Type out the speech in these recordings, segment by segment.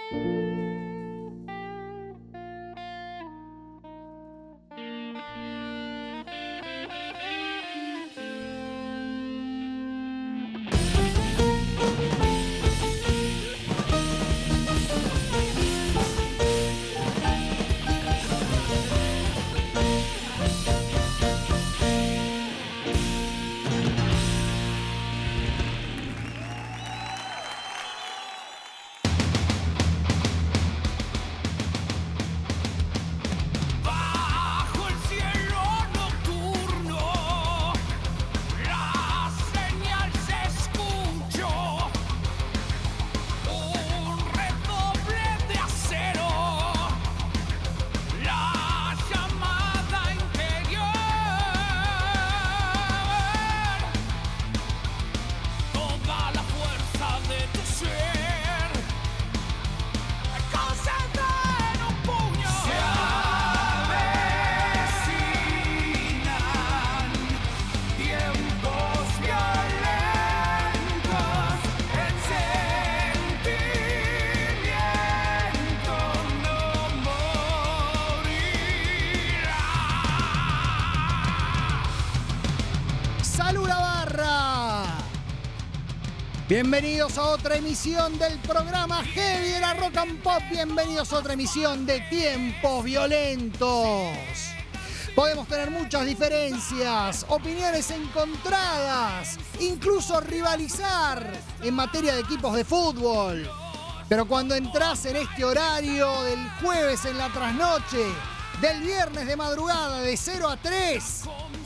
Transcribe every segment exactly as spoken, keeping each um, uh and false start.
Bienvenidos a otra emisión del programa Heavy de la Rock and Pop. Bienvenidos a otra emisión de Tiempos Violentos. Podemos tener muchas diferencias, opiniones encontradas, incluso rivalizar en materia de equipos de fútbol. Pero cuando entras en este horario del jueves en la trasnoche, del viernes de madrugada de cero a tres,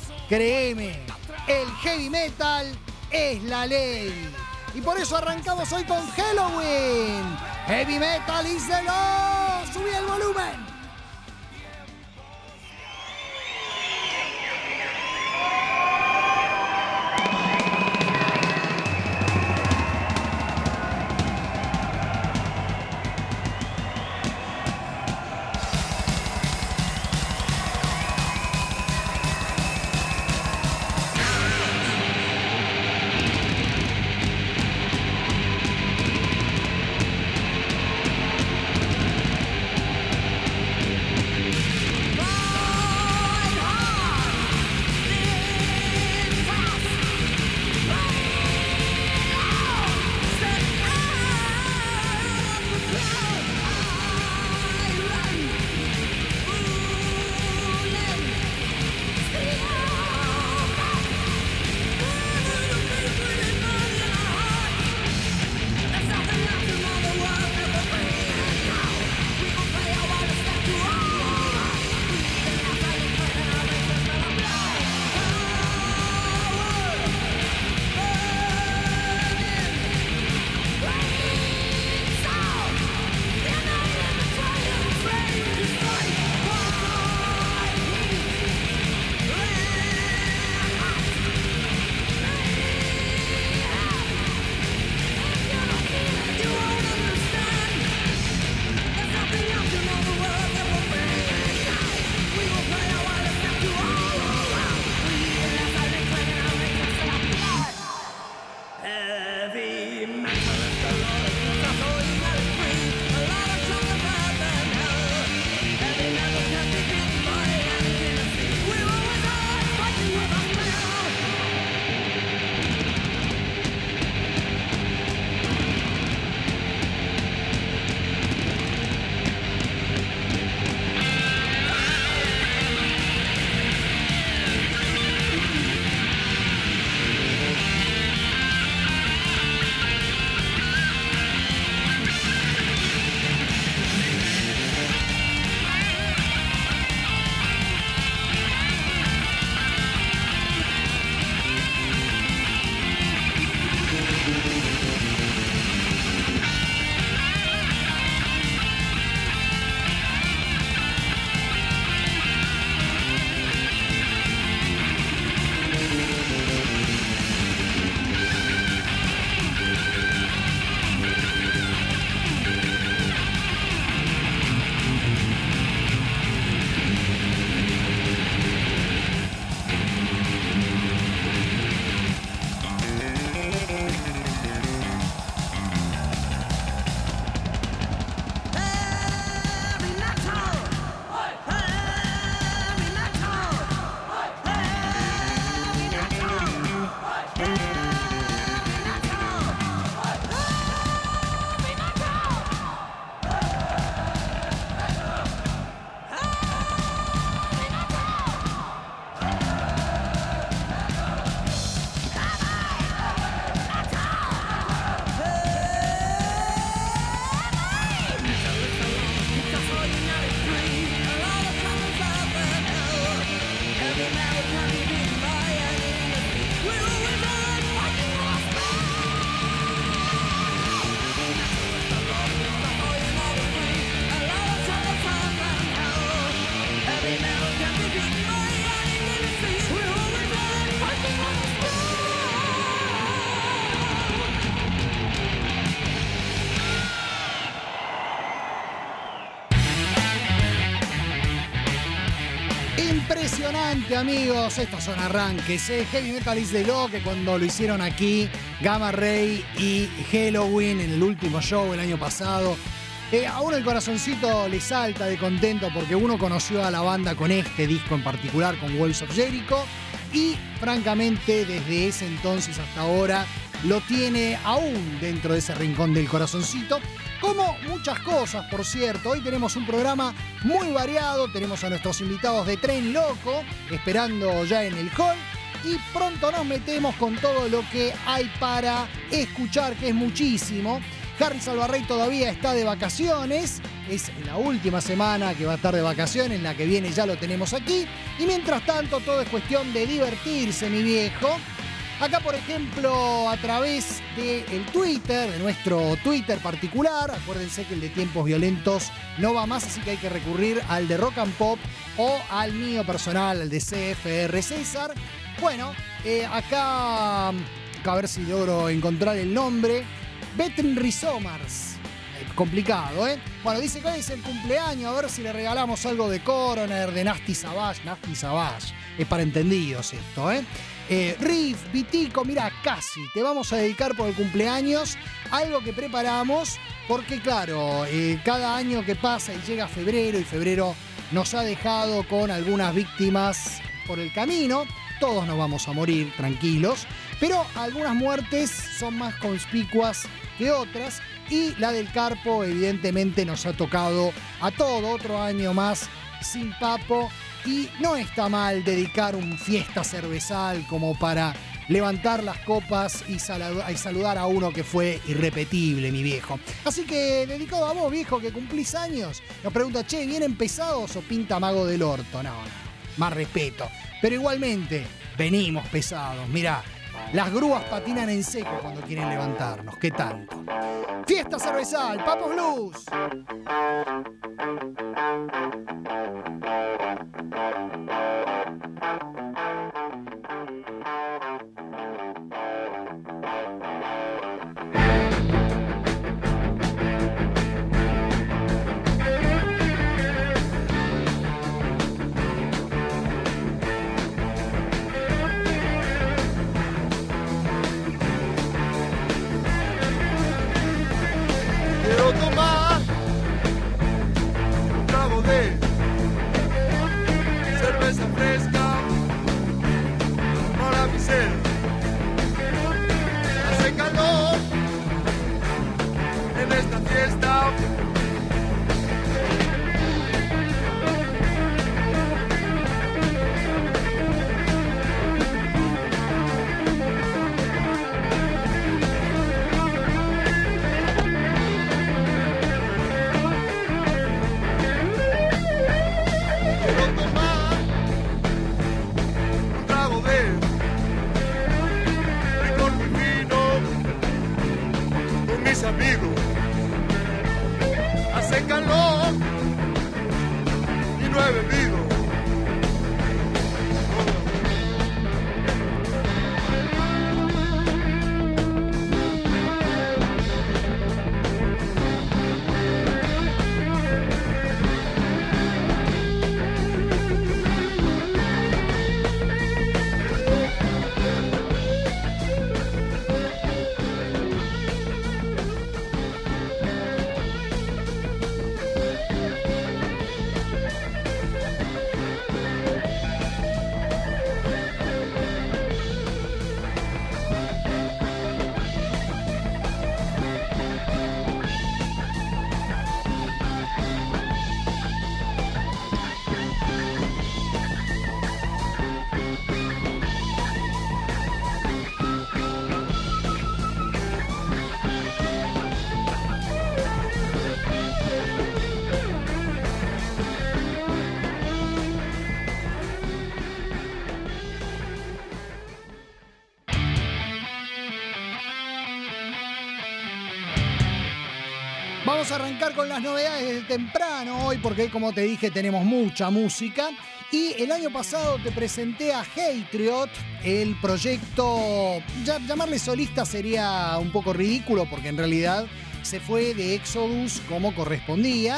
créeme, el heavy metal es la ley. Y por eso arrancamos hoy con Helloween. Heavy Metal is the law. Subí el volumen. Adelante, amigos, estos son arranques, ¿eh? Heavy Metal is the Law, que cuando lo hicieron aquí, Gamma Ray y Helloween en el último show el año pasado, eh, a uno el corazoncito le salta de contento porque uno conoció a la banda con este disco en particular, con Walls of Jericho, y francamente desde ese entonces hasta ahora lo tiene aún dentro de ese rincón del corazoncito. Como muchas cosas, por cierto. Hoy tenemos un programa muy variado. Tenemos a nuestros invitados de Tren Loco esperando ya en el hall. Y pronto nos metemos con todo lo que hay para escuchar, que es muchísimo. Harry Salvarrey todavía está de vacaciones. Es la última semana que va a estar de vacaciones. La que viene ya lo tenemos aquí. Y mientras tanto, todo es cuestión de divertirse, mi viejo. Acá, por ejemplo, a través del Twitter, de nuestro Twitter particular, acuérdense que el de Tiempos Violentos no va más, así que hay que recurrir al de Rock and Pop o al mío personal, al de C F R César. Bueno, eh, acá, a ver si logro encontrar el nombre, Betrin Rizomars. Eh, complicado, ¿eh? Bueno, dice que hoy es el cumpleaños, a ver si le regalamos algo de Coroner, de Nasty Savage. Nasty Savage, es para entendidos esto, ¿eh? Eh, Riff, Vitico, mira, casi te vamos a dedicar por el cumpleaños algo que preparamos, porque claro, eh, cada año que pasa y llega febrero, y febrero nos ha dejado con algunas víctimas por el camino. Todos nos vamos a morir, tranquilos, pero algunas muertes son más conspicuas que otras, y la del Carpo evidentemente nos ha tocado a todo, otro año más sin Papo. Y no está mal dedicar un fiesta cervezal como para levantar las copas y, salud- y saludar a uno que fue irrepetible, mi viejo. Así que, dedicado a vos, viejo, que cumplís años, nos pregunta, che, ¿vienen pesados o pinta mago del orto? No, no, más respeto. Pero igualmente, venimos pesados. Mirá, las grúas patinan en seco cuando quieren levantarnos. ¿Qué tanto? Fiesta cervezal, Papos Blues. Quiero tomar un trago de cerveza fresca para mi sed. Hace calor en esta fiesta. Amigos, hace calor y no he bebido. Vamos a arrancar con las novedades desde temprano hoy, porque como te dije tenemos mucha música. Y el año pasado te presenté a Hatriot, el proyecto, ya, llamarle solista sería un poco ridículo porque en realidad se fue de Exodus como correspondía.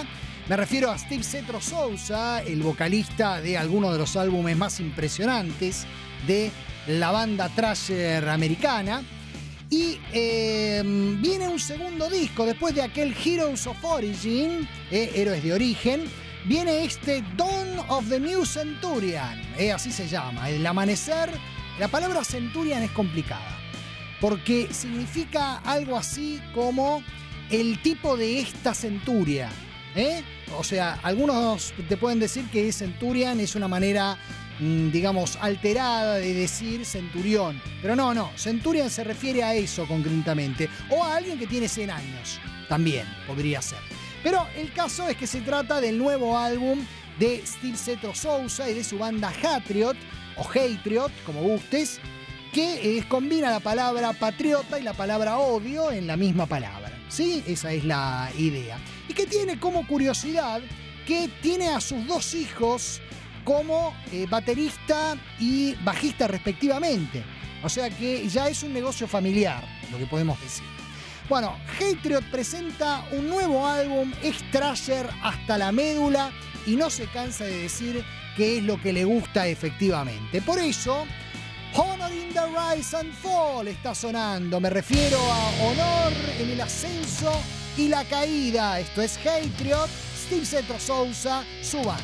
Me refiero a Steve Setro Sousa, el vocalista de algunos de los álbumes más impresionantes de la banda thrasher americana. Y eh, viene un segundo disco, después de aquel Heroes of Origin, eh, Héroes de Origen, viene este Dawn of the New Centurion, eh, así se llama, el amanecer. La palabra Centurion es complicada, porque significa algo así como el tipo de esta centuria, ¿eh? O sea, algunos te pueden decir que Centurion es una manera, digamos, alterada de decir centurión. Pero no, no, Centurion se refiere a eso concretamente. O a alguien que tiene cien años, también podría ser. Pero el caso es que se trata del nuevo álbum de Steve Setro Sousa y de su banda Hatriot, o Hatriot, como gustes, que eh, combina la palabra patriota y la palabra odio en la misma palabra. ¿Sí? Esa es la idea. Y que tiene como curiosidad que tiene a sus dos hijos como eh, baterista y bajista respectivamente. O sea que ya es un negocio familiar, lo que podemos decir. Bueno, Hatriot presenta un nuevo álbum, es thrasher hasta la médula y no se cansa de decir qué es lo que le gusta efectivamente. Por eso, Honor in the Rise and Fall está sonando. Me refiero a honor en el ascenso y la caída. Esto es Hatriot, Steve Setro Sousa, su banda.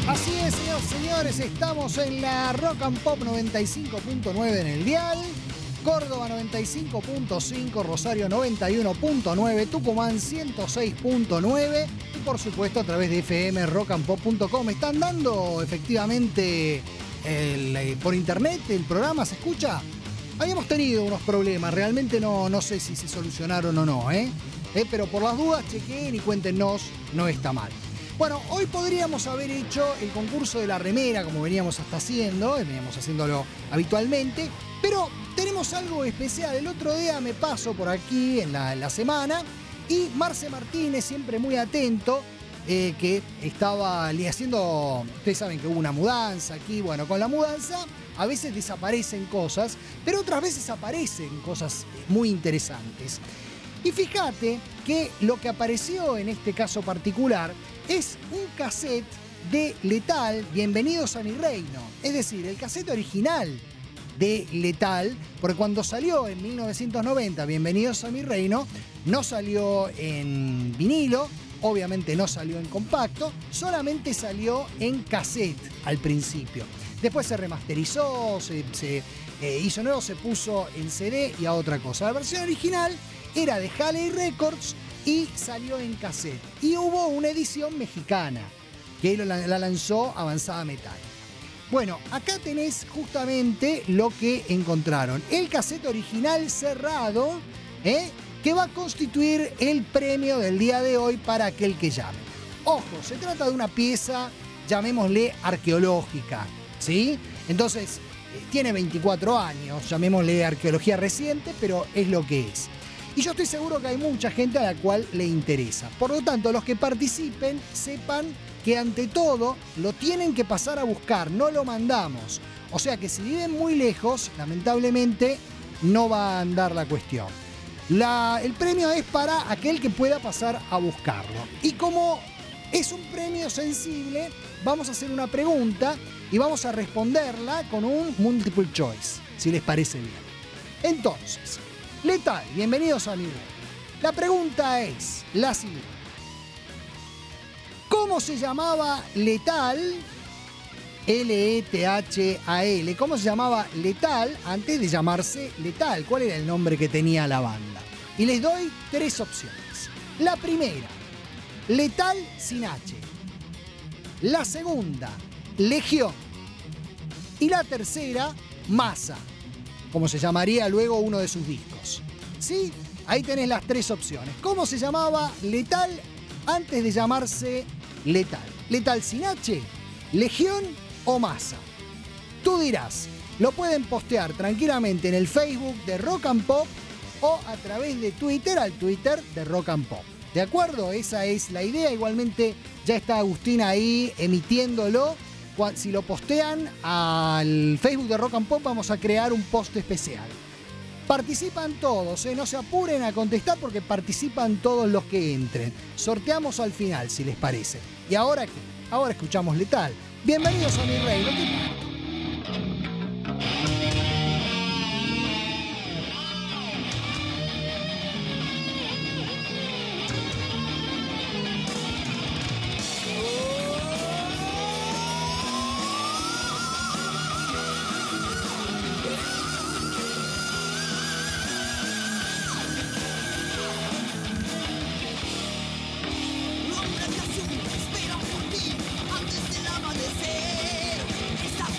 Así es, señores, señores, estamos en la Rock and Pop noventa y cinco punto nueve en el dial, Córdoba noventa y cinco punto cinco, Rosario noventa y uno punto nueve, Tucumán ciento seis punto nueve y por supuesto a través de f m rock and pop punto com. Están dando efectivamente el, por internet el programa, ¿se escucha? Habíamos tenido unos problemas, realmente no, no sé si se solucionaron o no, ¿eh? ¿Eh? Pero por las dudas chequeen y cuéntenos, no está mal. Bueno, hoy podríamos haber hecho el concurso de la remera, como veníamos hasta haciendo, veníamos haciéndolo habitualmente, pero tenemos algo especial. El otro día me paso por aquí en la, en la semana y Marce Martínez, siempre muy atento, eh, que estaba haciendo, ustedes saben que hubo una mudanza aquí, bueno, con la mudanza a veces desaparecen cosas, pero otras veces aparecen cosas muy interesantes. Y fíjate que lo que apareció en este caso particular es un cassette de Lethal, Bienvenidos a mi reino. Es decir, el cassette original de Lethal, porque cuando salió en mil novecientos noventa, Bienvenidos a mi reino, no salió en vinilo, obviamente no salió en compacto, solamente salió en cassette al principio. Después se remasterizó, se, se eh, hizo nuevo, se puso en C D y a otra cosa. La versión original era de Halley Records y salió en cassette. Y hubo una edición mexicana que la, la lanzó Avanzada Metal. Bueno, acá tenés justamente lo que encontraron. El cassette original cerrado, ¿eh? que va a constituir el premio del día de hoy para aquel que llame. Ojo, se trata de una pieza, llamémosle arqueológica, ¿sí? Entonces, eh, tiene veinticuatro años, llamémosle arqueología reciente, pero es lo que es. Y yo estoy seguro que hay mucha gente a la cual le interesa. Por lo tanto, los que participen sepan que ante todo lo tienen que pasar a buscar, no lo mandamos. O sea que si viven muy lejos, lamentablemente no va a andar la cuestión. La, el premio es para aquel que pueda pasar a buscarlo. Y como es un premio sensible, vamos a hacer una pregunta y vamos a responderla con un multiple choice, si les parece bien. Entonces, Lethal, Bienvenidos a mi reino. La pregunta es la siguiente. ¿Cómo se llamaba Lethal? L E T H A L. ¿Cómo se llamaba Lethal antes de llamarse Lethal? ¿Cuál era el nombre que tenía la banda? Y les doy tres opciones. La primera, Lethal sin H. La segunda, Legión. Y la tercera, Masa, como se llamaría luego uno de sus discos. ¿Sí? Ahí tenés las tres opciones. ¿Cómo se llamaba Lethal antes de llamarse Lethal? ¿Lethal sin H? ¿Legión o Masa? Tú dirás, lo pueden postear tranquilamente en el Facebook de Rock and Pop o a través de Twitter al Twitter de Rock and Pop. ¿De acuerdo? Esa es la idea. Igualmente ya está Agustín ahí emitiéndolo. Si lo postean al Facebook de Rock and Pop, vamos a crear un post especial. Participan todos, ¿eh? No se apuren a contestar porque participan todos los que entren. Sorteamos al final, si les parece. ¿Y ahora qué? Ahora escuchamos Lethal. Bienvenidos a mi reino. ¿Qué tal? Espera por ti antes del amanecer. Esta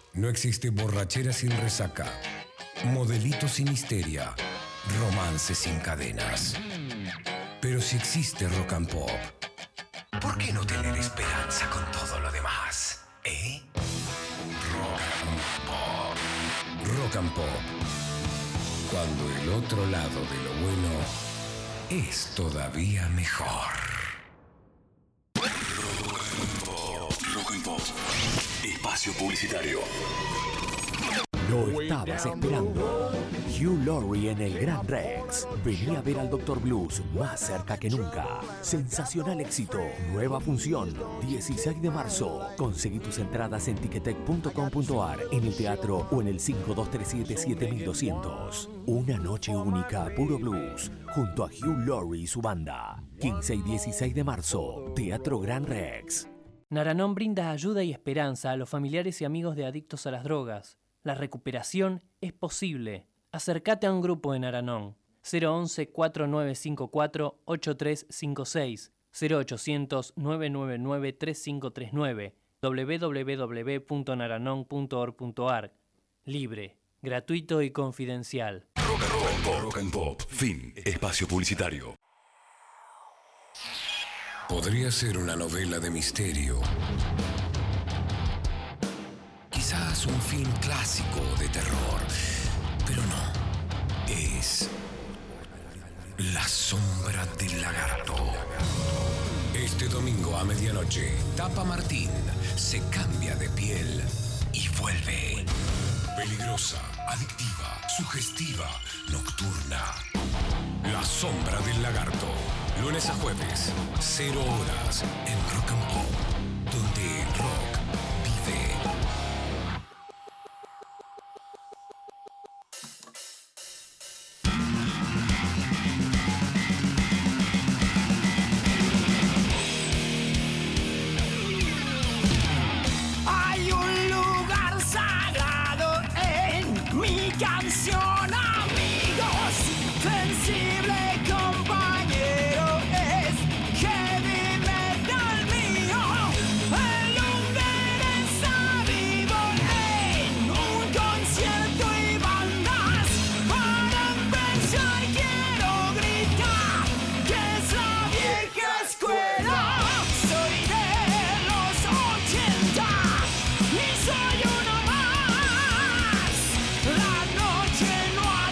No existe borrachera sin resaca, modelito sin histeria, romance sin cadenas. Pero si existe rock and pop, ¿por qué no tener esperanza con todo lo demás? ¿Eh? Rock and pop. Rock and pop. Cuando el otro lado de lo bueno es todavía mejor. Rock and Pop. Espacio publicitario. Lo estabas esperando. Hugh Laurie en el Gran Rex. Vení a ver al doctor Blues más cerca que nunca. Sensacional éxito. Nueva función. dieciséis de marzo. Conseguí tus entradas en ticketek punto com punto ar, en el teatro o en el cinco dos tres siete siete mil doscientos. Una noche única, puro blues, junto a Hugh Laurie y su banda. quince y dieciséis de marzo. Teatro Gran Rex. Naranon brinda ayuda y esperanza a los familiares y amigos de adictos a las drogas. La recuperación es posible. Acércate a un grupo en Naranon. cero once, cuatro nueve cinco cuatro, ocho tres cinco seis, cero ochocientos, nueve nueve nueve, tres cinco tres nueve, doble u doble u doble u punto naranon punto org punto ar. Libre, gratuito y confidencial. Rock and Pop. Rock and Pop. Fin. Espacio publicitario. Podría ser una novela de misterio. Quizás un film clásico de terror, pero no. Es La sombra del lagarto. Este domingo a medianoche, Tapa Martín se cambia de piel y vuelve. Peligrosa, adictiva, sugestiva, nocturna. La sombra del lagarto. Lunes a jueves, cero horas, en Rock and Pop, donde el rock vive. Hay un lugar sagrado en mi canción, amigos. Sensible compañero es heavy metal mío. El Lumber está vivo en un concierto y bandas. Para empezar quiero gritar que es la vieja escuela. Soy de los ochenta y soy uno más. La noche no ha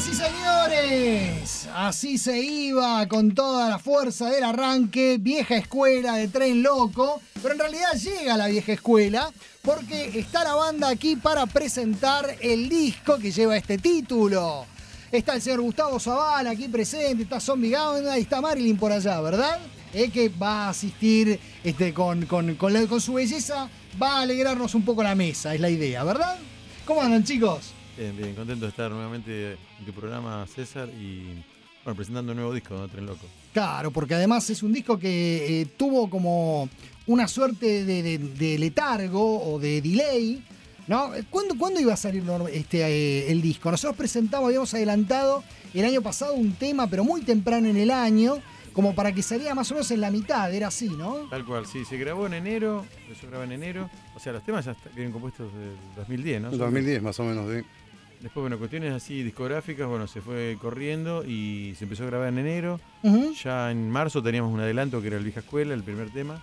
Señoras y señores, así se iba con toda la fuerza del arranque, vieja escuela de Tren Loco, pero en realidad llega la vieja escuela porque está la banda aquí para presentar el disco que lleva este título. Está el señor Gustavo Zavala aquí presente, está Zombie Gaunda y está Marilyn por allá, ¿verdad? Eh, que va a asistir este, con, con, con, la, con su belleza, va a alegrarnos un poco la mesa, es la idea, ¿verdad? ¿Cómo andan, chicos? Bien, bien, contento de estar nuevamente en tu programa, César, y bueno, presentando un nuevo disco, ¿no? Tren Loco. Claro, porque además es un disco que eh, tuvo como una suerte de, de, de letargo o de delay, ¿no? ¿Cuándo, ¿cuándo iba a salir este, eh, el disco? Nosotros presentamos, habíamos adelantado el año pasado un tema, pero muy temprano en el año, como para que saliera más o menos en la mitad, era así, ¿no? Tal cual, sí, se grabó en enero, eso grabó en enero, o sea, los temas ya vienen compuestos del dos mil diez, ¿no? dos mil diez más o menos, sí. Después, bueno, cuestiones así discográficas, bueno, se fue corriendo y se empezó a grabar en enero. Uh-huh. Ya en marzo teníamos un adelanto que era el Vieja Escuela, el primer tema.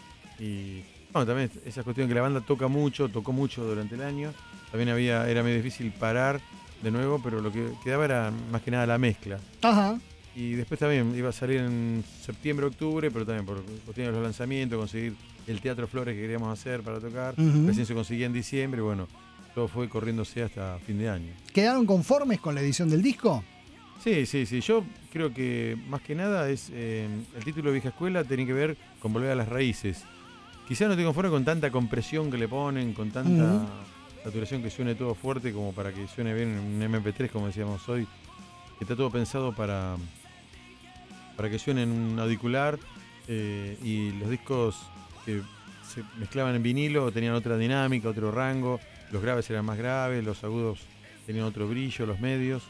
Y bueno, también esa cuestión que la banda toca mucho, tocó mucho durante el año. También había, era medio difícil parar de nuevo, pero lo que quedaba era más que nada la mezcla. Ajá. Y después también iba a salir en septiembre, octubre, pero también por cuestiones de los lanzamientos, conseguir el Teatro Flores que queríamos hacer para tocar. Uh-huh. Recién se conseguía en diciembre, bueno, todo fue corriéndose hasta fin de año. ¿Quedaron conformes con la edición del disco? Sí, sí, sí. Yo creo que más que nada es eh, el título de Vieja Escuela tiene que ver con volver a las raíces. Quizá no te conforme con tanta compresión que le ponen, con tanta uh-huh. saturación que suene todo fuerte como para que suene bien en un eme pe tres, como decíamos hoy, que está todo pensado para, para que suene en un auricular eh, y los discos que se mezclaban en vinilo tenían otra dinámica, otro rango. Los graves eran más graves, los agudos tenían otro brillo, los medios,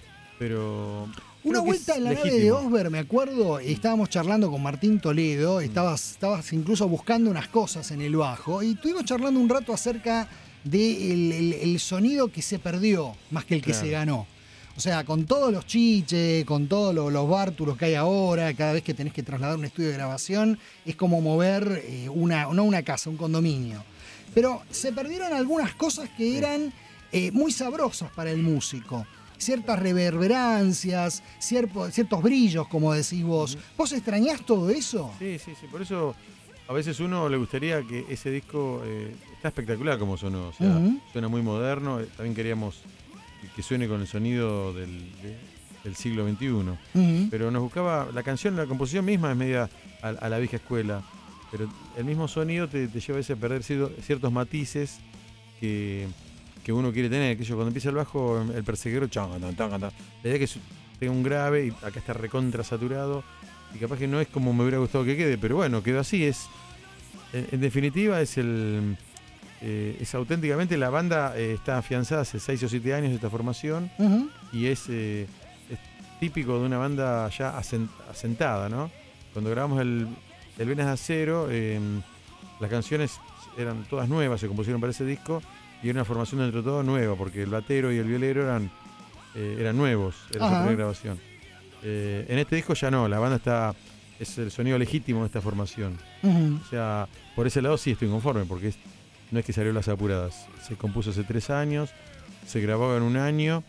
pero... Una vuelta en la legítimo. Nave de Osber, me acuerdo, estábamos charlando con Martín Toledo, estabas, estabas incluso buscando unas cosas en el bajo, y estuvimos charlando un rato acerca del el, el sonido que se perdió, más que el que claro. se ganó. O sea, con todos los chiches, con todos los, los bártulos que hay ahora, cada vez que tenés que trasladar un estudio de grabación, es como mover eh, una, no una casa, un condominio. Pero se perdieron algunas cosas que eran eh, muy sabrosas para el músico. Ciertas reverberancias, cierto, ciertos brillos, como decís vos. Uh-huh. ¿Vos extrañás todo eso? Sí, sí, sí. Por eso a veces uno le gustaría que ese disco eh, está espectacular como sonó. O sea, uh-huh. suena muy moderno. También queríamos que suene con el sonido del, de, del siglo veintiuno. Uh-huh. Pero nos buscaba, la canción, la composición misma es media a, a la vieja escuela. Pero el mismo sonido te, te lleva a veces a perder ciertos matices que, que uno quiere tener. Que yo, cuando empieza el bajo, el perseguidor, changa, changa, changa, la idea es que tenga un grave y acá está recontra saturado. Y capaz que no es como me hubiera gustado que quede, pero bueno, quedó así. Es, en, en definitiva, es el eh, es auténticamente la banda eh, está afianzada hace seis o siete años de esta formación. Uh-huh. Y es, eh, es típico de una banda ya asent, asentada, ¿no? Cuando grabamos el. El Venas de Acero, eh, las canciones eran todas nuevas, se compusieron para ese disco y era una formación dentro de todo nueva, porque el batero y el violero eran, eh, eran nuevos, era Ajá. su primera grabación. Eh, en este disco ya no, la banda está es el sonido legítimo de esta formación. Uh-huh. O sea, por ese lado sí estoy conforme, porque es, no es que salió las apuradas. Se compuso hace tres años, se grabó en un año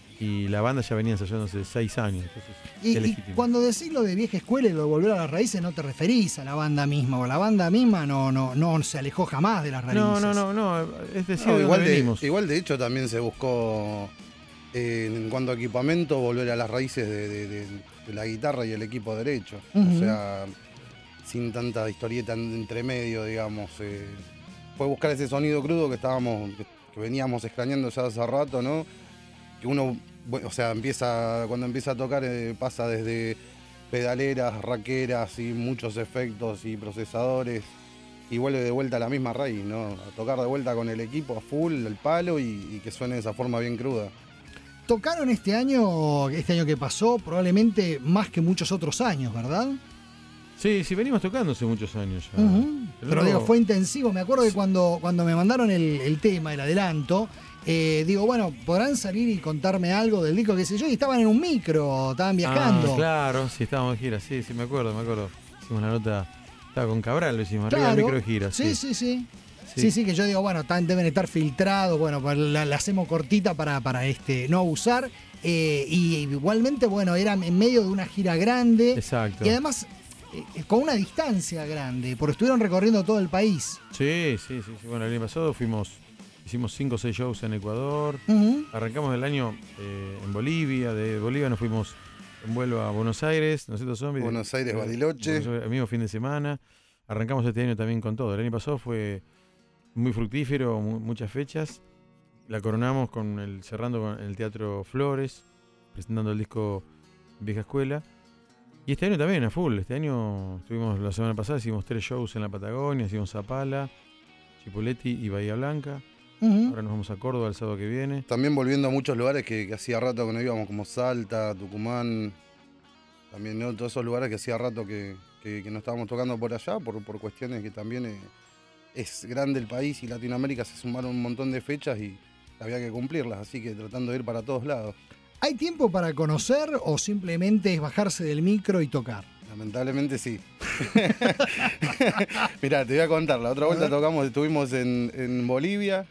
y la banda ya venía ensayando hace seis años. Entonces, y, es legítimo. Y cuando decís lo de vieja escuela y lo de volver a las raíces, no te referís a la banda misma, o la banda misma no, no, no se alejó jamás de las raíces. No, no, no, no. Es decir, no, de igual, dónde de, venimos. igual de hecho también se buscó, eh, en cuanto a equipamiento, volver a las raíces de, de, de, de la guitarra y el equipo derecho. Uh-huh. O sea, sin tanta historieta entre medio, digamos. Eh, fue buscar ese sonido crudo que estábamos, que, que veníamos extrañando ya hace rato, ¿no? Que uno, o sea, empieza cuando empieza a tocar eh, pasa desde pedaleras, raqueras y muchos efectos y procesadores y vuelve de vuelta a la misma raíz, ¿no? A tocar de vuelta con el equipo a full, el palo y, y que suene de esa forma bien cruda. Tocaron este año, este año que pasó, probablemente más que muchos otros años, ¿verdad? Sí, sí, venimos tocando hace muchos años ya. Uh-huh. Pero, Pero digo, fue intensivo. Me acuerdo que cuando, cuando me mandaron el, el tema, el adelanto, Eh, digo, bueno, podrán salir y contarme algo del disco, qué sé yo, y estaban en un micro, estaban viajando. Ah, claro, sí, estábamos de gira, sí, sí, me acuerdo, me acuerdo. Hicimos la nota, estaba con Cabral, lo hicimos, claro, arriba del micro de gira. Sí, sí, sí. Sí, sí, sí que yo digo, bueno, tan, deben estar filtrados, bueno, la, la hacemos cortita para, para este, no abusar. Eh, y igualmente, bueno, era en medio de una gira grande. Exacto. Y además, eh, con una distancia grande, porque estuvieron recorriendo todo el país. Sí, sí, sí. sí. Bueno, el año pasado fuimos, hicimos cinco o seis shows en Ecuador. Uh-huh. Arrancamos el año eh, en Bolivia. De Bolivia nos fuimos en vuelo a Buenos Aires, nosotros zombies. Buenos Aires, Bariloche. El mismo fin de semana. Arrancamos este año también con todo. El año pasado fue muy fructífero, mu- muchas fechas. La coronamos con el cerrando con el Teatro Flores, presentando el disco Vieja Escuela. Y este año también, a full. Este año estuvimos la semana pasada, hicimos tres shows en la Patagonia, hicimos Zapala, Chipoleti y Bahía Blanca. Uh-huh. Ahora nos vamos a Córdoba el sábado que viene. También volviendo a muchos lugares que, que hacía rato que no íbamos, como Salta, Tucumán. También, ¿no? Todos esos lugares que hacía rato que, que, que no estábamos tocando por allá, por, por cuestiones que también eh, es grande el país y Latinoamérica se sumaron un montón de fechas y había que cumplirlas, así que tratando de ir para todos lados. ¿Hay tiempo para conocer o simplemente es bajarse del micro y tocar? Lamentablemente sí. Mirá, te voy a contar, la otra vuelta tocamos, estuvimos en, en Bolivia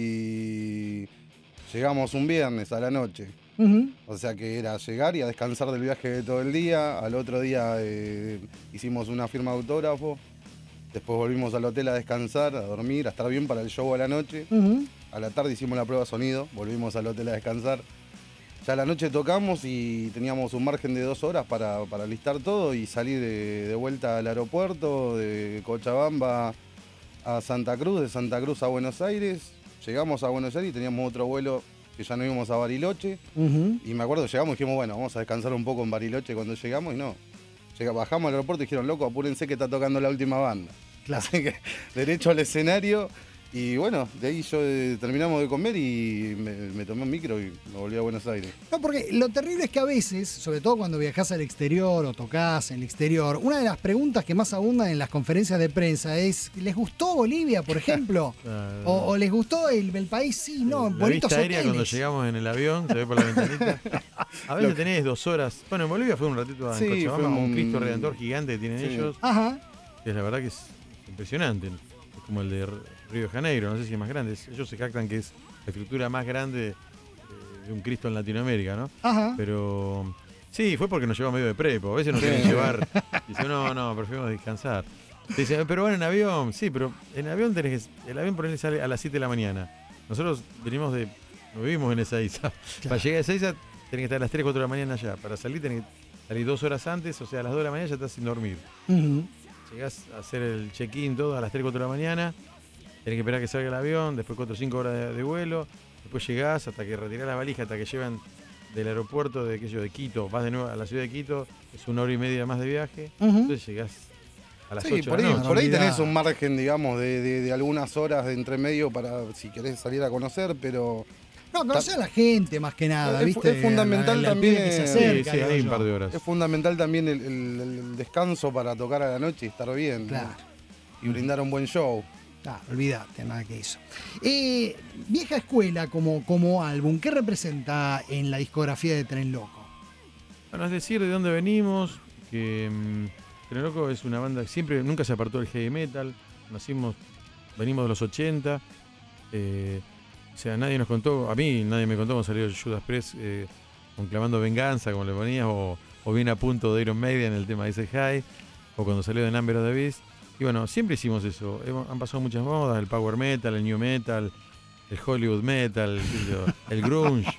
y llegamos un viernes a la noche. Uh-huh. O sea que era llegar y a descansar del viaje de todo el día. Al otro día eh, hicimos una firma de autógrafo. Después volvimos al hotel a descansar, a dormir, a estar bien para el show a la noche. Uh-huh. A la tarde hicimos la prueba de sonido, volvimos al hotel a descansar. Ya a la noche tocamos y teníamos un margen de dos horas para, para listar todo y salir de, de vuelta al aeropuerto, de Cochabamba a Santa Cruz, de Santa Cruz a Buenos Aires. Llegamos a Buenos Aires y teníamos otro vuelo que ya no íbamos a Bariloche. Uh-huh. Y me acuerdo, llegamos y dijimos, bueno, vamos a descansar un poco en Bariloche cuando llegamos y no. Llega, bajamos al aeropuerto y dijeron, loco, apúrense que está tocando la última banda. Claro. Así que derecho al escenario. Y bueno, de ahí yo eh, terminamos de comer y me, me tomé un micro y me volví a Buenos Aires. No, porque lo terrible es que a veces, sobre todo cuando viajás al exterior o tocas en el exterior, una de las preguntas que más abundan en las conferencias de prensa es, ¿les gustó Bolivia, por ejemplo? Uh, o, ¿O les gustó el, el país? Sí, no, la bonitos vista aérea hoteles. cuando llegamos en el avión, se ve por la ventanita. A veces tenés dos horas. Bueno, en Bolivia fue un ratito Sí, en Cochabamba, fue un un- Cristo Redentor gigante que tienen Sí. ellos. Ajá. Que es la verdad que es impresionante. Es como el de Río de Janeiro, no sé si es más grande. Es- Ellos se jactan que es la estructura más grande eh, de un Cristo en Latinoamérica, ¿no? Ajá. Pero sí, fue porque nos llevó medio de prepo. A veces nos quieren llevar. Dicen, no, no, preferimos descansar. Te dicen, pero van en avión. Sí, pero en avión tenés que. El avión por ahí sale a las siete de la mañana. Nosotros venimos de. No vivimos en Ezeiza. Para llegar a Ezeiza tenés que estar a las tres, cuatro de la mañana allá. Para salir tenés que salir dos horas antes, o sea, a las dos de la mañana ya estás sin dormir. Uh-huh. Llegás a hacer el check-in todo a las tres, cuatro de la mañana. Tenés que esperar que salga el avión, después cuatro o cinco horas de, de vuelo. Después llegás hasta que retirás la valija, hasta que llevan del aeropuerto de, qué sé yo, de Quito. Vas de nuevo a la ciudad de Quito, es una hora y media más de viaje. Uh-huh. Entonces llegás a las Sí, ocho por de ahí, la noche. por ahí tenés Olvidá. un margen, digamos, de, de- de algunas horas de entre medio para si querés salir a conocer, pero No, conocer a la gente más que nada, Es- ¿viste? es fundamental Al- al también, pibe que se eh, Sí, acerca, sí, digo hay un yo. par de horas. es fundamental también el, el- el descanso para tocar a la noche y estar bien, ¿no? Claro. Y brindar un buen show. Ah, olvídate, nada que eso. Eh, Vieja Escuela como, como álbum, ¿qué representa en la discografía de Tren Loco? Bueno, es decir, de dónde venimos, que mm, Tren Loco es una banda que siempre, nunca se apartó del heavy metal, nacimos, venimos de los ochenta, eh, o sea, nadie nos contó, a mí nadie me contó cuando salió Judas Priest eh, con Clamando Venganza, como le ponías, o, o bien a punto de Iron Maiden en el tema Ice High, o cuando salió de Number of the Beast. Y bueno, siempre hicimos eso, Hemos- han pasado muchas modas, el power metal, el new metal, el Hollywood metal, el, el grunge.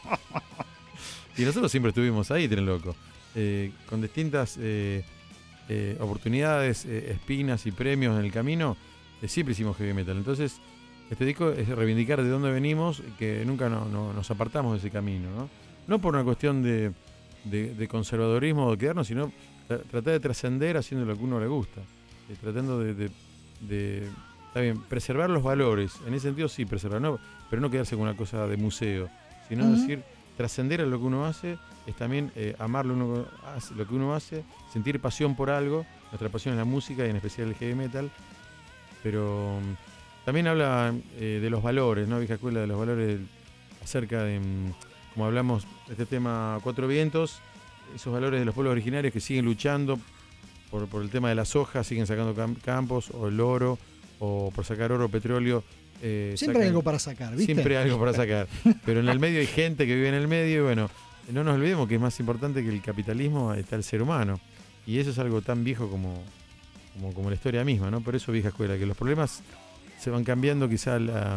Y nosotros siempre estuvimos ahí, Tren Loco, eh, con distintas eh, eh, oportunidades, eh, espinas y premios en el camino, eh, siempre hicimos heavy metal. Entonces, este disco es reivindicar de dónde venimos, que nunca no- no- nos apartamos de ese camino, ¿no? No por una cuestión de, de- de conservadorismo o de quedarnos, sino tra- tratar de trascender haciendo lo que a uno le gusta, eh, tratando de, de- de- está bien, preservar los valores, en ese sentido sí, preservar, no, pero no quedarse con una cosa de museo, sino Ujú. decir, trascender a lo que uno hace es también eh, amar lo, uno hace- lo que uno hace, sentir pasión por algo. Nuestra pasión es la música y en especial el heavy metal, pero mm, también habla eh, de los valores, ¿no? Vieja Escuela, de los valores acerca de, mm, como hablamos de este tema Cuatro Vientos, esos valores de los pueblos originarios que siguen luchando por, por el tema de las hojas, siguen sacando cam- campos, o el oro, o por sacar oro, petróleo. eh, Siempre hay sacan- algo para sacar, ¿viste? Siempre hay algo para sacar. Pero en el medio hay gente que vive en el medio y bueno, no nos olvidemos que es más importante que el capitalismo está el ser humano. Y eso es algo tan viejo como, como, como la historia misma, ¿no? Por eso vieja escuela, que los problemas se van cambiando quizá la,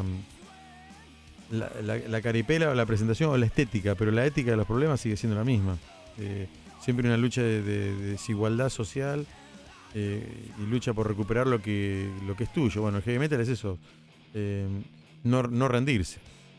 la, la, la caripela o la presentación o la estética, pero la ética de los problemas sigue siendo la misma. Eh, siempre una lucha de, de, de desigualdad social eh, y lucha por recuperar lo que, lo que es tuyo. Bueno, el heavy metal es eso, eh, no, no rendirse.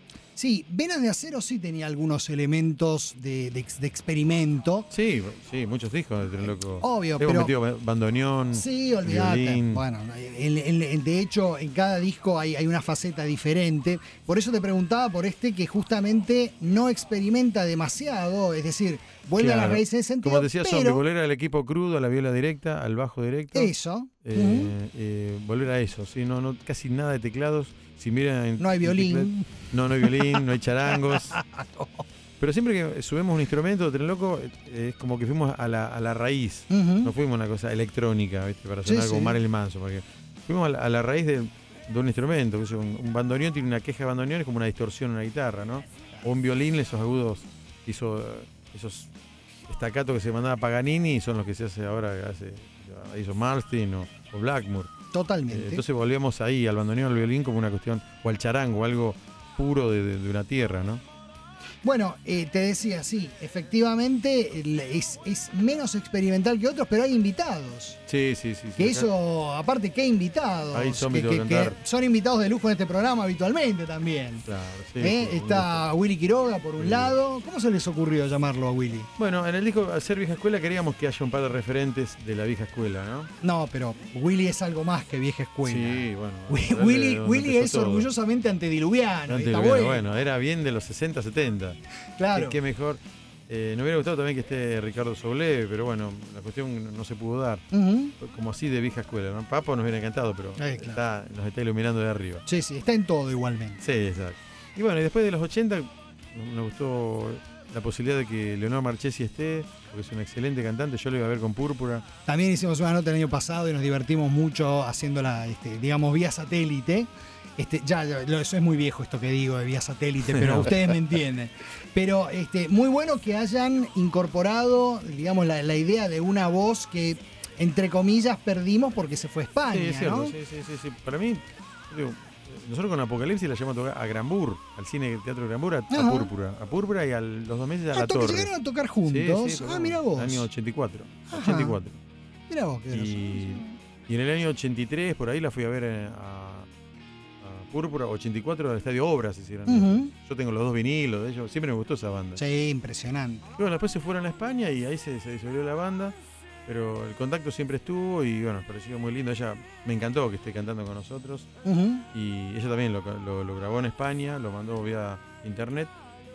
Sí, Venas de Acero sí tenía algunos elementos de, de, de experimento. Sí, sí, muchos discos de Tren Loco. Obvio, Hemos pero... metido bandoneón, sí, olvidate. violín. Bueno, el, el, el, de hecho, en cada disco hay, hay una faceta diferente. Por eso te preguntaba por este que justamente no experimenta demasiado, es decir, vuelve Claro. a las raíces en ese sentido. Como decía pero... Zombie, volver al equipo crudo, a la viola directa, al bajo directo. Eso. Eh, Uh-huh. eh, volver a eso, ¿sí? no, no, casi nada de teclados. Si miran, No hay violín. teclado, no, no hay violín, no hay charangos. no. Pero siempre que subimos un instrumento de Tren Loco, eh, es como que fuimos a la, a la raíz. Uh-huh. No fuimos a una cosa electrónica, ¿viste? Para Sí, sonar como sí. Marilyn Manson. Porque fuimos a la, a la raíz de, de un instrumento. Que es un, un bandoneón tiene una queja de bandoneón, es como una distorsión en una guitarra, ¿no? O un violín, esos agudos, hizo, esos staccatos que se mandaba Paganini, son los que se hace ahora, hace, hizo Malmsteen o, o Blackmore. Totalmente. Eh, entonces volvíamos ahí, al bandoneón, al violín, como una cuestión, o al charango, algo puro de, de, de una tierra, ¿no? Bueno, eh, te decía, sí, efectivamente el- es, es menos experimental que otros, pero hay invitados. Sí, sí, sí. sí, Que acá- eso, aparte, ¿qué invitados? Ahí Zombie que, te va a que- que cantar. son invitados de lujo en este programa habitualmente también. Claro, sí, ¿Eh? sí, un Está Willy Quiroga por un Sí. lado. ¿Cómo se les ocurrió llamarlo a Willy? Bueno, en el disco, al ser vieja escuela, queríamos que haya un par de referentes de la vieja escuela, ¿no? No, pero Willy es algo más que vieja escuela. Sí, bueno. Wi- darle Willy, de donde Willy empezó es todo. orgullosamente antediluviano. Antes está de- bueno. bueno, era bien de los sesenta, setenta. Claro. Qué, qué mejor. Eh, nos hubiera gustado también que esté Ricardo Soblé, pero bueno, la cuestión no se pudo dar. Ujú. Como así de vieja escuela, ¿no? Papo nos hubiera encantado, pero Eh, claro. está, nos está iluminando de arriba. Sí, sí, está en todo igualmente. Sí, exacto. Y bueno, y después de los ochenta, nos gustó la posibilidad de que Leonor Marchesi esté, porque es una excelente cantante. Yo lo iba a ver con Púrpura. También hicimos una nota el año pasado y nos divertimos mucho haciéndola, este, digamos, vía satélite. Este, ya, ya, lo- eso es muy viejo esto que digo de vía satélite, pero ustedes me entienden. Pero este, muy bueno que hayan incorporado, digamos, la, la idea de una voz que, entre comillas, perdimos porque se fue a España, Sí, es cierto, ¿no? sí, sí, sí, sí. Para mí, digo, nosotros con Apocalipsis la llamamos a tocar a Granbur, al cine Teatro Granbur, a, a Ajá. Púrpura. A Púrpura y a los dos meses a Ah, La to- Torre. llegaron a tocar juntos. Sí, sí, ah, tocamos. mira vos. Año ochenta y cuatro. Ajá. ochenta y cuatro. Mira vos, qué groso. Y, y en el año ochenta y tres, por ahí la fui a ver eh, a, a Púrpura. ochenta y cuatro al Estadio Obras hicieron. Ujú. Yo tengo los dos vinilos de ellos. Siempre me gustó esa banda. Sí, impresionante. Y bueno, después se fueron a España y ahí se, se disolvió la banda. Pero el contacto siempre estuvo y bueno, nos pareció muy lindo. Ella me encantó que esté cantando con nosotros. Ujú. Y ella también lo, lo- lo grabó en España, lo mandó vía internet.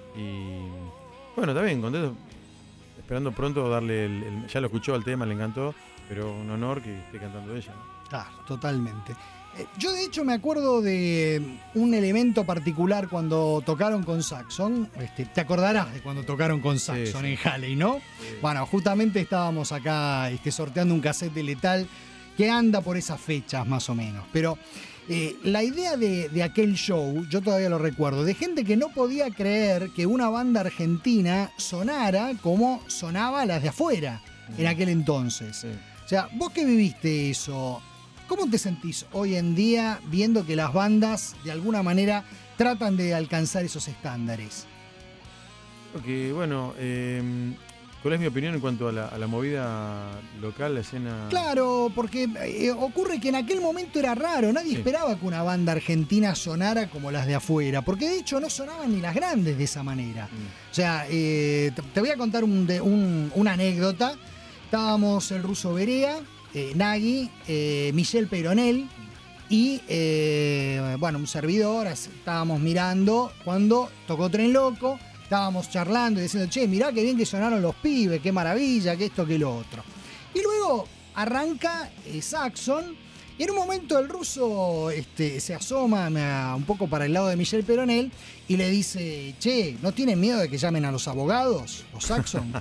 Y bueno, también contento, esperando pronto darle el, el- ya lo escuchó el tema, le encantó, pero un honor que esté cantando ella, ¿no? Claro, totalmente. Eh, Yo de hecho me acuerdo de un elemento particular cuando tocaron con Saxon. Este, te acordarás de cuando tocaron con Saxon sí. en Halley, ¿no? Bueno, justamente estábamos acá este, sorteando un cassette de Letal que anda por esas fechas más o menos. Pero eh, la idea de, de aquel show, yo todavía lo recuerdo, de gente que no podía creer que una banda argentina sonara como sonaba las de afuera en aquel entonces. Sí. O sea, vos que viviste eso, ¿cómo te sentís hoy en día viendo que las bandas de alguna manera tratan de alcanzar esos estándares? Porque bueno, eh, ¿cuál es mi opinión en cuanto a la, a la movida local, la escena? Claro, porque eh, ocurre que en aquel momento era raro, nadie Sí. esperaba que una banda argentina sonara como las de afuera, porque de hecho no sonaban ni las grandes de esa manera. Mm. O sea, eh, te, te voy a contar un, de- un- una anécdota. Estábamos el Ruso Berea, eh, Nagui, eh, Michel Peyronel y, eh, bueno, un servidor. as- Estábamos mirando cuando tocó Tren Loco, estábamos charlando y diciendo, che, mirá qué bien que sonaron los pibes, qué maravilla, que esto, que lo otro. Y luego arranca eh, Saxon. Y en un momento el ruso este, se asoma a- un poco para el lado de Michel Peyronel y le dice, che, ¿no tienen miedo de que llamen a los abogados, los Saxon?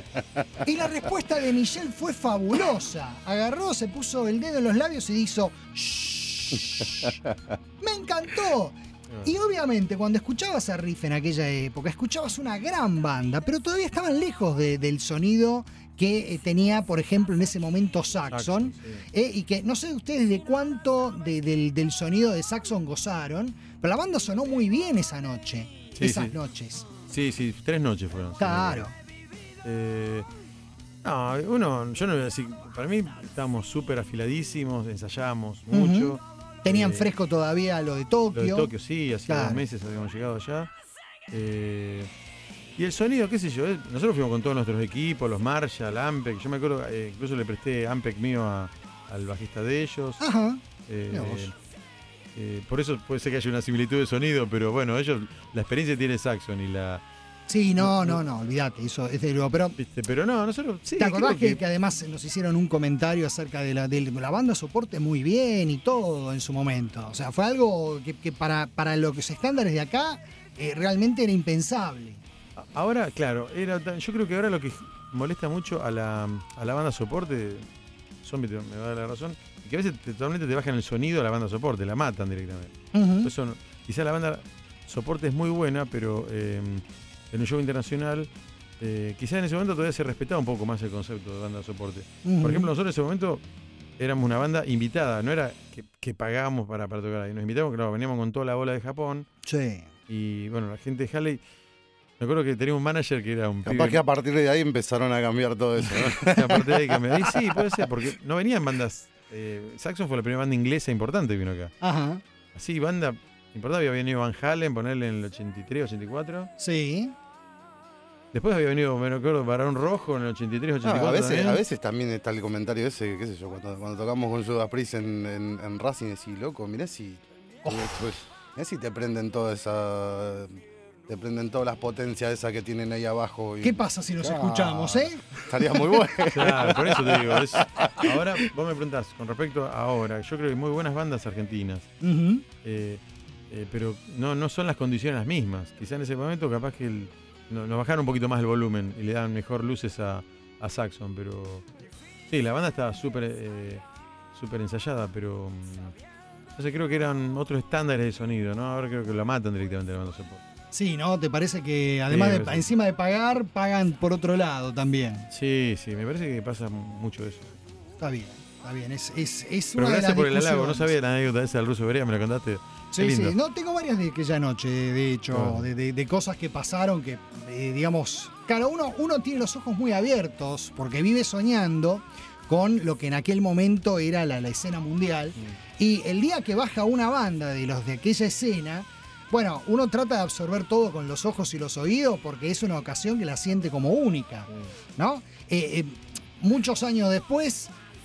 Y la respuesta de Michel fue fabulosa. Agarró, se puso el dedo en los labios y hizo, "Shh". Me encantó. Y obviamente cuando escuchabas a Riff en aquella época, escuchabas una gran banda, pero todavía estaban lejos de, del sonido que eh, tenía, por ejemplo, en ese momento Saxon, Saxon, sí. eh, y que no sé ustedes de cuánto de, del, del sonido de Saxon gozaron, pero la banda sonó muy bien esa noche, Sí, esas sí. noches. Sí, sí, tres noches fueron. Claro. Eh, no, uno, yo no voy a decir, para mí estábamos súper afiladísimos, ensayamos mucho. Tenían Eh, fresco todavía lo de Tokio. Lo de Tokio, sí, hacía Claro. dos meses habíamos llegado allá. Eh, y el sonido, qué sé yo, eh, nosotros fuimos con todos nuestros equipos, los Marshall, Ampeg. Yo me acuerdo, eh, incluso le presté Ampeg mío a- al bajista de ellos. Ajá. Eh, Mirá vos. eh, por eso puede ser que haya una similitud de sonido, pero bueno, ellos, la experiencia tiene Saxon y la. Sí, no, no, no, olvídate, eso es de luego. Pero ¿viste? Pero no, nosotros. Sí, ¿te acordás creo que, que además nos hicieron un comentario acerca de la, de la banda soporte muy bien y todo en su momento? O sea, fue algo que, que para, para los estándares de acá eh, realmente era impensable. Ahora, claro, era tan- yo creo que ahora lo que molesta mucho a la, a la banda soporte, Zombie te- me va a dar la razón, y que a veces te- totalmente te bajan el sonido a la banda soporte, la matan directamente. Ujú. Por eso no- quizá la banda soporte es muy buena, pero eh, en un show internacional, eh, quizá en ese momento todavía se respetaba un poco más el concepto de banda soporte. Ujú. Por ejemplo, nosotros en ese momento éramos una banda invitada, no era que, que pagábamos para, para tocar ahí, nos invitamos, claro, veníamos con toda la bola de Japón, Sí. y bueno, la gente de Halley. Me acuerdo que tenía un manager que era un Capaz pibe- que a partir de ahí empezaron a cambiar todo eso, ¿no? que aparte de ahí que me di, sí, puede ser, porque no venían bandas. Eh, Saxon fue la primera banda inglesa importante que vino acá. Ajá. Así, banda importante, había venido Van Halen, ponerle en el ochenta y tres, ochenta y cuatro. Sí. Después había venido, me acuerdo, Barón Rojo en el ochenta y tres, No, ochenta y cuatro. a, veces, también. a veces también está el comentario ese, qué sé yo, cuando, cuando tocamos con Judas Priest en, en, en Racing, decís, loco, mirá si, pues, mirá si te prenden toda esa... Te prenden todas las potencias esas que tienen ahí abajo. Y, ¿Qué pasa si los Ah, escuchamos, eh? Estaría muy bueno. Claro, por eso te digo. es- ahora, vos me preguntás, con respecto a ahora, yo creo que hay muy buenas bandas argentinas. Ujú. Eh, eh, pero no, no son las condiciones las mismas. Quizá en ese momento capaz que el- no- nos bajaron un poquito más el volumen y le dan mejor luces a, a Saxon, pero sí, la banda estaba súper eh, súper ensayada, pero mm, no sé, creo que eran otros estándares de sonido, ¿no? Ahora creo que la matan directamente la banda soporte. Sí, ¿no? ¿Te parece que además Sí, de me parece. encima de pagar, pagan por otro lado también? Sí, sí, me parece que pasa mucho eso. Está bien, está bien. Es, es, es Pero una de gracias las por el halago, no discusiones. sabía la anécdota esa del ruso Berea, me la contaste. Sí, Qué lindo. sí. No, tengo varias de aquella noche, de hecho, Claro. de, de- de cosas que pasaron que, eh, digamos, claro, uno, uno tiene los ojos muy abiertos porque vive soñando con lo que en aquel momento era la, la escena mundial. Mm. Y el día que baja una banda de los de aquella escena, bueno, uno trata de absorber todo con los ojos y los oídos porque es una ocasión que la siente como única, ¿no? Eh, eh, muchos años después,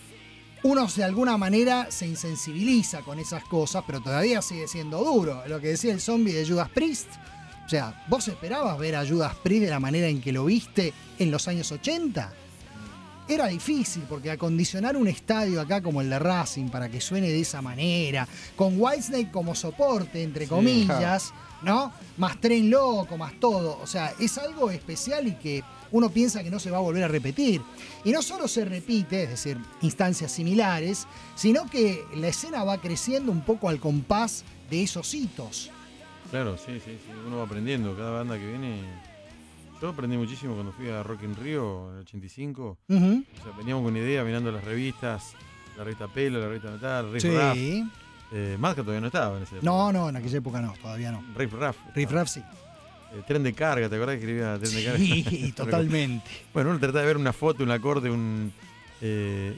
uno de alguna manera se insensibiliza con esas cosas, pero todavía sigue siendo duro. Lo que decía el zombie de Judas Priest. O sea, ¿vos esperabas ver a Judas Priest de la manera en que lo viste en los años ochenta? Era difícil, porque acondicionar un estadio acá como el de Racing para que suene de esa manera, con Whitesnake como soporte, entre comillas, ¿no? Más tren loco, más todo. O sea, es algo especial y que uno piensa que no se va a volver a repetir. Y no solo se repite, es decir, instancias similares, sino que la escena va creciendo un poco al compás de esos hitos. Claro, sí, sí, sí, uno va aprendiendo, cada banda que viene. Yo aprendí muchísimo cuando fui a Rock in Rio en el ochenta y cinco. Ujú. O sea, veníamos con una idea mirando las revistas, la revista Pelo, la revista Metal, Riff Raff. Sí. Eh, Madka todavía no estaba en ese No, no, en aquella época no, todavía no. Riff Raff. Riff Raff sí. Eh, tren de carga, ¿te acordás que escribía tren de carga? Sí, totalmente. Bueno, uno trataba de ver una foto, un acorde, un. eh,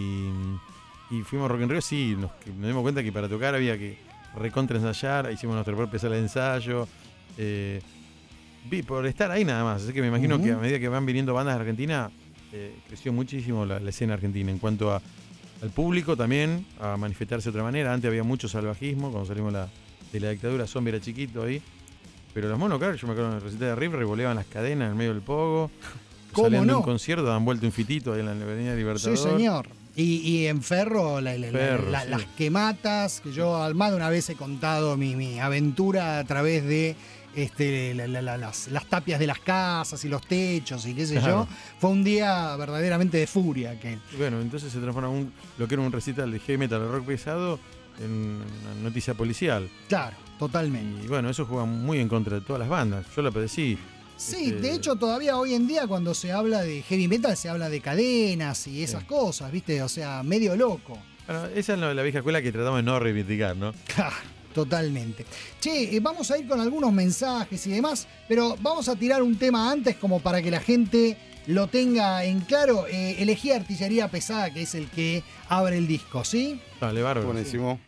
y, y fuimos a Rock in Rio, sí, nos, que nos dimos cuenta que para tocar había que recontra ensayar, hicimos nuestra propia sala de ensayo. Eh, vi por estar ahí nada más, así que me imagino Ujú. que a medida que van viniendo bandas de Argentina, eh, creció muchísimo la, la escena argentina en cuanto a, al público también, a manifestarse de otra manera. Antes había mucho salvajismo, cuando salimos la, de la dictadura, Zombie era chiquito ahí. Pero los monocar, yo me acuerdo en el recital de Riff, revoleaban las cadenas en el medio del pogo. ¿Cómo Salían de no? un concierto, daban vuelta un fitito ahí en la Avenida Libertador. Sí, señor. Y, y en Ferro, la- la- la- Ferro, la- sí. las quematas, que yo al más de una vez he contado mi, mi aventura a través de este, la- la- la- las, las tapias de las casas y los techos y qué sé Claro. yo. Fue un día verdaderamente de furia aquel. Y bueno, entonces se transforma en un, lo que era un recital de heavy metal, de rock pesado, en una noticia policial. Claro, totalmente. Y bueno, eso juega muy en contra de todas las bandas. Yo lo padecí. Sí, este, de hecho todavía hoy en día cuando se habla de heavy metal se habla de cadenas y esas Sí. cosas, ¿viste? O sea, medio loco. Bueno, esa es la, la vieja escuela que tratamos de no reivindicar, ¿no? Claro, totalmente. Che, eh, vamos a ir con algunos mensajes y demás, pero vamos a tirar un tema antes como para que la gente lo tenga en claro. Eh, elegí Artillería Pesada, que es el que abre el disco, ¿sí? Dale, bárbaro. Buenísimo.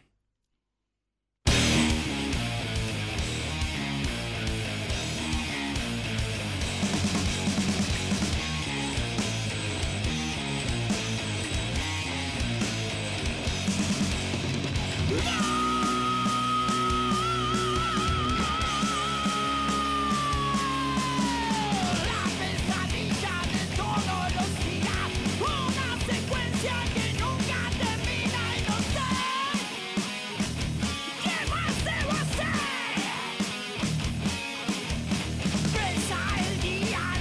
La pesadilla de todos los días, una secuencia que nunca termina y no sé qué más debo hacer. Pesa el día,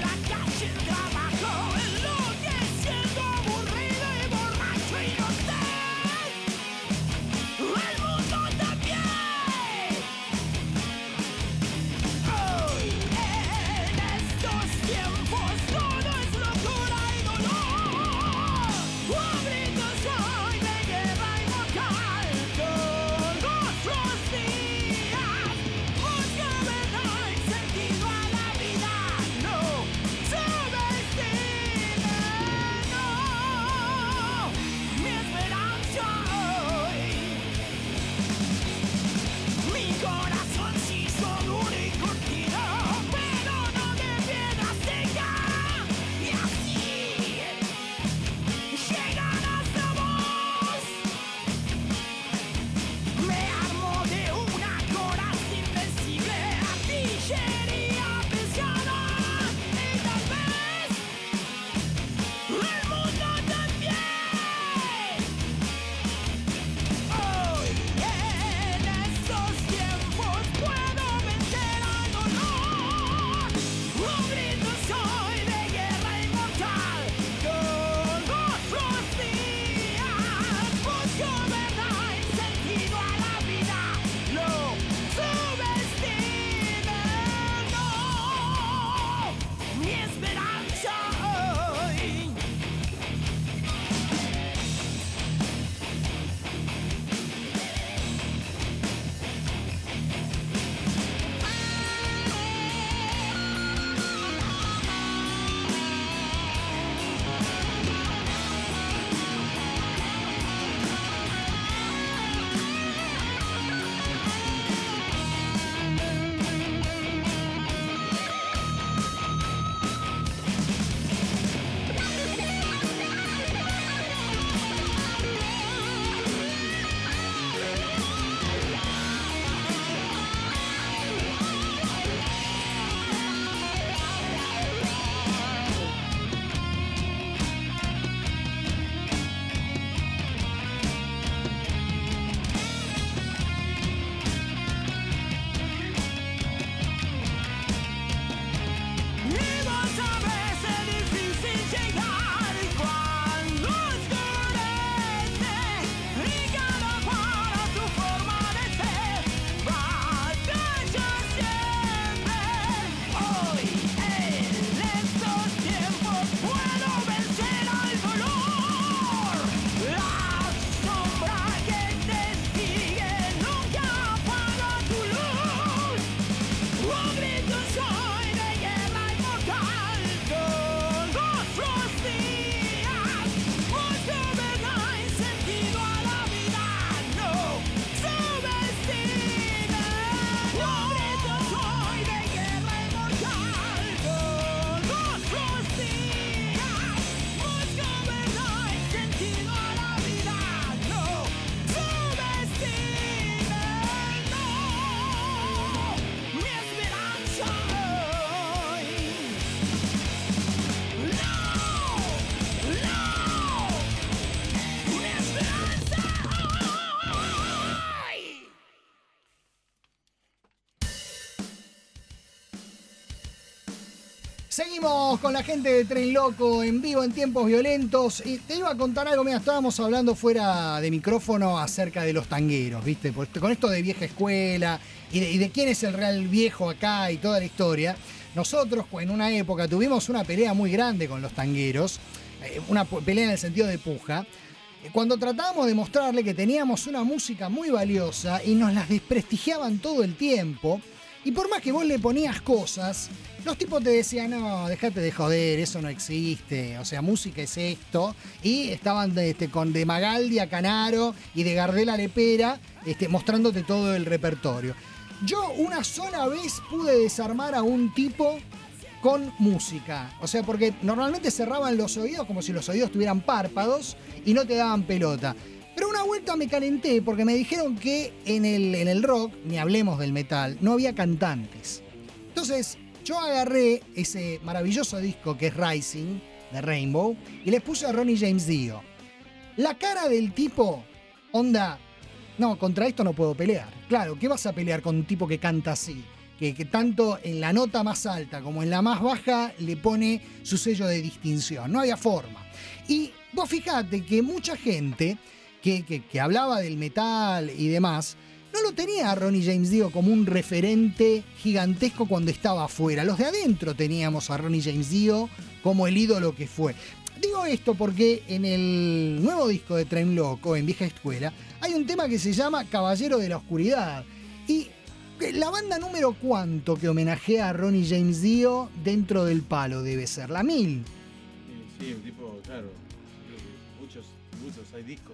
Seguimos con la gente de Tren Loco en vivo en Tiempos Violentos. Y te iba a contar algo, mira, estábamos hablando fuera de micrófono acerca de los tangueros, ¿viste? Pues con esto de vieja escuela y de, y de quién es el real viejo acá y toda la historia. Nosotros en una época tuvimos una pelea muy grande con los tangueros, una pelea en el sentido de puja, cuando tratábamos de mostrarle que teníamos una música muy valiosa y nos las desprestigiaban todo el tiempo. Y por más que vos le ponías cosas, los tipos te decían, no, déjate de joder, eso no existe. O sea, música es esto. Y estaban de, este, con de Magaldi a Canaro y de Gardel a Lepera, este, mostrándote todo el repertorio. Yo una sola vez pude desarmar a un tipo con música. O sea, porque normalmente cerraban los oídos como si los oídos tuvieran párpados y no te daban pelota. Pero una vuelta me calenté porque me dijeron que en el, en el rock, ni hablemos del metal, no había cantantes. Entonces yo agarré ese maravilloso disco que es Rising, de Rainbow, y les puse a Ronnie James Dio. La cara del tipo, onda, no, contra esto no puedo pelear. Claro, ¿qué vas a pelear con un tipo que canta así? Que, que tanto en la nota más alta como en la más baja le pone su sello de distinción. No había forma. Y vos fijate que mucha gente que, que, que hablaba del metal y demás, no lo tenía a Ronnie James Dio como un referente gigantesco cuando estaba afuera. Los de adentro teníamos a Ronnie James Dio como el ídolo que fue. Digo esto porque en el nuevo disco de Tren Loco, en Vieja Escuela, hay un tema que se llama Caballero de la Oscuridad. Y la banda número cuánto que homenajea a Ronnie James Dio dentro del palo debe ser, la mil. Sí, sí, un tipo, claro, muchos tributos, hay discos.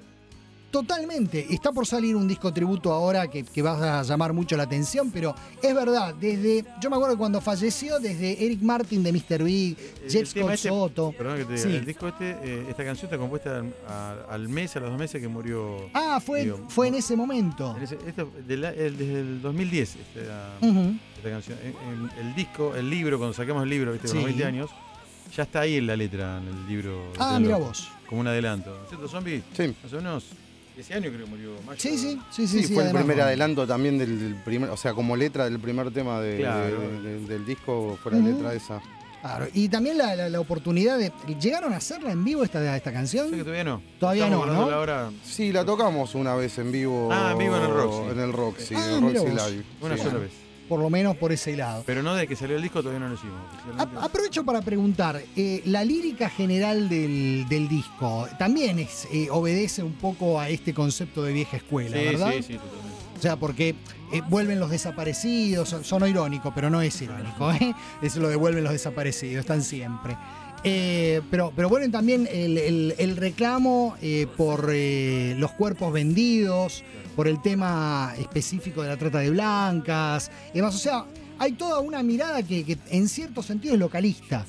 Totalmente. Está por salir un disco tributo ahora que, que va a llamar mucho la atención, pero es verdad, desde, yo me acuerdo cuando falleció, desde Eric Martin de mister Big, Jeff Scott este, Soto. Perdón que te diga, Sí. el disco este, eh, esta canción está compuesta al, a- al mes, a los dos meses que murió. Ah, fue, Dio. fue en ese momento. En ese- esto, de la- el- desde el dos mil diez, esta, Ujú. esta canción. En- en el disco, el libro, cuando saquemos el libro, ¿viste? Con Sí. los veinte años, ya está ahí en la letra, en el libro. de Ah, Tren mira Loco, vos. Como un adelanto. ¿Cierto, Zombie? Sí. Más o menos. Ese año creo que murió mayo. Sí, sí, sí, sí. Sí, sí, fue el además, primer bueno. adelanto también del, del primer, o sea, como letra del primer tema de, Claro. de- de- del disco, fue la Ujú. letra esa. Claro, y también la, la- la oportunidad de... ¿Llegaron a hacerla en vivo esta, esta canción? ¿Sabes que todavía no? Todavía Estamos no, guardándola ¿no? Ahora, Sí, la tocamos una vez en vivo. Ah, en vivo en el Roxy. En el Roxy, Ah, en mira Roxy vos. Live. una Sí. sola vez. Por lo menos por ese lado. Pero no de que salió el disco, todavía no lo hicimos. A- oficialmente. aprovecho para preguntar, eh, la lírica general del, del disco también es, eh, obedece un poco a este concepto de vieja escuela, Sí, ¿verdad? sí, sí, totalmente. O sea, porque eh, vuelven los desaparecidos, son, son irónicos, pero no es irónico, ¿eh? Es lo de vuelven los desaparecidos, están siempre. Eh, pero, pero vuelven también el, el- el reclamo eh, por eh, los cuerpos vendidos, por el tema específico de la trata de blancas y demás. O sea, hay toda una mirada que, que en cierto sentido es localista.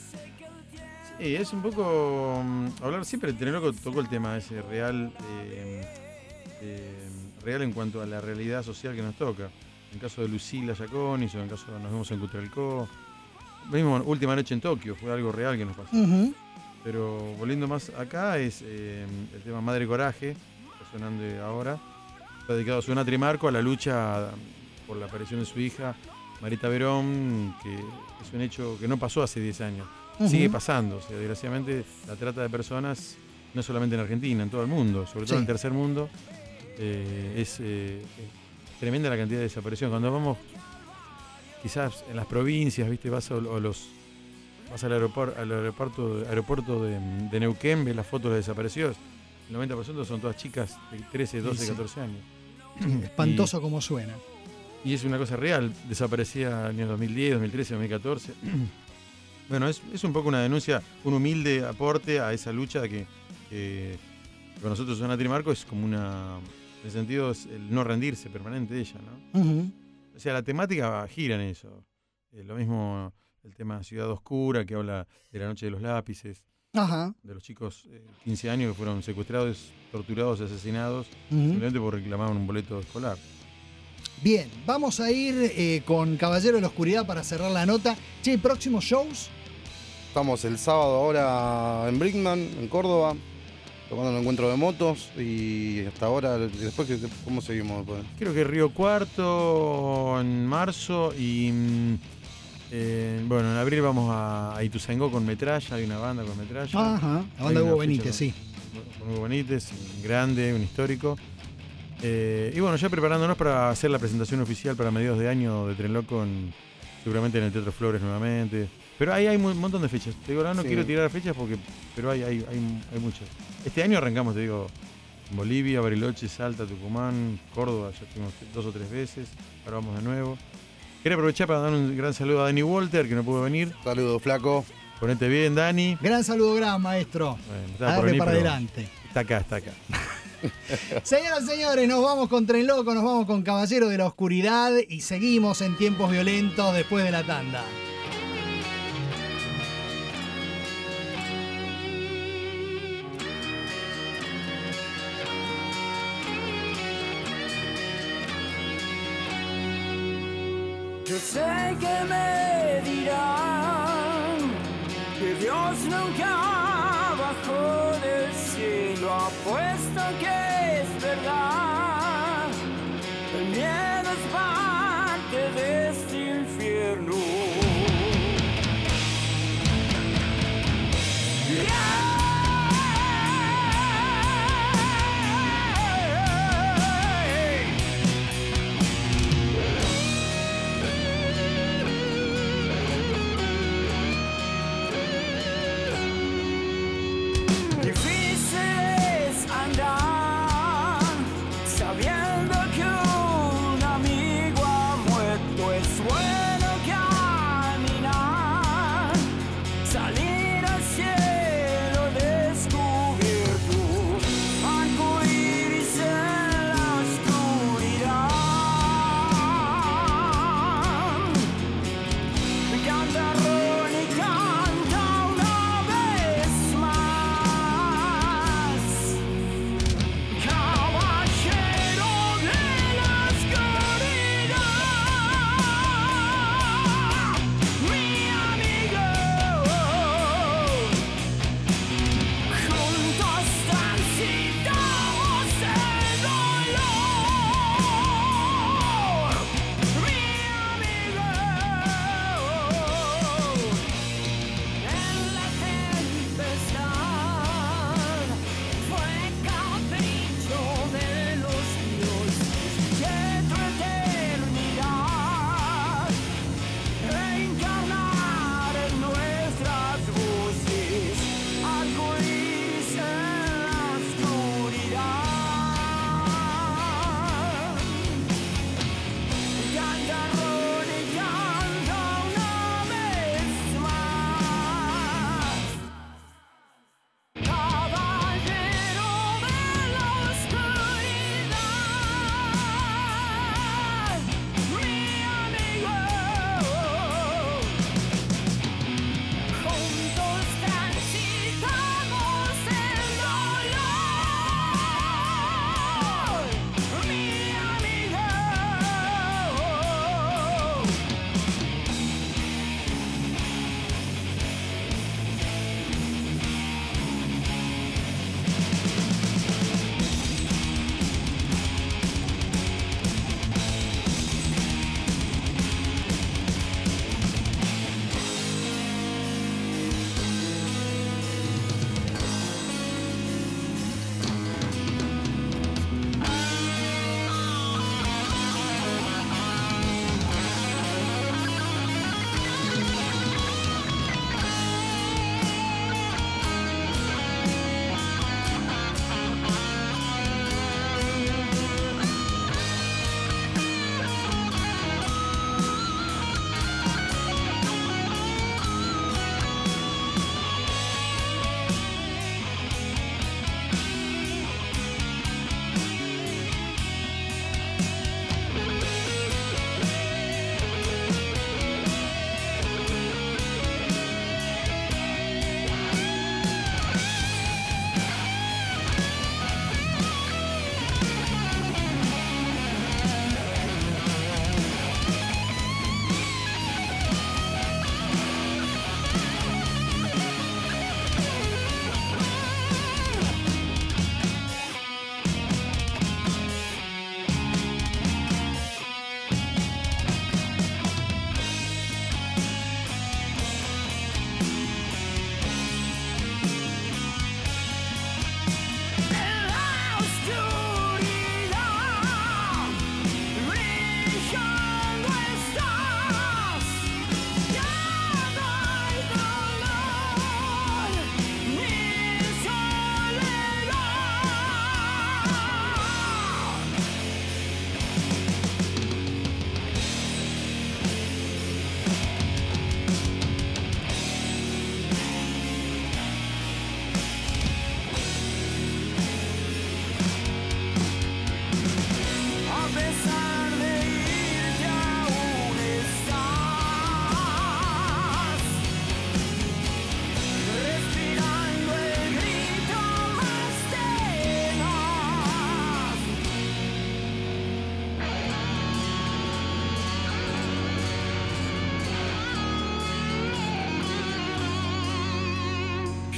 Sí, es un poco. mm, hablar siempre, Tren Loco tocó el tema ese real. eh, eh, real en cuanto a la realidad social que nos toca. En caso de Lucila Yaconis o en caso de Nos vemos en Cutralcó. Mismo Última Noche en Tokio, fue algo real que nos pasó. Ujú. Pero volviendo más acá es eh, el tema Madre Coraje, está sonando ahora. Está dedicado a Susana Trimarco, a la lucha por la aparición de su hija, Marita Verón, que es un hecho que no pasó hace diez años. Ujú. Sigue pasando, o sea, desgraciadamente la trata de personas, no solamente en Argentina, en todo el mundo, sobre todo Sí. en el tercer mundo, eh, es eh, es tremenda la cantidad de desapariciones. Cuando vamos, quizás en las provincias, viste, vas a, a los vas al aeropuerto, al aeropuerto, aeropuerto de, de Neuquén, ves las fotos de los desaparecidos, el noventa por ciento son todas chicas de trece, doce, Sí, sí. catorce años. Espantoso como suena. Y es una cosa real, desaparecía en el año dos mil diez, dos mil trece, dos mil catorce. Bueno, es, es un poco una denuncia, un humilde aporte a esa lucha que, que para nosotros Susana Trimarco es como una, en el sentido es el no rendirse permanente de ella, ¿no? Ujú. O sea, la temática gira en eso. Eh, lo mismo el tema Ciudad Oscura, que habla de la noche de los lápices, Ajá. de los chicos eh, quince años que fueron secuestrados, torturados, asesinados, Ujú. simplemente por reclamar un boleto escolar. Bien, vamos a ir eh, con Caballero de la Oscuridad para cerrar la nota. Che, próximos shows. Estamos el sábado ahora en Brickman, en Córdoba, tocando el encuentro de motos y hasta ahora, después, que- ¿cómo seguimos después? Creo que Río Cuarto en marzo y mm, Eh, bueno, en abril vamos a, a Ituzaingó con Metralla, hay una banda con Metralla. Ajá, la Hay banda de una Hugo fecha Benítez, con- sí. Con Hugo Benítez, un grande, un histórico. Eh, y bueno, ya preparándonos para hacer la presentación oficial para mediados de año de Tren Loco, en- seguramente en el Teatro Flores nuevamente. Pero ahí hay un montón de fechas. Te digo, no, no Sí. quiero tirar fechas porque, pero hay, hay, hay, hay muchas. Este año arrancamos, te digo, en Bolivia, Bariloche, Salta, Tucumán, Córdoba, ya estuvimos dos o tres veces. Ahora vamos de nuevo. Quería aprovechar para dar un gran saludo a Dani Walter, que no pudo venir. Saludos, flaco. Ponete bien, Dani. Gran saludo, gran maestro. Bueno, A estaba por darle venir, para pero adelante. Está acá, está acá. Señoras y señores, nos vamos con Tren Loco, nos vamos con Caballero de la Oscuridad y seguimos en Tiempos Violentos después de la tanda. Yo sé que me dirán que Dios nunca bajó del cielo, apuesto que es verdad. El miedo es parte de este infierno.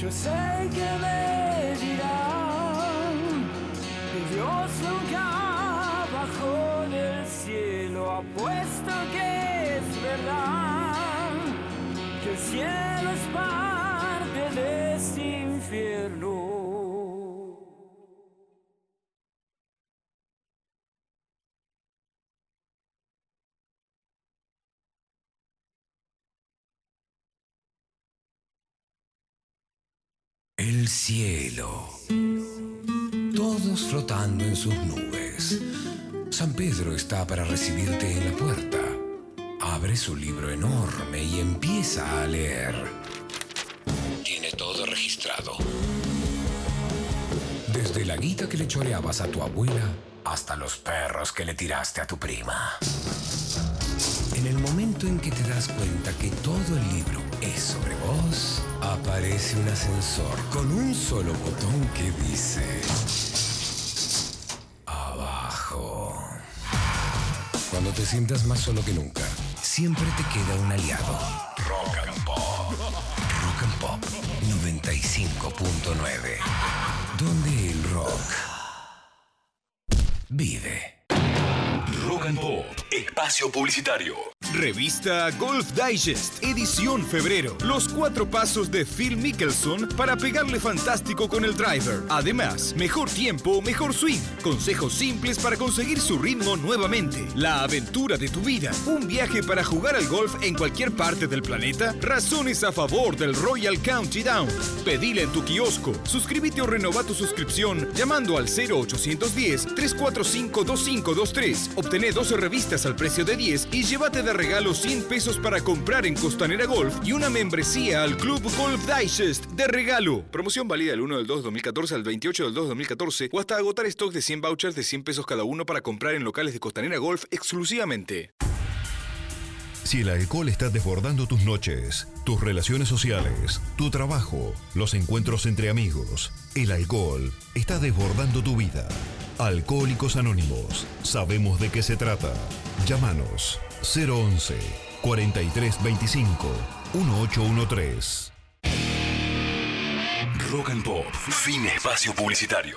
Yo sé que me dirán que Dios nunca bajó del cielo. Apuesto que es verdad, que el cielo es parte de este infierno. El cielo. Todos flotando en sus nubes. San Pedro está para recibirte en la puerta. Abre su libro enorme y empieza a leer. Tiene todo registrado. Desde la guita que le choreabas a tu abuela hasta los perros que le tiraste a tu prima. En el momento en que te das cuenta que todo el libro es sobre vos, aparece un ascensor con un solo botón que dice... abajo. Cuando te sientas más solo que nunca, siempre te queda un aliado. Rock and Pop. Rock and Pop noventa y cinco punto nueve. Donde el rock vive. Rock and Pop, espacio publicitario. Revista Golf Digest, edición febrero. Los cuatro pasos de Phil Mickelson para pegarle fantástico con el driver. Además, mejor tiempo, mejor swing. Consejos simples para conseguir su ritmo nuevamente. La aventura de tu vida. Un viaje para jugar al golf en cualquier parte del planeta. Razones a favor del Royal County Down. Pedile en tu kiosco. Suscríbete o renova tu suscripción llamando al cero ochocientos diez, trescientos cuarenta y cinco, veinticinco veintitrés. Obtené doce revistas al precio de diez y llévate de regalo cien pesos para comprar en Costanera Golf y una membresía al Club Golf Digest de regalo. Promoción válida del uno del dos de dos mil catorce al veintiocho del dos de dos mil catorce o hasta agotar stock de cien vouchers de cien pesos cada uno para comprar en locales de Costanera Golf exclusivamente. Si el alcohol está desbordando tus noches, tus relaciones sociales, tu trabajo, los encuentros entre amigos, el alcohol está desbordando tu vida. Alcohólicos Anónimos, sabemos de qué se trata. Llámanos cero once, cuarenta y tres veinticinco, dieciocho trece. Rock and Pop, fin espacio publicitario.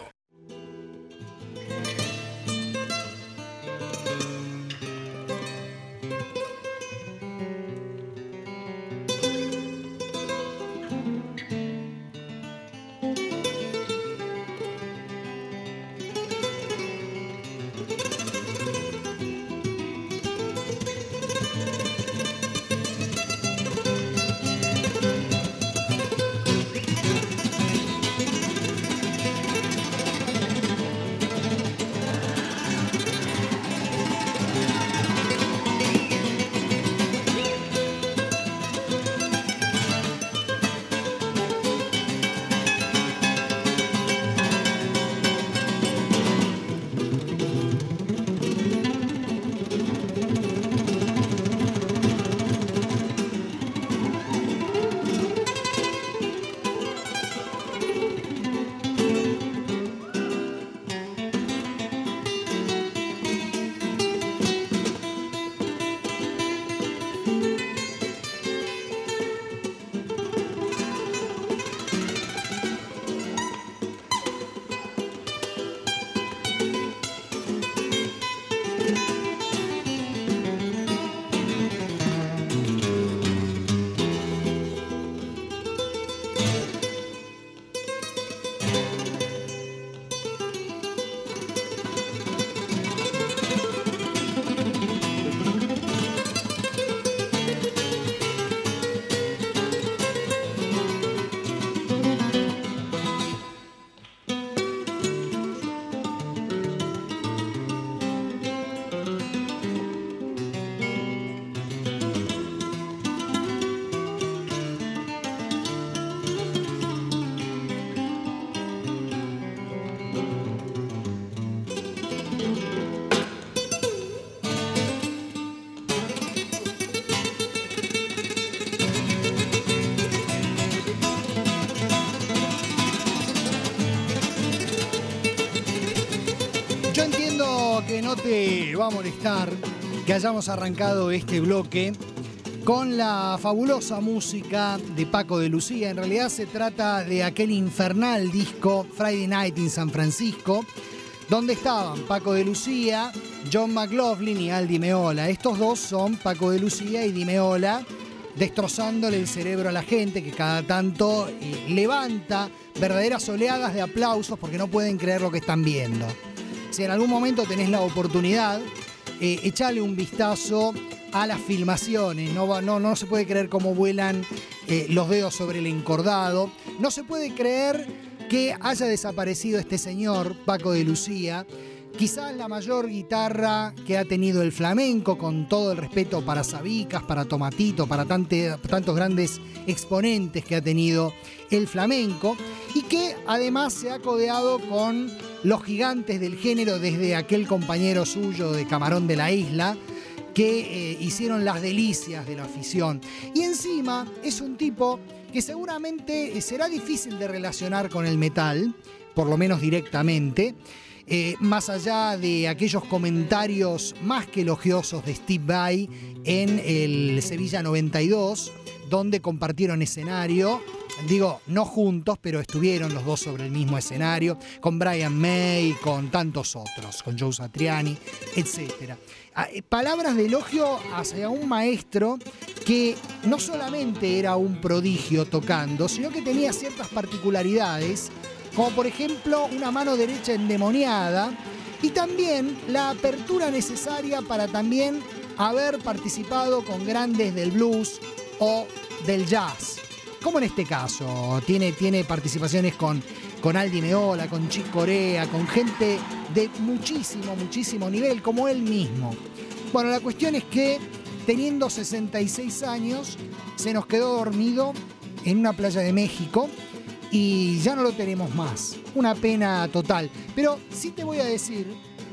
Que no te va a molestar que hayamos arrancado este bloque con la fabulosa música de Paco de Lucía. En realidad se trata de aquel infernal disco Friday Night in San Francisco, donde estaban Paco de Lucía, John McLaughlin y Al Di Meola. Estos dos son Paco de Lucía y Di Meola, destrozándole el cerebro a la gente, que cada tanto eh, levanta verdaderas oleadas de aplausos porque no pueden creer lo que están viendo. Si en algún momento tenés la oportunidad, eh, echale un vistazo a las filmaciones. No, no, no se puede creer cómo vuelan eh, los dedos sobre el encordado. No se puede creer que haya desaparecido este señor, Paco de Lucía. Quizás la mayor guitarra que ha tenido el flamenco, con todo el respeto para Sabicas, para Tomatito, para tante, tantos grandes exponentes que ha tenido el flamenco, y que además se ha codeado con los gigantes del género, desde aquel compañero suyo de Camarón de la Isla, que eh, hicieron las delicias de la afición. Y encima es un tipo que seguramente será difícil de relacionar con el metal, por lo menos directamente, eh, más allá de aquellos comentarios más que elogiosos de Steve Vai en el Sevilla noventa y dos, donde compartieron escenario, digo, no juntos, pero estuvieron los dos sobre el mismo escenario, con Brian May, con tantos otros, con Joe Satriani, etcétera. Palabras de elogio hacia un maestro que no solamente era un prodigio tocando, sino que tenía ciertas particularidades, como por ejemplo una mano derecha endemoniada, y también la apertura necesaria para también haber participado con grandes del blues o del jazz. Como en este caso, tiene, tiene participaciones con, con Al Di Meola, con Chick Corea, con gente de muchísimo, muchísimo nivel, como él mismo. Bueno, la cuestión es que, teniendo sesenta y seis años, se nos quedó dormido en una playa de México y ya no lo tenemos más. Una pena total. Pero sí te voy a decir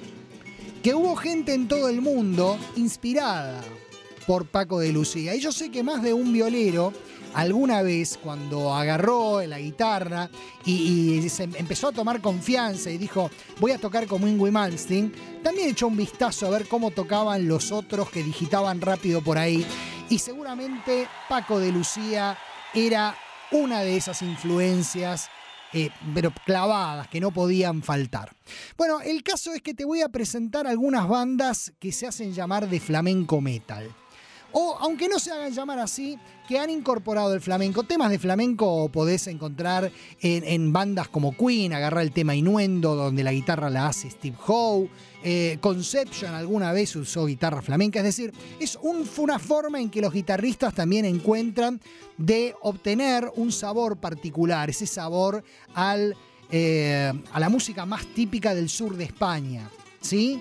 que hubo gente en todo el mundo inspirada por Paco de Lucía. Y yo sé que más de un violero alguna vez, cuando agarró la guitarra y, y se empezó a tomar confianza y dijo, voy a tocar como Yngwie Malmsteen, también echó un vistazo a ver cómo tocaban los otros que digitaban rápido por ahí. Y seguramente Paco de Lucía era una de esas influencias, eh, pero clavadas, que no podían faltar. Bueno, el caso es que te voy a presentar algunas bandas que se hacen llamar de flamenco metal. O, aunque no se hagan llamar así, que han incorporado el flamenco. Temas de flamenco podés encontrar en, en bandas como Queen, agarrar el tema Innuendo, donde la guitarra la hace Steve Howe. Eh, Conception alguna vez usó guitarra flamenca. Es decir, es un, una forma en que los guitarristas también encuentran de obtener un sabor particular, ese sabor al, eh, a la música más típica del sur de España, ¿sí?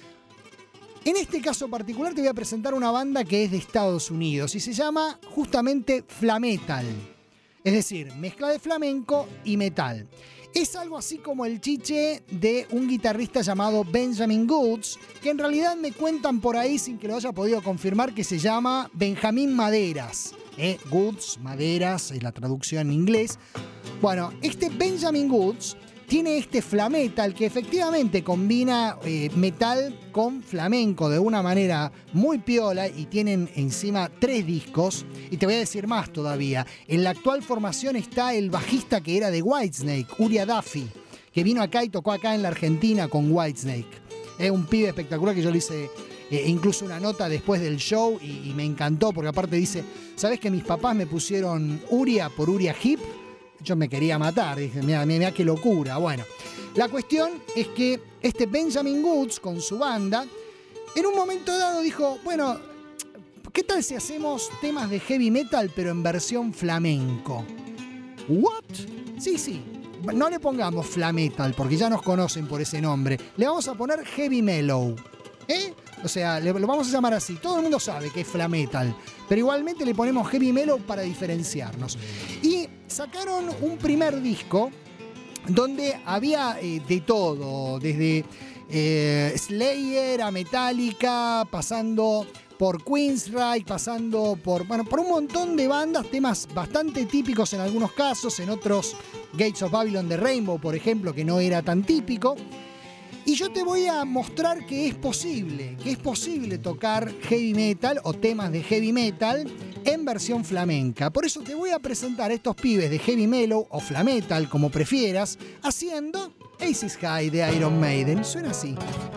En este caso particular te voy a presentar una banda que es de Estados Unidos y se llama justamente Flametal. Es decir, mezcla de flamenco y metal. Es algo así como el chiche de un guitarrista llamado Benjamin Goods, que en realidad me cuentan por ahí, sin que lo haya podido confirmar, que se llama Benjamín Maderas. ¿Eh? Goods, Maderas, es la traducción en inglés. Bueno, este Benjamin Goods tiene este flametal que efectivamente combina eh, metal con flamenco de una manera muy piola, y tienen encima tres discos. Y te voy a decir más todavía. En la actual formación está el bajista que era de Whitesnake, Uriah Duffy, que vino acá y tocó acá en la Argentina con Whitesnake. Es un pibe espectacular que yo le hice eh, incluso una nota después del show y, y me encantó, porque aparte dice, ¿sabés que mis papás me pusieron Uriah por Uriah Heep? Yo me quería matar, dije, mira, mira qué locura. Bueno, la cuestión es que este Benjamin Goods con su banda, en un momento dado dijo, bueno, ¿qué tal si hacemos temas de heavy metal pero en versión flamenco? ¿What? Sí, sí, no le pongamos flametal porque ya nos conocen por ese nombre. Le vamos a poner heavy mellow, ¿eh? O sea, le, lo vamos a llamar así. Todo el mundo sabe que es flametal, pero igualmente le ponemos heavy mellow para diferenciarnos. Y sacaron un primer disco donde había eh, de todo, desde eh, Slayer a Metallica, pasando por Queensryche, pasando por, bueno, por un montón de bandas, temas bastante típicos en algunos casos, en otros Gates of Babylon de Rainbow, por ejemplo, que no era tan típico. Y yo te voy a mostrar que es posible, que es posible tocar heavy metal o temas de heavy metal en versión flamenca. Por eso te voy a presentar a estos pibes de heavy mellow o flametal, como prefieras, haciendo Aces High de Iron Maiden. Suena así.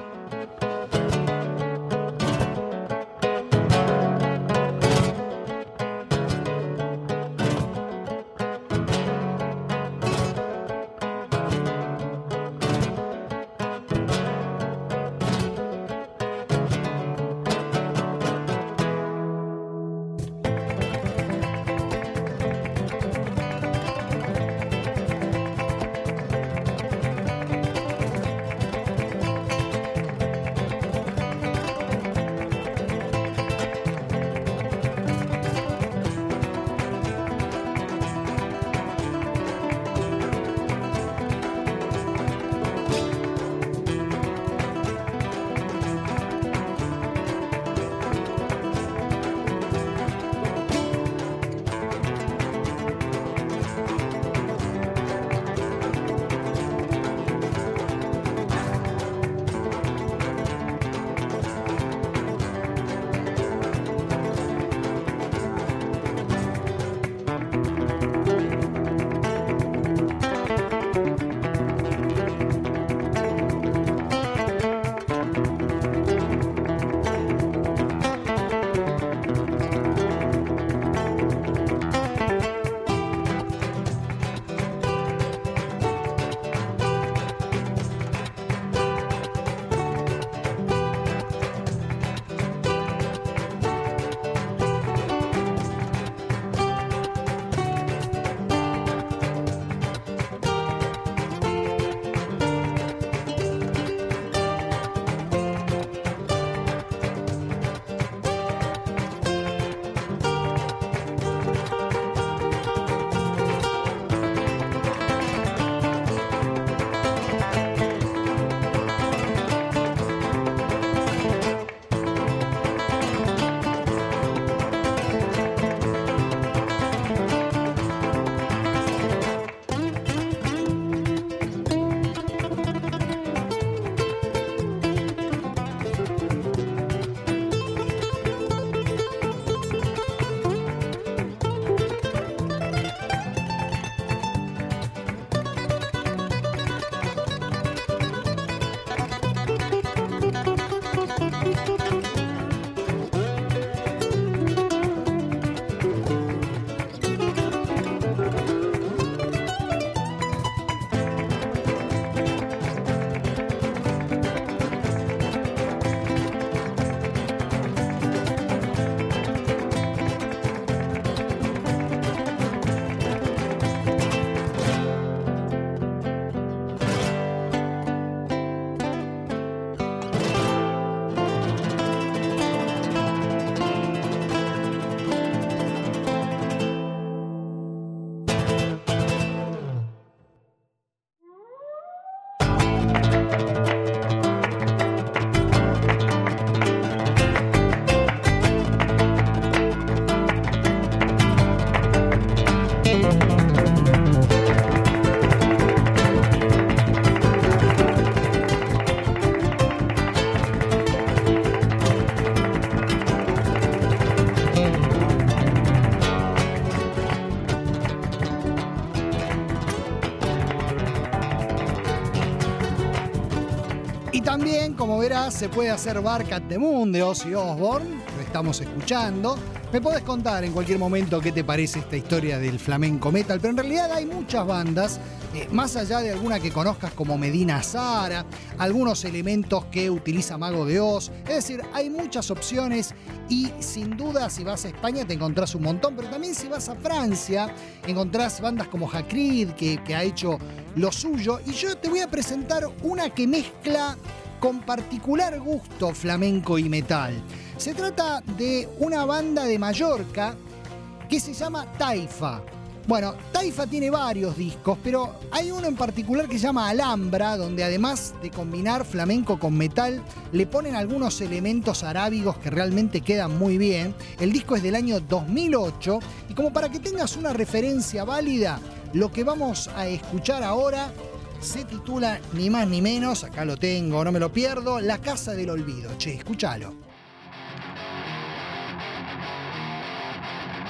Y también, como verás, se puede hacer Bark at the Moon de Ozzy Osbourne, lo estamos escuchando. Me podés contar en cualquier momento qué te parece esta historia del flamenco metal, pero en realidad hay muchas bandas, eh, más allá de alguna que conozcas como Medina Zara, algunos elementos que utiliza Mago de Oz, es decir, hay muchas opciones y sin duda si vas a España te encontrás un montón, pero también si vas a Francia encontrás bandas como Hakrid, que, que ha hecho lo suyo, y yo te voy a presentar una que mezcla con particular gusto flamenco y metal. Se trata de una banda de Mallorca que se llama Taifa. Bueno, Taifa tiene varios discos, pero hay uno en particular que se llama Alhambra, donde además de combinar flamenco con metal, le ponen algunos elementos arábigos que realmente quedan muy bien. El disco es del año dos mil ocho y como para que tengas una referencia válida, lo que vamos a escuchar ahora se titula ni más ni menos, acá lo tengo, no me lo pierdo, La Casa del Olvido. Che, escúchalo.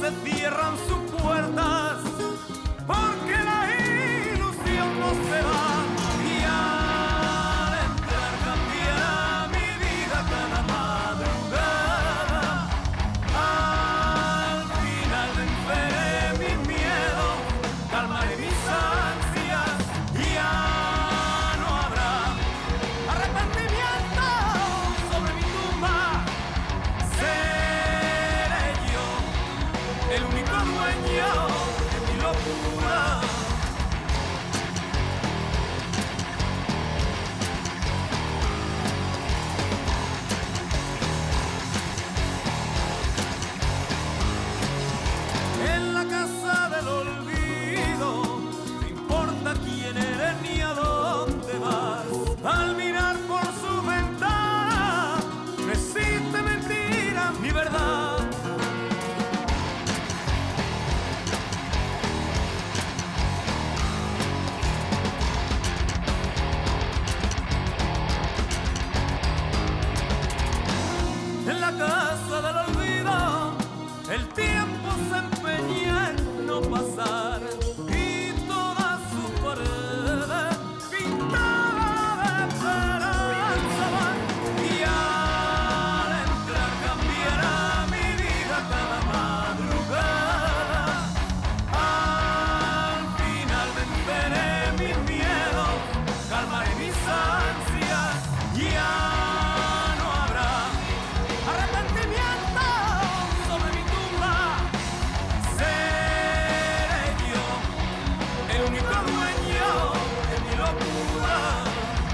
se cierran sus puertas, porque la ilusión no se va. Y al entrar cambiará mi vida cada madrugada. Al final venceré mis miedos, calmaré mis ansias y ya no habrá arrepentimiento sobre mi tumba. Seré yo el único dueño de mi locura. En la casa del olvido, no importa quién eres ni a dónde vas. Al mirar por su ventana, no existe mentira ni verdad. En la casa del olvido, el tiempo se empeña en no pasar y todas sus paredes pintadas de esperanza van. Y al entrar cambiará mi vida cada madrugada. Al final venceré mis miedos, calmaré mis ansias y ya no habrá arrepentimiento sobre mi tumba. Seré yo el único dueño de mi locura.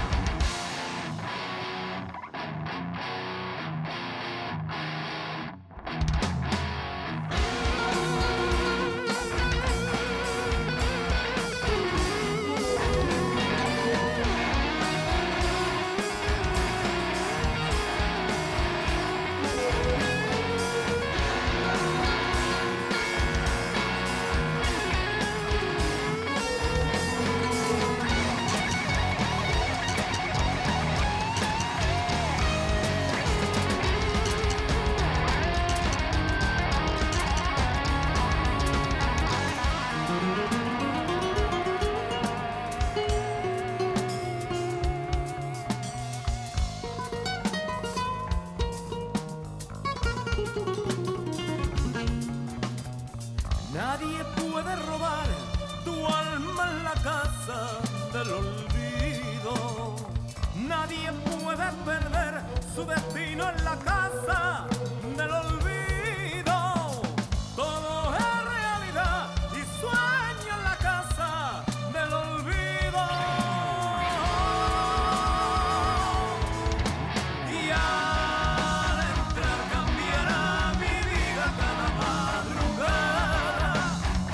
Nadie puede robar tu alma en la casa del olvido. Nadie puede perder su destino en la casa del olvido. Todo es realidad y sueño en la casa del olvido. Y al entrar cambiará mi vida cada madrugada.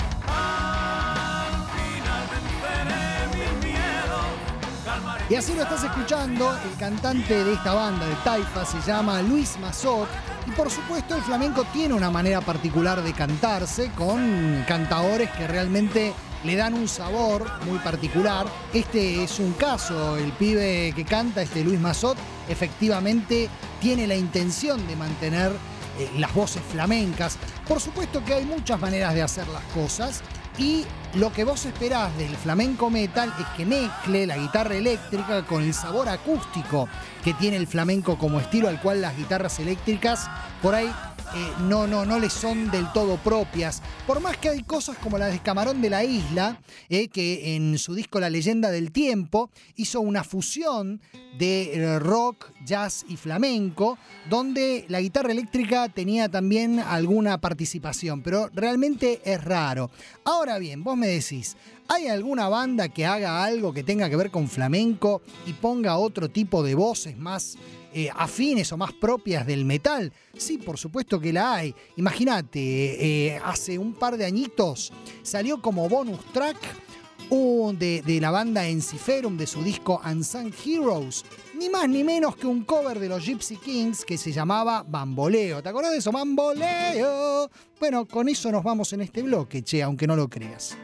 Al final venceré mis miedos, calmaré. Y así lo estás escuchando, el cantante de esta banda de Taifa se llama Luis Massot. Y por supuesto el flamenco tiene una manera particular de cantarse, con cantadores que realmente le dan un sabor muy particular. Este es un caso, el pibe que canta, este Luis Massot, efectivamente tiene la intención de mantener eh, las voces flamencas. Por supuesto que hay muchas maneras de hacer las cosas, y lo que vos esperás del flamenco metal es que mezcle la guitarra eléctrica con el sabor acústico que tiene el flamenco como estilo, al cual las guitarras eléctricas por ahí eh, no, no, no les son del todo propias. Por más que hay cosas como la de Camarón de la Isla, eh, que en su disco La Leyenda del Tiempo hizo una fusión de eh, rock, jazz y flamenco, donde la guitarra eléctrica tenía también alguna participación, pero realmente es raro. Ahora bien, vos me decís, ¿hay alguna banda que haga algo que tenga que ver con flamenco y ponga otro tipo de voces más eh, afines o más propias del metal? Sí, por supuesto que la hay. Imagínate, eh, hace un par de añitos salió como bonus track un de, de la banda Ensiferum, de su disco Unsung Heroes, ni más ni menos que un cover de los Gypsy Kings que se llamaba Bamboleo. ¿Te acordás de eso? ¡Bamboleo! Bueno, con eso nos vamos en este bloque, che, aunque no lo creas.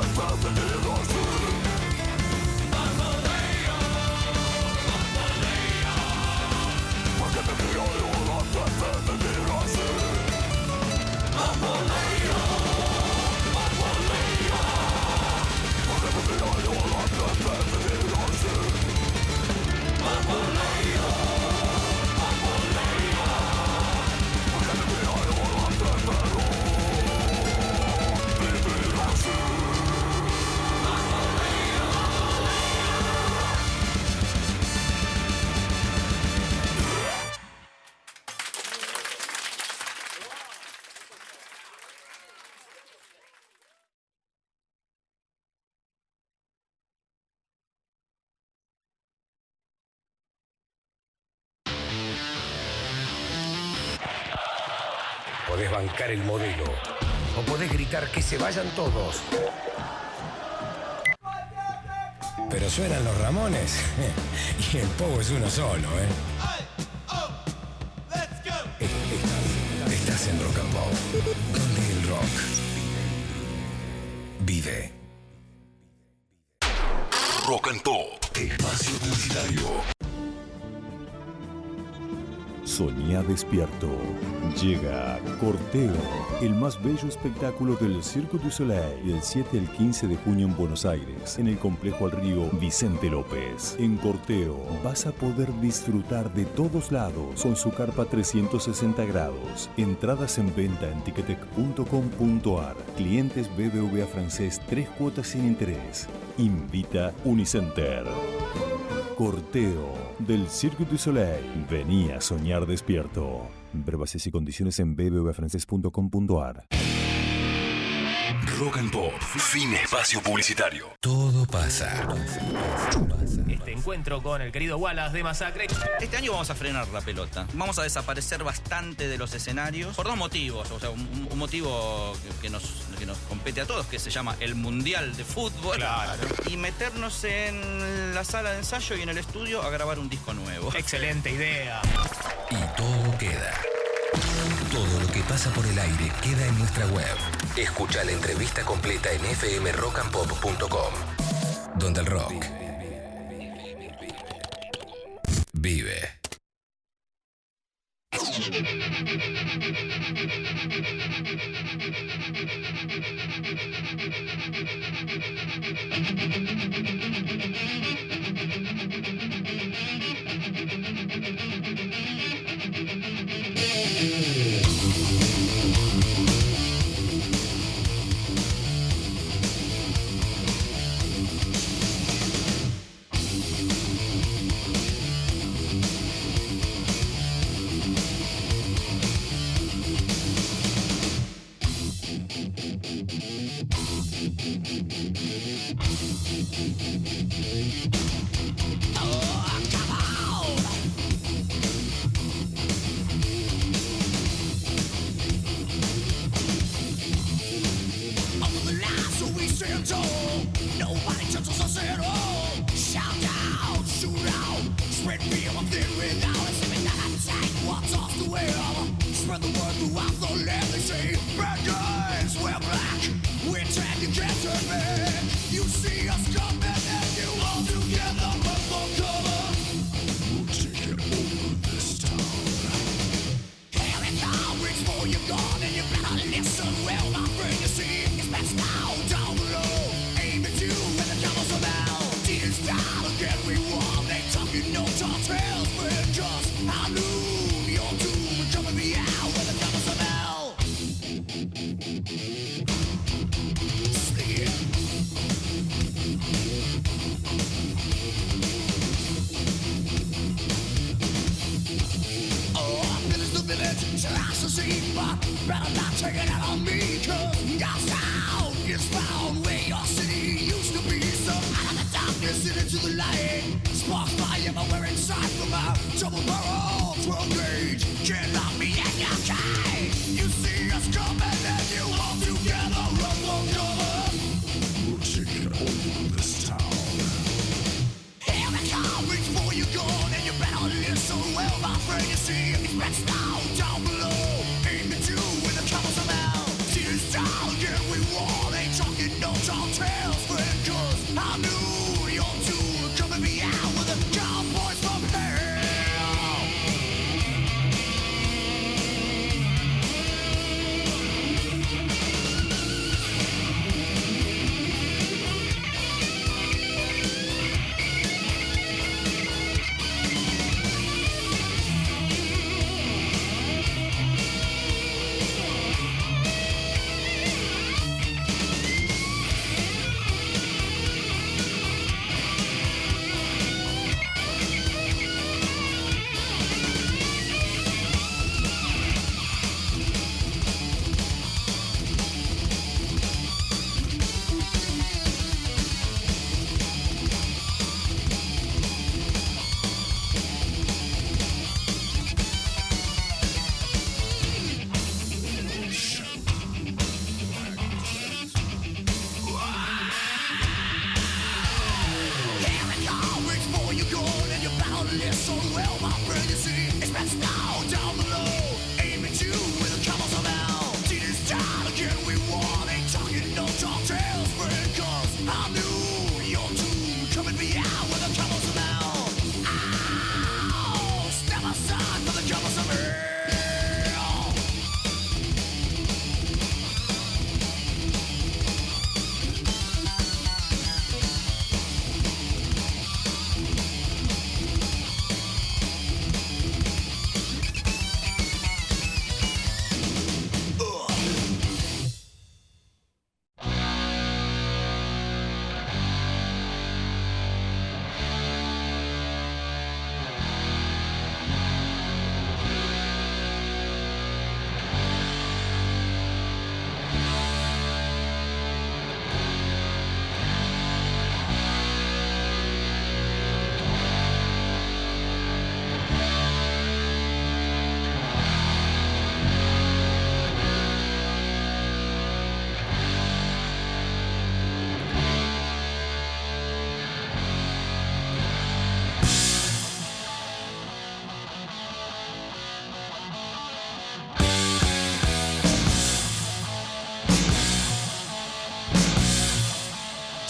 Podés bancar el modelo o podés gritar que se vayan todos. Pero suenan los Ramones y el pogo es uno solo, ¿eh? Estás, estás en Rock and Pop, donde el rock vive. Rock and Pop, espacio publicitario. Soñá despierto. Llega Corteo, el más bello espectáculo del Cirque du Soleil, del siete al quince de junio en Buenos Aires, en el complejo al río Vicente López. En Corteo vas a poder disfrutar de todos lados con su carpa trescientos sesenta grados. Entradas en venta en ticketek punto com punto ar. Clientes B B V A francés, tres cuotas sin interés. Invita Unicenter. Corteo del Cirque du Soleil. Vení a soñar despierto. Ver bases y condiciones en b b v francés punto com punto ar. Rock and Pop, fin espacio publicitario. Todo pasa. Este encuentro con el querido Wallace de Masacre. Este año vamos a frenar la pelota. Vamos a desaparecer bastante de los escenarios por dos motivos. O sea, un, un motivo que nos, que nos compete a todos, que se llama el Mundial de Fútbol. Claro. Y meternos en la sala de ensayo y en el estudio a grabar un disco nuevo. Excelente idea. Y todo queda. Todo lo que pasa por el aire queda en nuestra web. Escucha la entrevista completa en f m rock and pop punto com, donde el rock vive. Down, get we war, they talking no tall tales.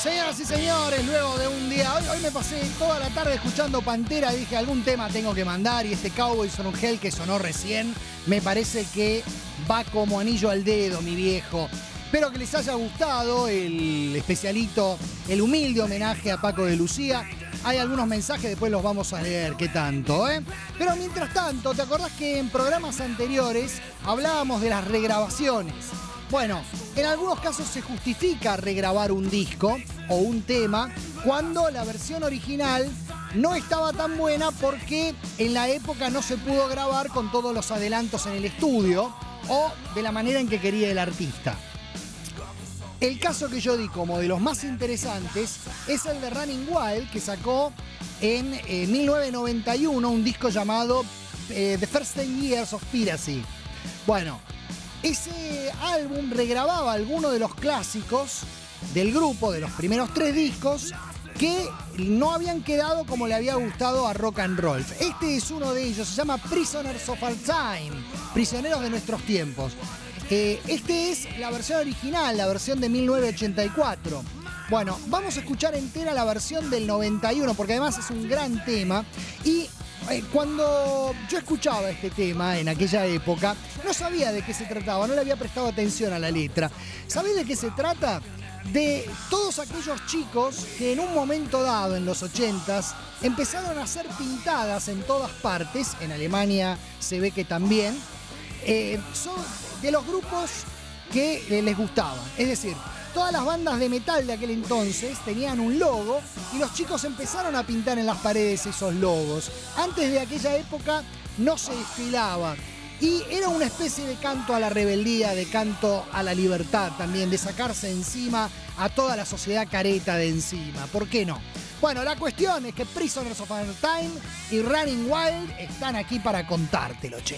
Señoras y señores, luego de un día, hoy, hoy me pasé toda la tarde escuchando Pantera, dije algún tema tengo que mandar y este Cowboys on Hell que sonó recién, me parece que va como anillo al dedo, mi viejo. Espero que les haya gustado el especialito, el humilde homenaje a Paco de Lucía. Hay algunos mensajes, después los vamos a leer, qué tanto, ¿eh? Pero mientras tanto, ¿te acordás que en programas anteriores hablábamos de las regrabaciones? Bueno, en algunos casos se justifica regrabar un disco o un tema cuando la versión original no estaba tan buena porque en la época no se pudo grabar con todos los adelantos en el estudio o de la manera en que quería el artista. El caso que yo di como de los más interesantes es el de Running Wild, que sacó en eh, mil novecientos noventa y uno un disco llamado eh, The First Ten Years of Piracy. Bueno, ese álbum regrababa algunos de los clásicos del grupo, de los primeros tres discos, que no habían quedado como le había gustado a Rock and Roll. Este es uno de ellos, se llama Prisoners of Our Time, Prisioneros de Nuestros Tiempos. Eh, este es la versión original, la versión de mil novecientos ochenta y cuatro. Bueno, vamos a escuchar entera la versión del noventa y uno, porque además es un gran tema. Y eh, cuando yo escuchaba este tema en aquella época, no sabía de qué se trataba, no le había prestado atención a la letra. ¿Sabés de qué se trata? De todos aquellos chicos que en un momento dado, en los ochentas, empezaron a ser pintadas en todas partes, en Alemania se ve que también, eh, son de los grupos que eh, les gustaban. Es decir, todas las bandas de metal de aquel entonces tenían un logo y los chicos empezaron a pintar en las paredes esos logos. Antes de aquella época no se desfilaba. Y era una especie de canto a la rebeldía, de canto a la libertad también, de sacarse encima a toda la sociedad careta de encima. ¿Por qué no? Bueno, la cuestión es que Prisoners of Our Time y Running Wild están aquí para contártelo, che.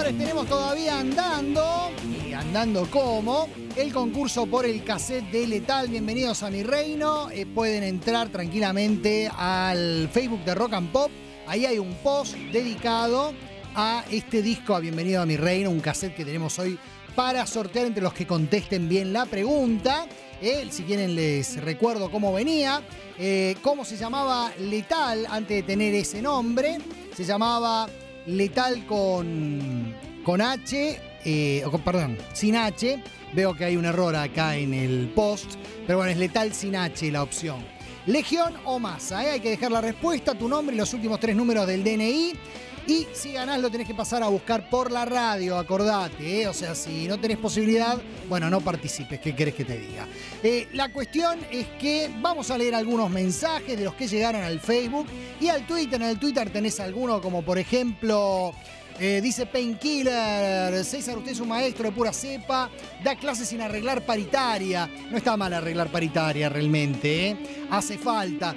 señores, tenemos todavía andando, y andando como, el concurso por el cassette de Letal. Bienvenidos a mi reino. Eh, pueden entrar tranquilamente al Facebook de Rock and Pop. Ahí hay un post dedicado a este disco, a Bienvenido a mi reino, un cassette que tenemos hoy para sortear entre los que contesten bien la pregunta. Eh, si quieren les recuerdo cómo venía, eh, cómo se llamaba Letal antes de tener ese nombre. Se llamaba Letal con, con H, eh, o con, perdón, sin H. Veo que hay un error acá en el post, pero bueno, es Letal sin H la opción. Legión o masa, ¿eh? Hay que dejar la respuesta, tu nombre y los últimos tres números del D N I. Y si ganás lo tenés que pasar a buscar por la radio, acordate, ¿eh? O sea, si no tenés posibilidad, bueno, no participes, ¿qué querés que te diga? Eh, la cuestión es que vamos a leer algunos mensajes de los que llegaron al Facebook y al Twitter. En el Twitter tenés alguno como, por ejemplo, eh, dice Painkiller, César, usted es un maestro de pura cepa, da clases sin arreglar paritaria. No está mal arreglar paritaria realmente, ¿eh? Hace falta.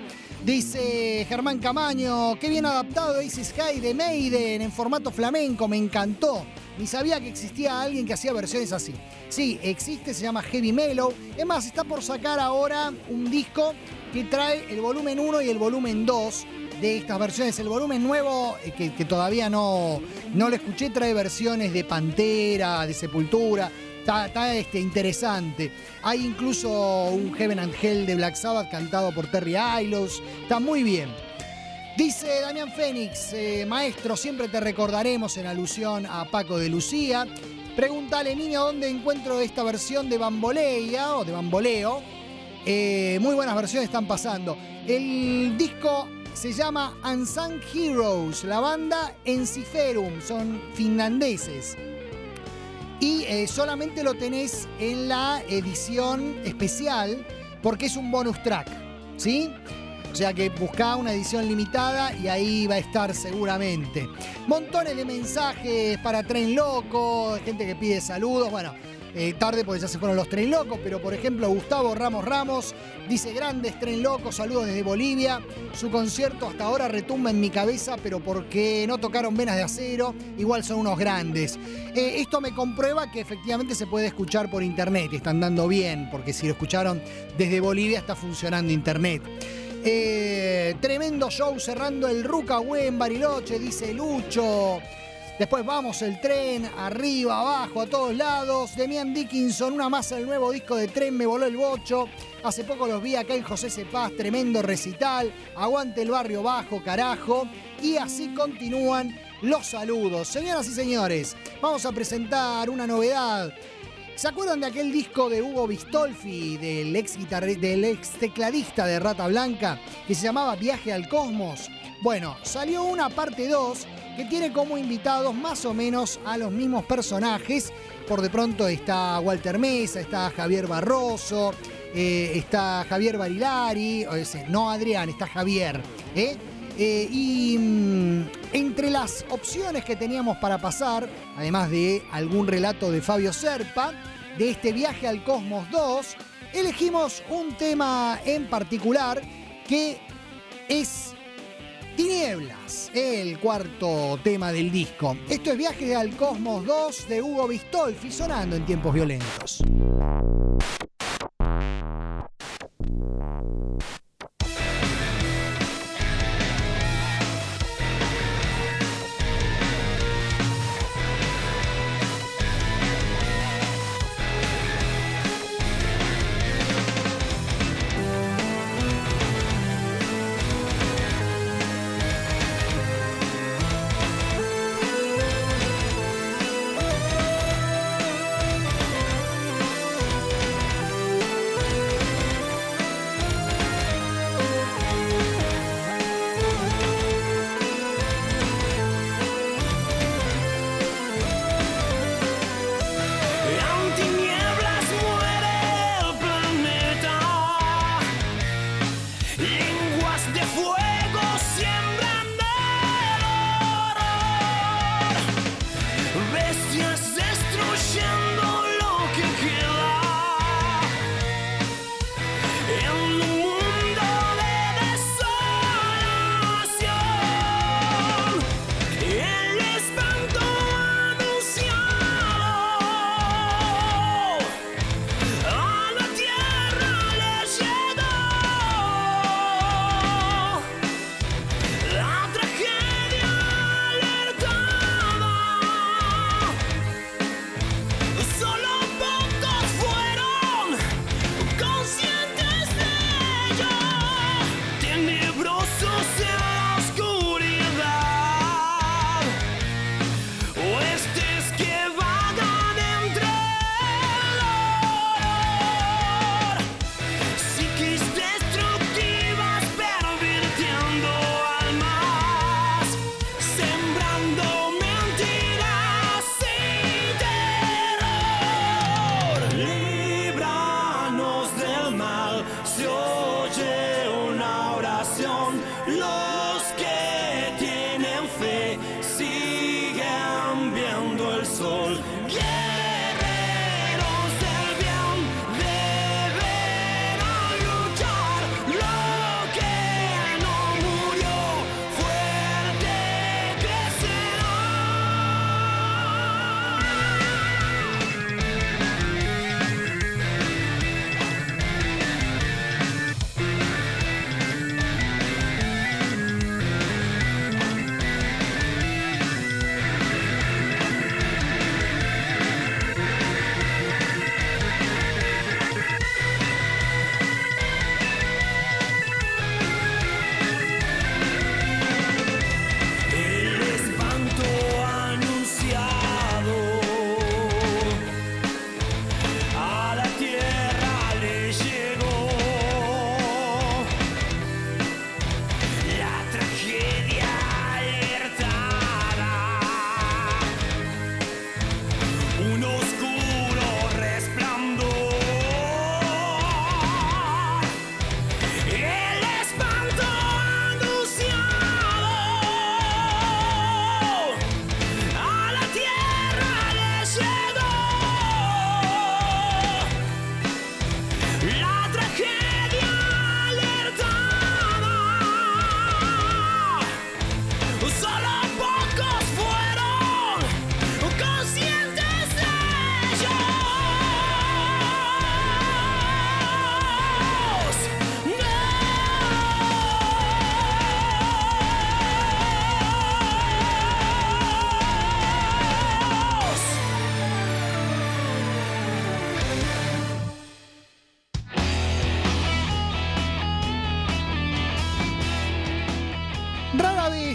Dice Germán Camaño, qué bien adaptado Ace Sky de Maiden en formato flamenco, me encantó. Ni sabía que existía alguien que hacía versiones así. Sí, existe, se llama Heavy Mellow. Es más, está por sacar ahora un disco que trae el volumen uno y el volumen dos de estas versiones. El volumen nuevo, que, que todavía no, no lo escuché, trae versiones de Pantera, de Sepultura. Está, está este, interesante. Hay incluso un Heaven and Hell de Black Sabbath cantado por Terry Ailos. Está muy bien. Dice Damián Fénix, eh, maestro, siempre te recordaremos en alusión a Paco de Lucía. Pregúntale, niño, ¿dónde encuentro esta versión de Bambolea o de Bamboleo? Eh, muy buenas versiones están pasando. El disco se llama Unsung Heroes, la banda Enciferum, son finlandeses. Y eh, solamente lo tenés en la edición especial porque es un bonus track, ¿sí? O sea que buscá una edición limitada y ahí va a estar seguramente. Montones de mensajes para Tren Loco, gente que pide saludos. Bueno, eh, tarde porque ya se fueron los Tren Locos, pero por ejemplo Gustavo Ramos Ramos dice, grandes Tren Locos, saludos desde Bolivia. Su concierto hasta ahora retumba en mi cabeza, pero porque no tocaron Venas de Acero, igual son unos grandes. Eh, esto me comprueba que efectivamente se puede escuchar por internet, están dando bien, porque si lo escucharon desde Bolivia está funcionando internet. Eh, tremendo show cerrando el Rucahué en Bariloche, dice Lucho. Después vamos el tren, arriba, abajo, a todos lados. Demian Dickinson, una masa del nuevo disco de Tren, me voló el bocho. Hace poco los vi acá en José Cepaz, tremendo recital. Aguante el barrio bajo, carajo. Y así continúan los saludos. Señoras y señores, vamos a presentar una novedad. ¿Se acuerdan de aquel disco de Hugo Bistolfi, del ex, guitarri- del ex tecladista de Rata Blanca, que se llamaba Viaje al Cosmos? Bueno, salió una parte dos que tiene como invitados más o menos a los mismos personajes. Por de pronto está Walter Mesa, está Javier Barroso, eh, está Javier Barilari, o ese, no Adrián, está Javier. ¿eh? Eh, y mmm, entre las opciones que teníamos para pasar, además de algún relato de Fabio Serpa, de este Viaje al Cosmos dos, elegimos un tema en particular que es Tinieblas, el cuarto tema del disco. Esto es Viaje al Cosmos dos de Hugo Bistolfi, sonando en Tiempos Violentos.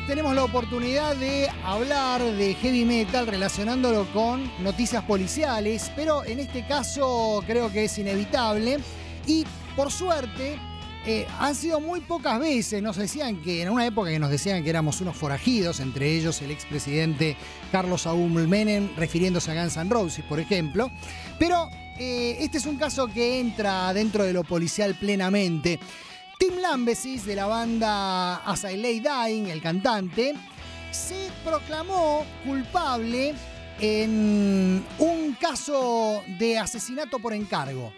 tenemos la oportunidad de hablar de heavy metal relacionándolo con noticias policiales, pero en este caso creo que es inevitable y por suerte eh, han sido muy pocas veces. Nos decían que en una época que nos decían que éramos unos forajidos, entre ellos el expresidente Carlos Saúl Menem, refiriéndose a Guns N' Roses, por ejemplo, pero eh, este es un caso que entra dentro de lo policial plenamente. Tim Lambesis, de la banda As I Lay Dying, el cantante, se proclamó culpable en un caso de asesinato por encargo.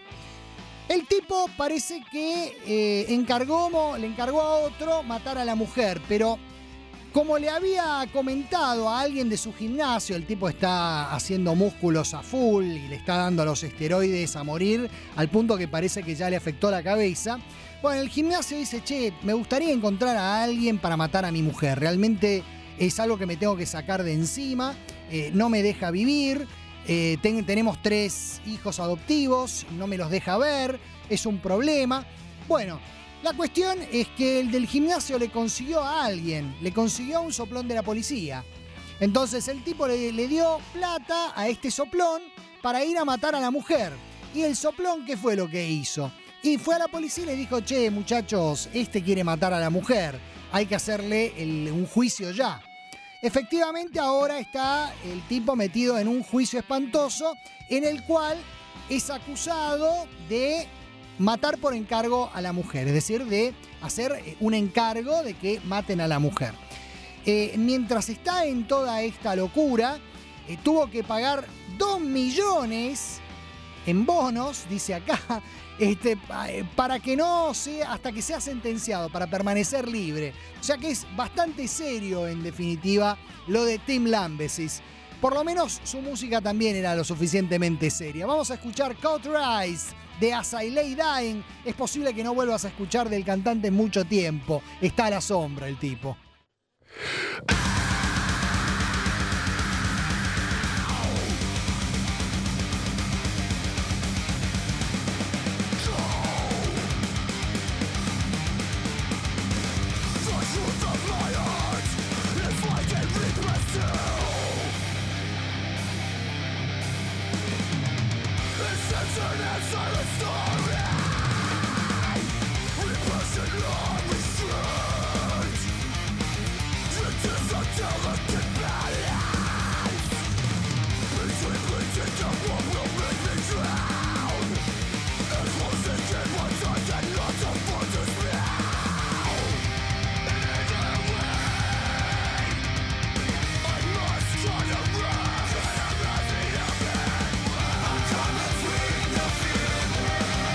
El tipo parece que eh, encargó, le encargó a otro matar a la mujer, pero como le había comentado a alguien de su gimnasio, el tipo está haciendo músculos a full y le está dando los esteroides a morir, al punto que parece que ya le afectó la cabeza. Bueno, el gimnasio dice, che, me gustaría encontrar a alguien para matar a mi mujer. Realmente es algo que me tengo que sacar de encima. Eh, no me deja vivir. Eh, ten, tenemos tres hijos adoptivos. No me los deja ver. Es un problema. Bueno, la cuestión es que el del gimnasio le consiguió a alguien. Le consiguió un soplón de la policía. Entonces el tipo le, le dio plata a este soplón para ir a matar a la mujer. ¿Y el soplón qué fue lo que hizo? Y fue a la policía y le dijo, che, muchachos, este quiere matar a la mujer. Hay que hacerle el, un juicio ya. Efectivamente, ahora está el tipo metido en un juicio espantoso en el cual es acusado de matar por encargo a la mujer. Es decir, de hacer un encargo de que maten a la mujer. Eh, mientras está en toda esta locura, eh, tuvo que pagar dos millones en bonos, dice acá, Este, para que no sea, hasta que sea sentenciado, para permanecer libre. O sea que es bastante serio, en definitiva, lo de Tim Lambesis. Por lo menos su música también era lo suficientemente seria. Vamos a escuchar Cut Rise de As I Lay Dying. Es posible que no vuelvas a escuchar del cantante en mucho tiempo. Está a la sombra el tipo. Trying to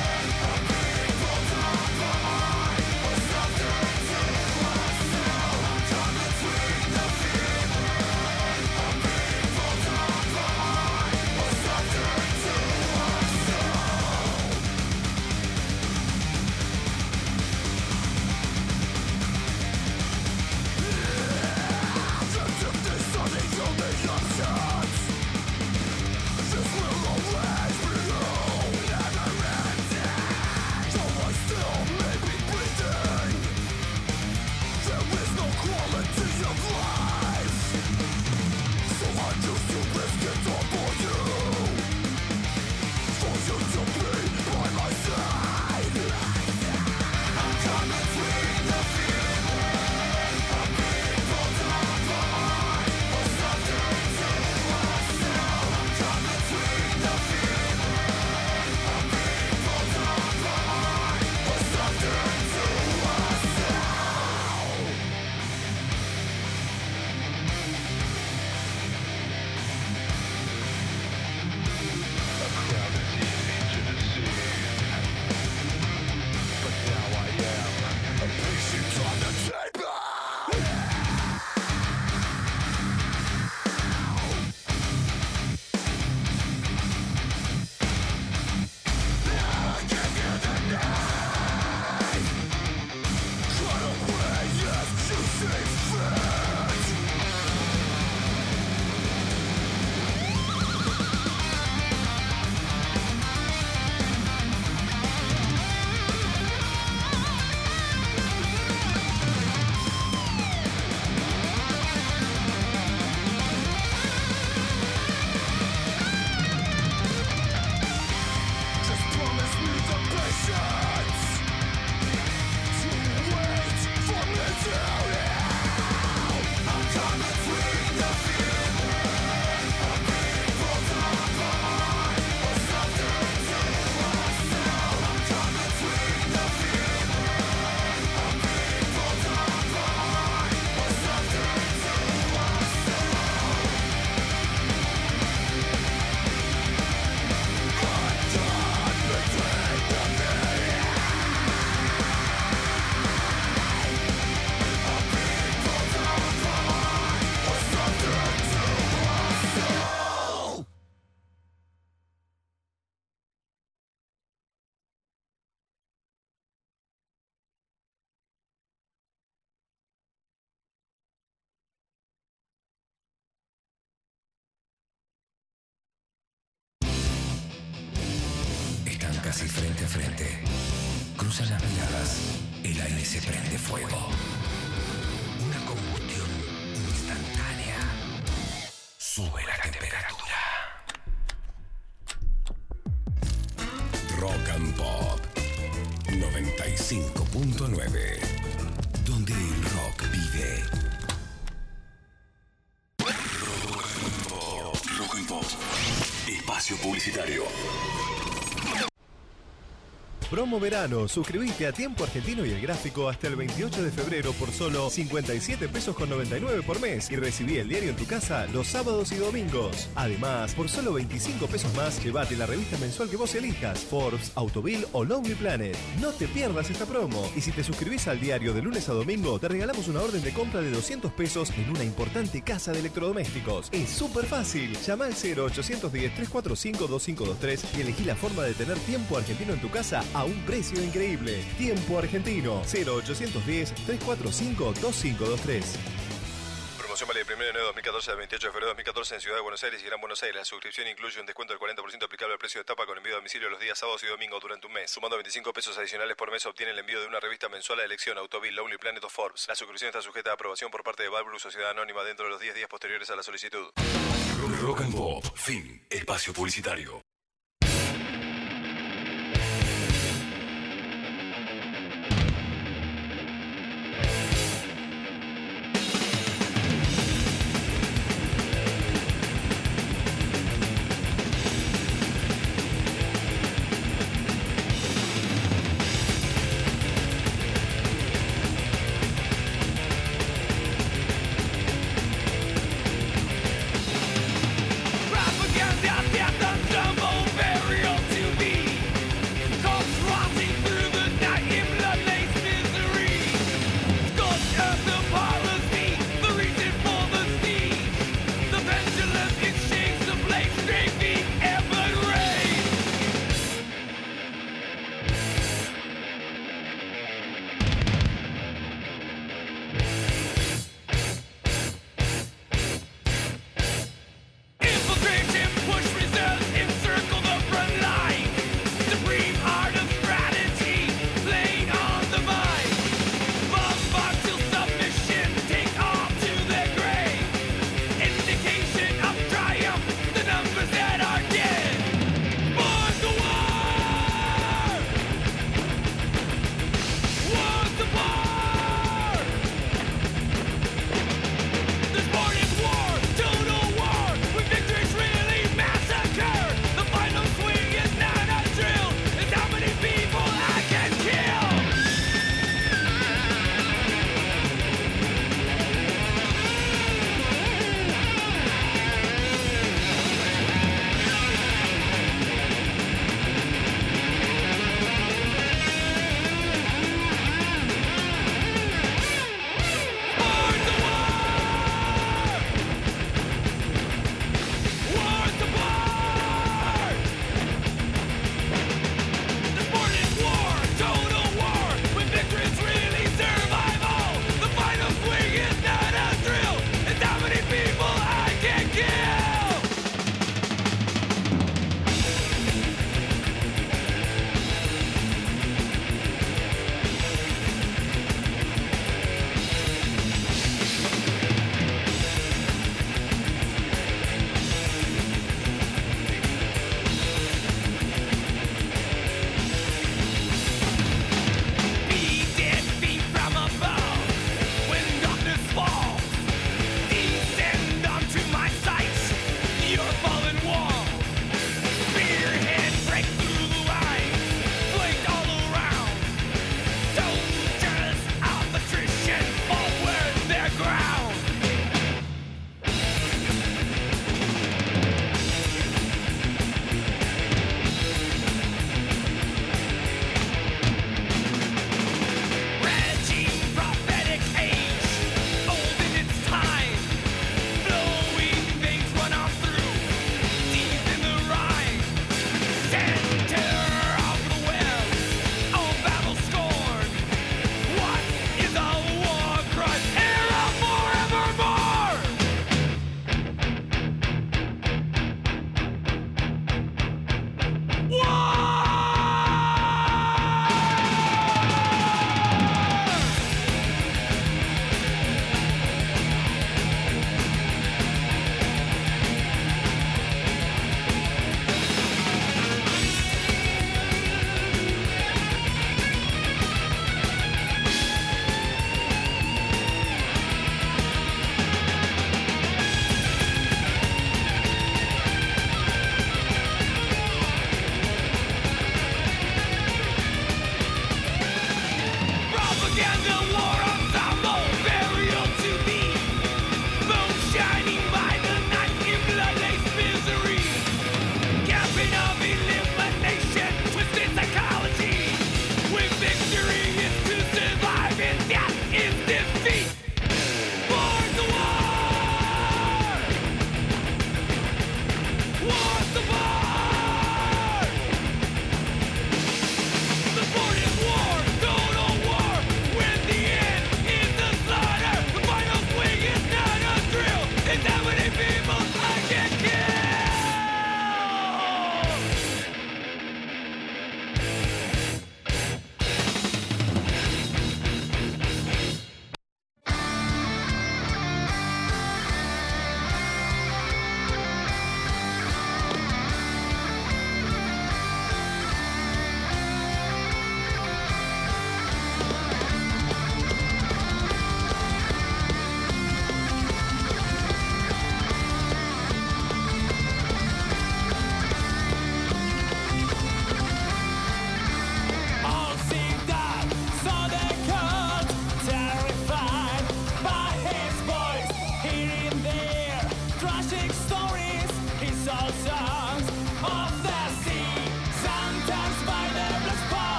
casi frente a frente. Cruzan las miradas, el aire se prende fuego. Una combustión instantánea. Sube la temperatura. Rock and Pop noventa y cinco punto nueve, donde el rock vive. Rock and Pop. Espacio publicitario. Promo verano, suscribiste a Tiempo Argentino y El Gráfico hasta el veintiocho de febrero por solo cincuenta y siete pesos con noventa y nueve por mes y recibí el diario en tu casa los sábados y domingos. Además, por solo veinticinco pesos más, llévate la revista mensual que vos elijas, Forbes, Autoville o Lonely Planet. No te pierdas esta promo. Y si te suscribís al diario de lunes a domingo, te regalamos una orden de compra de doscientos pesos en una importante casa de electrodomésticos. Es súper fácil. Llama al cero ochocientos diez, trescientos cuarenta y cinco, veinticinco veintitrés y elegí la forma de tener Tiempo Argentino en tu casa a un precio increíble. Tiempo Argentino. cero ochocientos diez, trescientos cuarenta y cinco, veinticinco veintitrés. Promoción vale del primero de enero de dos mil catorce al veintiocho de febrero de dos mil catorce en Ciudad de Buenos Aires y Gran Buenos Aires. La suscripción incluye un descuento del cuarenta por ciento aplicable al precio de tapa con envío a domicilio los días sábados y domingos durante un mes. Sumando veinticinco pesos adicionales por mes obtiene el envío de una revista mensual a elección, Autoville, Lonely Planet o Forbes. La suscripción está sujeta a aprobación por parte de Valbrus, Sociedad Anónima, dentro de los diez días posteriores a la solicitud. Rock and Pop. Fin. Espacio publicitario. Propaganda, death and tremble.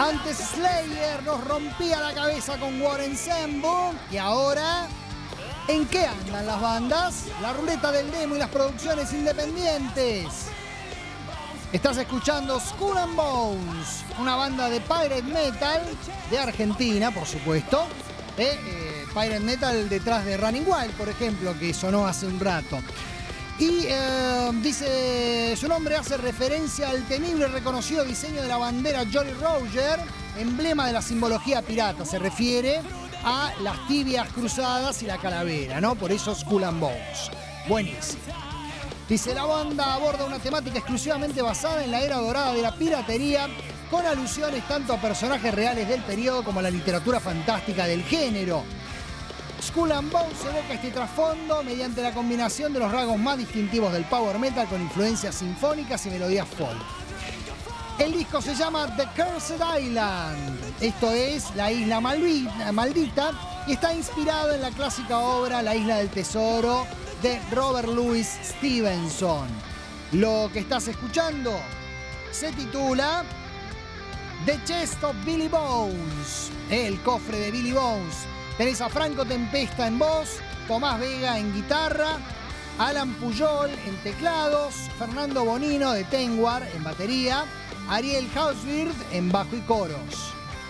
Antes Slayer nos rompía la cabeza con War Ensemble. Y ahora, ¿en qué andan las bandas? La ruleta del demo y las producciones independientes. Estás escuchando Skull and Bones, una banda de pirate metal de Argentina, por supuesto. Eh, eh, pirate metal detrás de Running Wild, por ejemplo, que sonó hace un rato. Y eh, dice, su nombre hace referencia al temible y reconocido diseño de la bandera Jolly Roger, emblema de la simbología pirata. Se refiere a las tibias cruzadas y la calavera, ¿no? Por eso Skull and Bones. Buenísimo. Dice, la banda aborda una temática exclusivamente basada en la era dorada de la piratería, con alusiones tanto a personajes reales del periodo como a la literatura fantástica del género. Skull and Bones evoca este trasfondo mediante la combinación de los rasgos más distintivos del power metal con influencias sinfónicas y melodías folk. El disco se llama The Cursed Island, esto es la isla maldita, y está inspirado en la clásica obra La Isla del Tesoro de Robert Louis Stevenson. Lo que estás escuchando se titula The Chest of Billy Bones, el cofre de Billy Bones. Tenés a Franco Tempesta en voz, Tomás Vega en guitarra, Alan Puyol en teclados, Fernando Bonino de Tengwar en batería, Ariel Hauswirth en bajo y coros.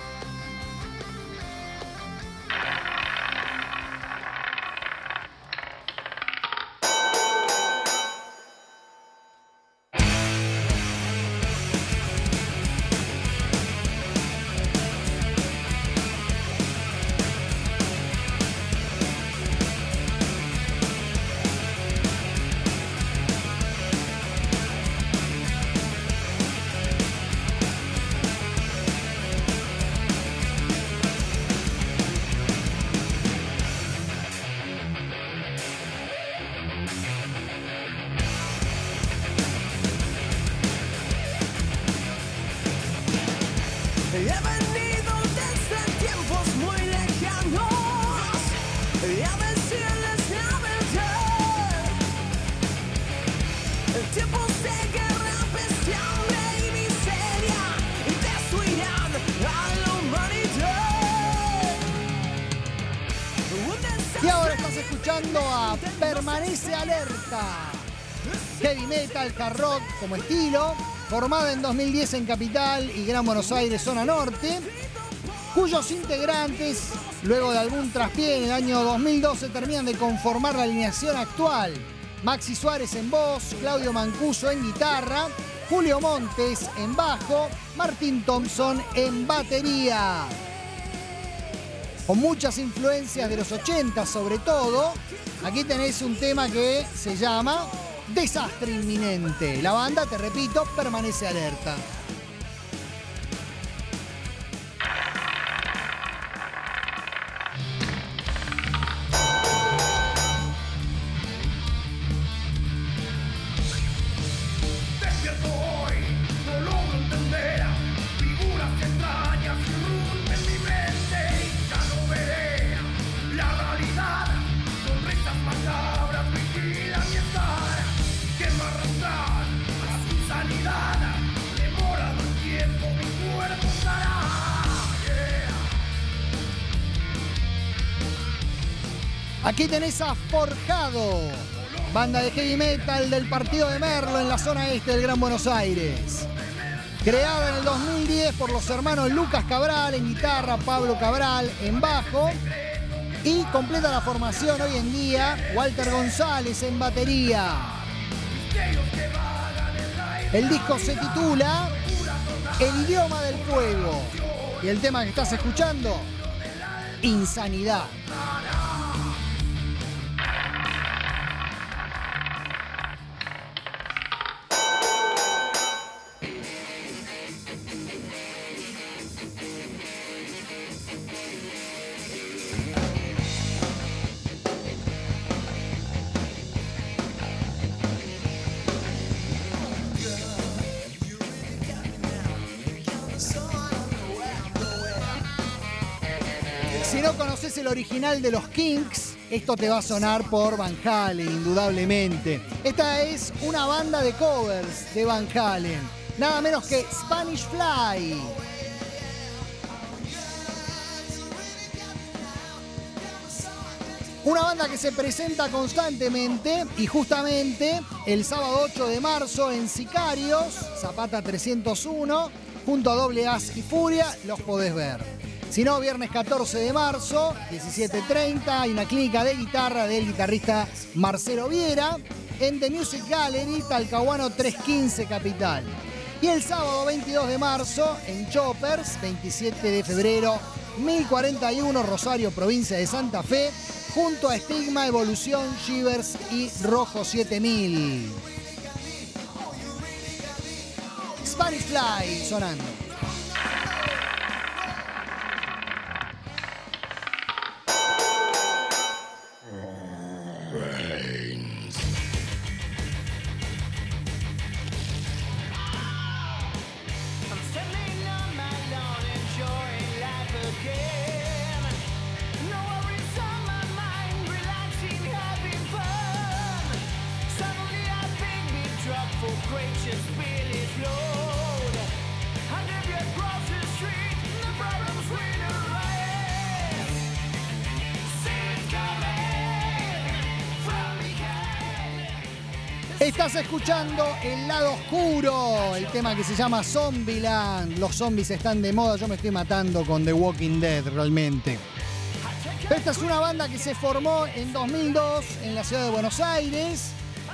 A Permanece Alerta, heavy metal, hard rock como estilo, formada en dos mil diez en Capital y Gran Buenos Aires, zona norte, cuyos integrantes, luego de algún traspié en el año dos mil doce, terminan de conformar la alineación actual. Maxi Suárez en voz, Claudio Mancuso en guitarra, Julio Montes en bajo, Martín Thompson en batería. Con muchas influencias de los ochenta sobre todo, aquí tenés un tema que se llama Desastre Inminente. La banda, te repito, Permanece Alerta. Aquí tenés a Forjado, banda de heavy metal del partido de Merlo en la zona este del Gran Buenos Aires. Creada en el dos mil diez por los hermanos Lucas Cabral en guitarra, Pablo Cabral en bajo. Y completa la formación hoy en día Walter González en batería. El disco se titula El Idioma del Fuego. Y el tema que estás escuchando, Insanidad. Si no conoces el original de los Kinks, esto te va a sonar por Van Halen, indudablemente. Esta es una banda de covers de Van Halen, nada menos que Spanish Fly. Una banda que se presenta constantemente y justamente el sábado ocho de marzo en Sicarios, Zapata trescientos uno, junto a Doble As y Furia, los podés ver. Si no, viernes catorce de marzo, diecisiete treinta, hay una clínica de guitarra del guitarrista Marcelo Viera en The Music Gallery, Talcahuano trescientos quince, Capital. Y el sábado veintidós de marzo en Choppers, veintisiete de febrero, mil cuarenta y uno, Rosario, provincia de Santa Fe, junto a Estigma, Evolución, Shivers y Rojo siete mil. Spanish Fly sonando. Estás escuchando El Lado Oscuro, el tema que se llama Zombieland. Los zombies están de moda, yo me estoy matando con The Walking Dead realmente. Esta es una banda que se formó en dos mil dos en la ciudad de Buenos Aires.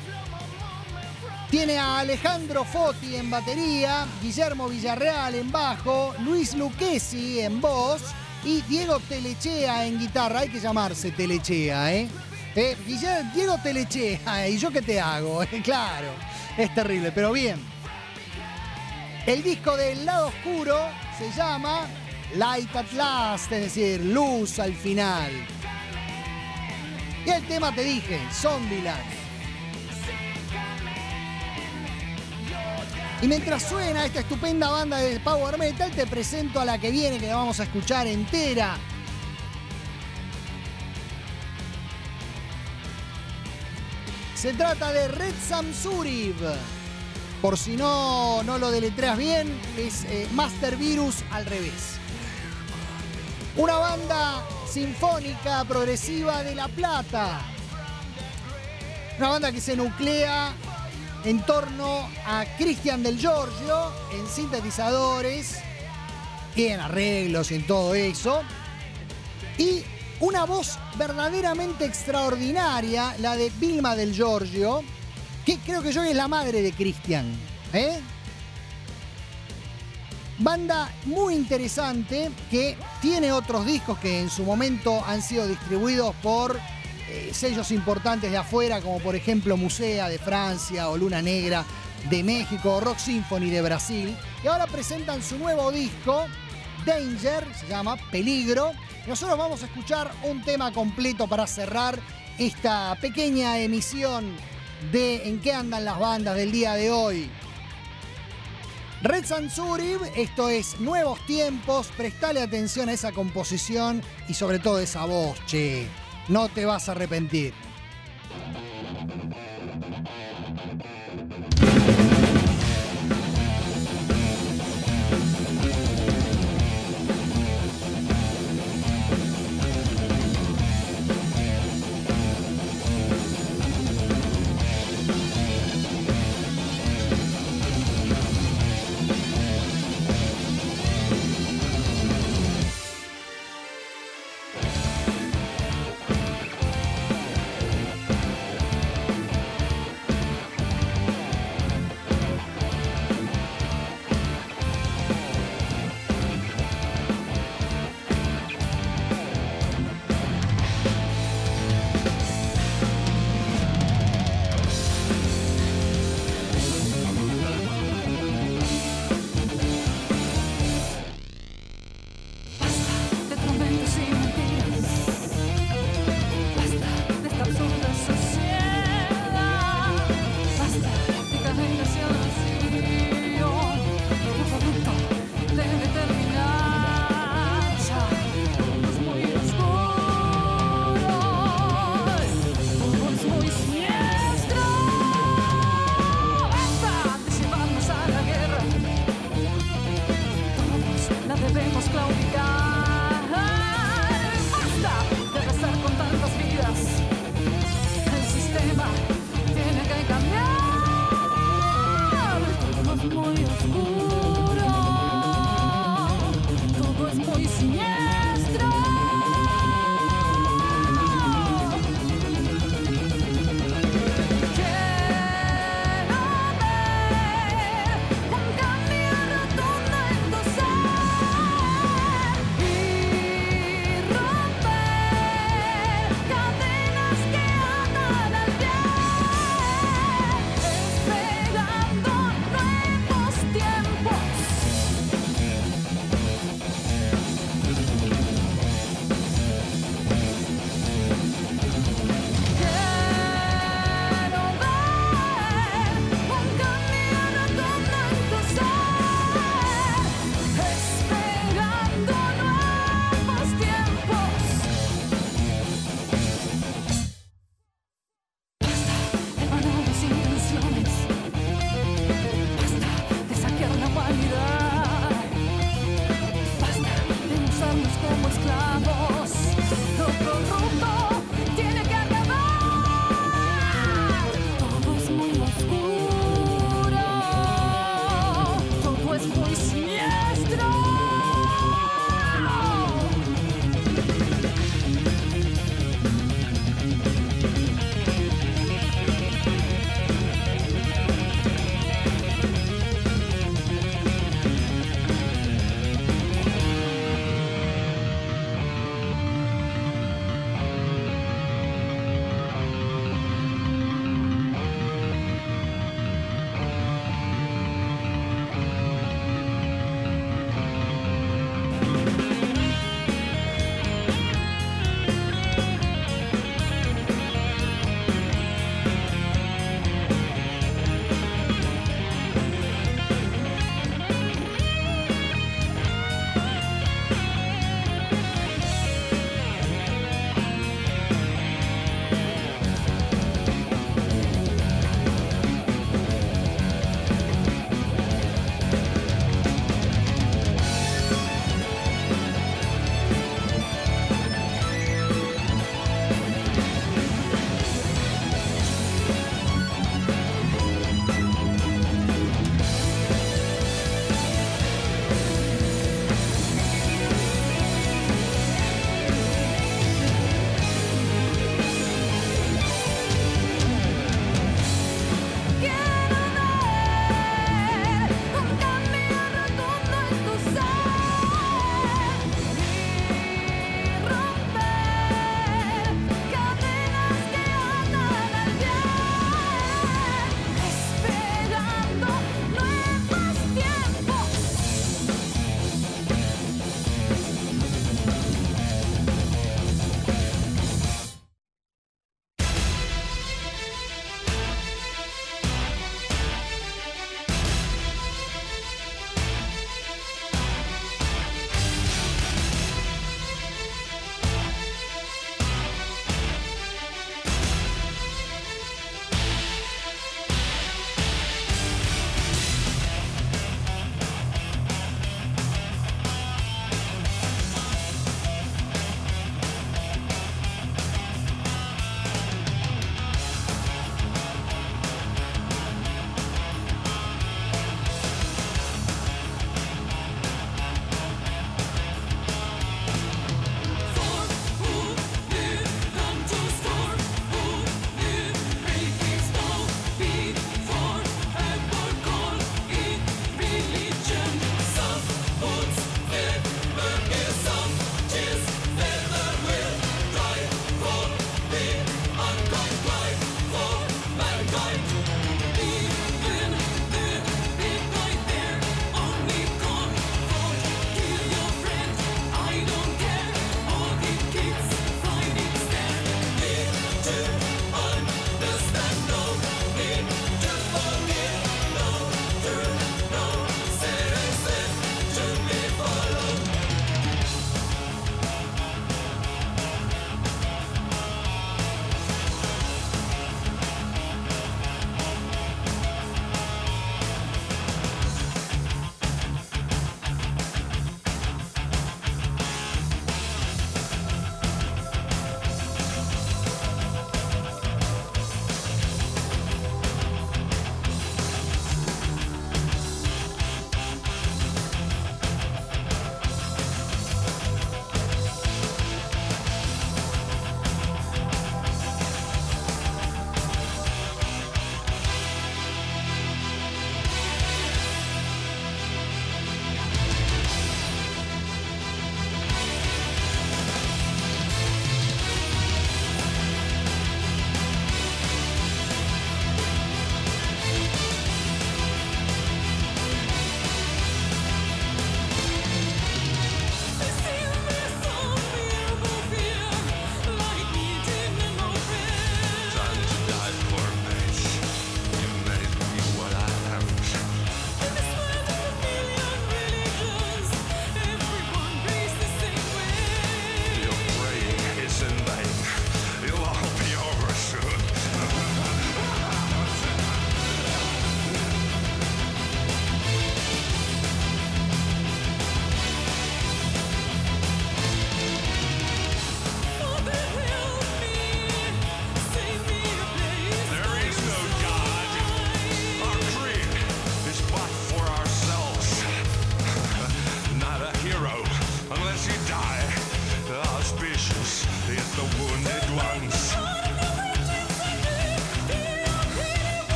Tiene a Alejandro Foti en batería, Guillermo Villarreal en bajo, Luis Lucchesi en voz y Diego Telechea en guitarra. Hay que llamarse Telechea, ¿eh? Eh, Guillermo, Diego Telechea, ¿y yo qué te hago? Eh, claro, es terrible, pero bien. El disco del Lado Oscuro se llama Light at Last, es decir, luz al final. Y el tema, te dije, Zombieland. Y mientras suena esta estupenda banda de Power Metal, te presento a la que viene, que la vamos a escuchar entera. Se trata de Red Samsuriv. Por si no, no lo deletreas bien, es eh, Master Virus al revés. Una banda sinfónica progresiva de La Plata. Una banda que se nuclea en torno a Cristian del Giorgio en sintetizadores y en arreglos y en todo eso. Y una voz verdaderamente extraordinaria, la de Vilma del Giorgio, que creo que yo es la madre de Cristian. ¿eh? Banda muy interesante que tiene otros discos que en su momento han sido distribuidos por eh, sellos importantes de afuera, como por ejemplo Musea de Francia o Luna Negra de México, Rock Symphony de Brasil. Y ahora presentan su nuevo disco, Danger, se llama Peligro. Nosotros vamos a escuchar un tema completo para cerrar esta pequeña emisión de En qué andan las bandas del día de hoy. Red Samsuriv, esto es Nuevos Tiempos, prestale atención a esa composición y sobre todo esa voz, che, no te vas a arrepentir.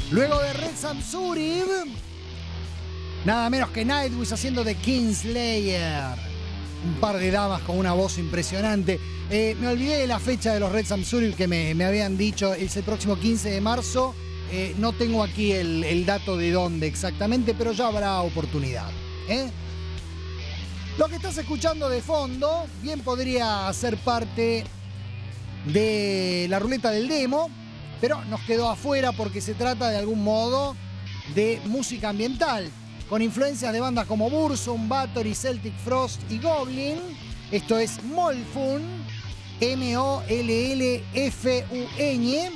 Luego de Red Samsuriv, nada menos que Nightwish haciendo de Kingslayer. Un par de damas con una voz impresionante. Eh, me olvidé de la fecha de los Red Samsuriv que me, me habían dicho. Es el próximo quince de marzo. Eh, no tengo aquí el, el dato de dónde exactamente, pero ya habrá oportunidad. ¿eh? Lo que estás escuchando de fondo bien podría ser parte de la ruleta del demo, pero nos quedó afuera porque se trata de algún modo de música ambiental, con influencias de bandas como Burzum, Bathory, Celtic Frost y Goblin. Esto es Molfun, M O L L F U N.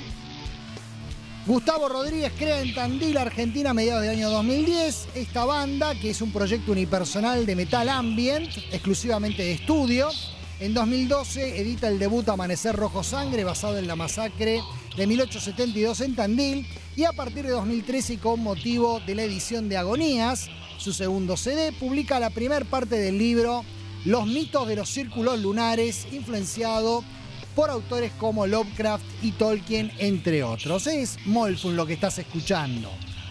Gustavo Rodríguez crea en Tandil, Argentina, a mediados del año dos mil diez. Esta banda, que es un proyecto unipersonal de metal ambient, exclusivamente de estudio. En dos mil doce edita el debut Amanecer Rojo Sangre, basado en la masacre de mil ochocientos setenta y dos en Tandil. Y a partir de dos mil trece, y con motivo de la edición de Agonías, su segundo C D, publica la primera parte del libro Los mitos de los círculos lunares, influenciado por autores como Lovecraft y Tolkien, entre otros. Es Molfun lo que estás escuchando.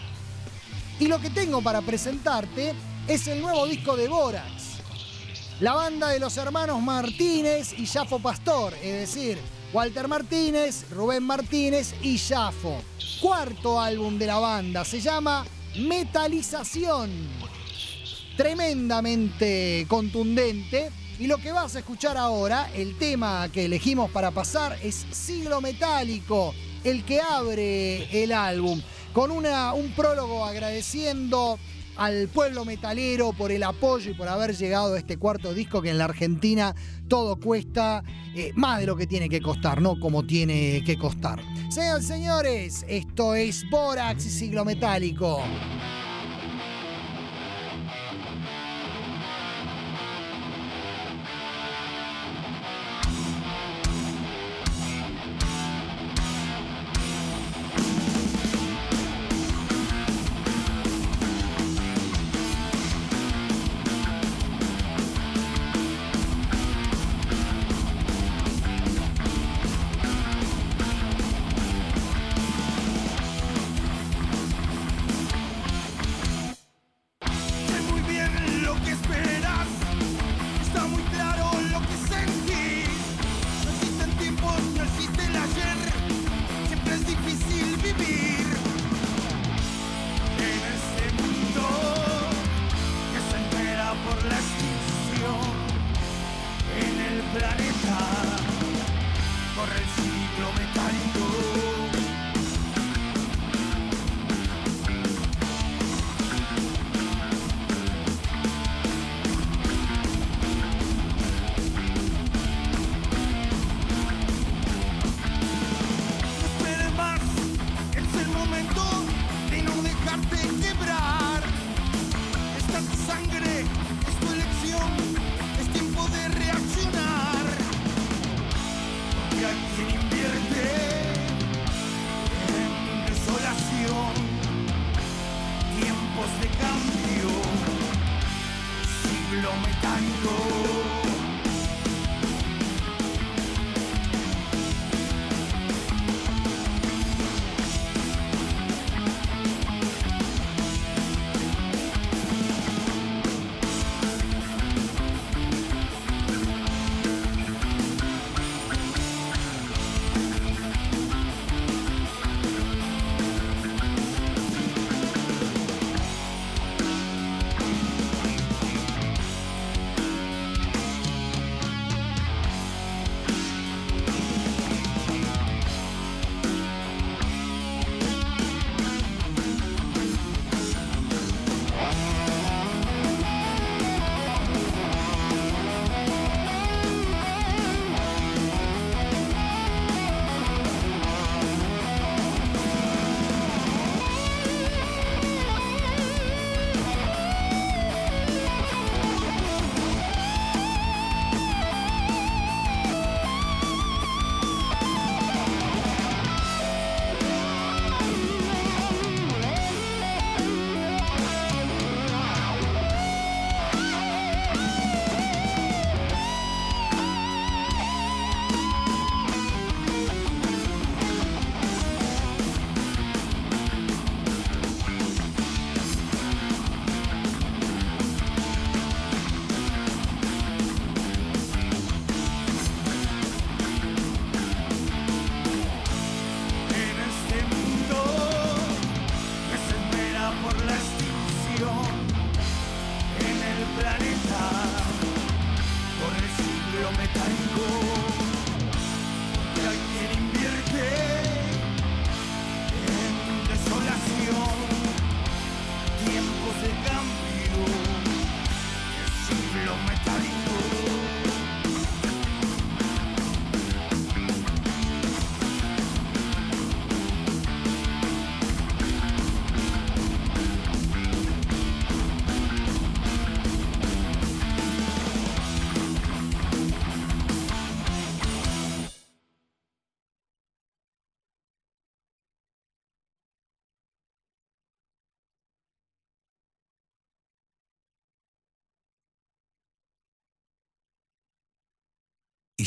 Y lo que tengo para presentarte es el nuevo disco de Borax, la banda de los hermanos Martínez y Jafo Pastor, es decir, Walter Martínez, Rubén Martínez y Jafo. Cuarto álbum de la banda, se llama Metalización. Tremendamente contundente. Y lo que vas a escuchar ahora, el tema que elegimos para pasar, es Siglo Metálico, el que abre el álbum, con una, un prólogo agradeciendo al pueblo metalero por el apoyo y por haber llegado a este cuarto disco, que en la Argentina todo cuesta eh, más de lo que tiene que costar, no como tiene que costar. Señoras y señores, esto es Borax y Siglo Metálico.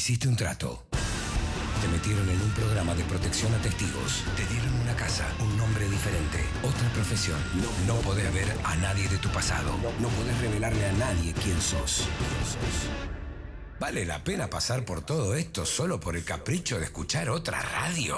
Hiciste un trato. Te metieron en un programa de protección a testigos. Te dieron una casa, un nombre diferente, otra profesión. No, no podés ver a nadie de tu pasado. No podés revelarle a nadie quién sos. ¿Vale la pena pasar por todo esto solo por el capricho de escuchar otra radio?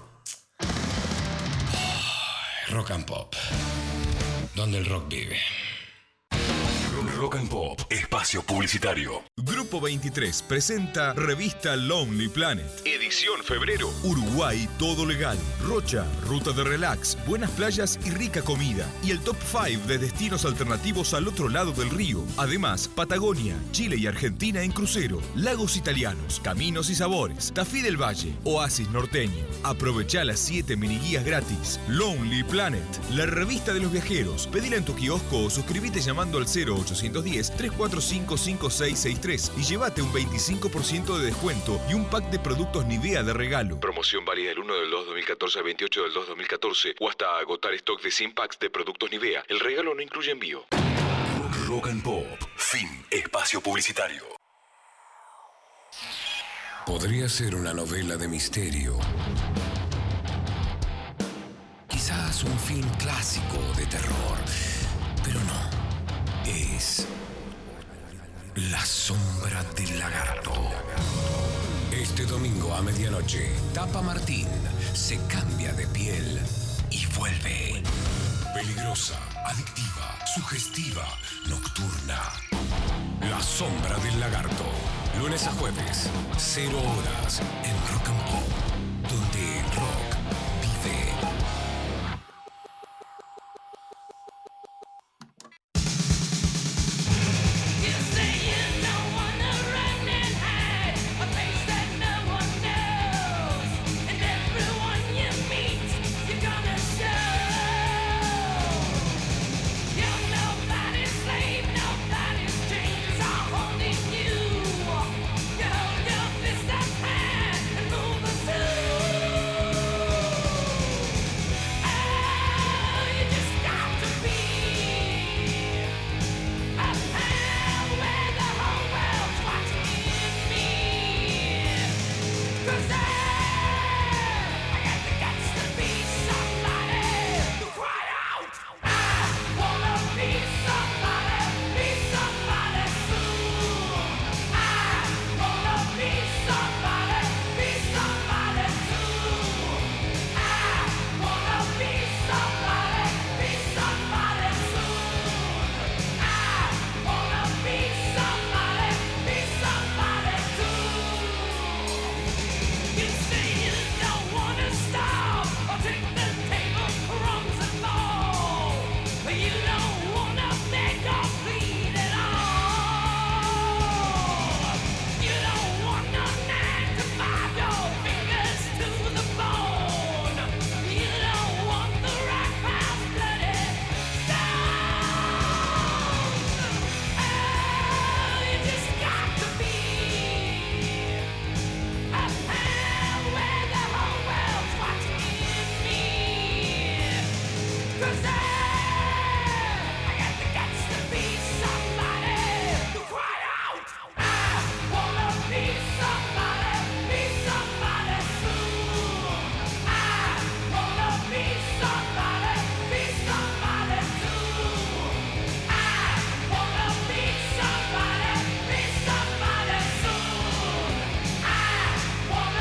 Rock and Pop, donde el rock vive. Rock and Pop, espacio publicitario. Grupo veintitrés presenta revista Lonely Planet. Edición febrero. Uruguay, todo legal. Rocha, ruta de relax, buenas playas y rica comida. Y el top cinco de destinos alternativos al otro lado del río. Además, Patagonia, Chile y Argentina en crucero. Lagos italianos, caminos y sabores. Tafí del Valle, oasis norteño. Aprovechá las siete miniguías gratis. Lonely Planet, la revista de los viajeros. Pedila en tu kiosco o suscríbete llamando al cero ochocientos diez, tres cuatro cinco, cinco seis seis tres y llévate un veinticinco por ciento de descuento y un pack de productos Nivea de regalo. Promoción válida del uno del dos dos mil catorce al veintiocho del dos dos mil catorce o hasta agotar stock de cien packs de productos Nivea. El regalo no incluye envío. Rock and Pop. Fin. Espacio publicitario. Podría ser una novela de misterio. Quizás un film clásico de terror, pero no. Es La Sombra del Lagarto. Este domingo a medianoche, Tapa Martín se cambia de piel y vuelve. Peligrosa, adictiva, sugestiva, nocturna. La Sombra del Lagarto. Lunes a jueves, cero horas, en Rock and Pop, donde el rock vive.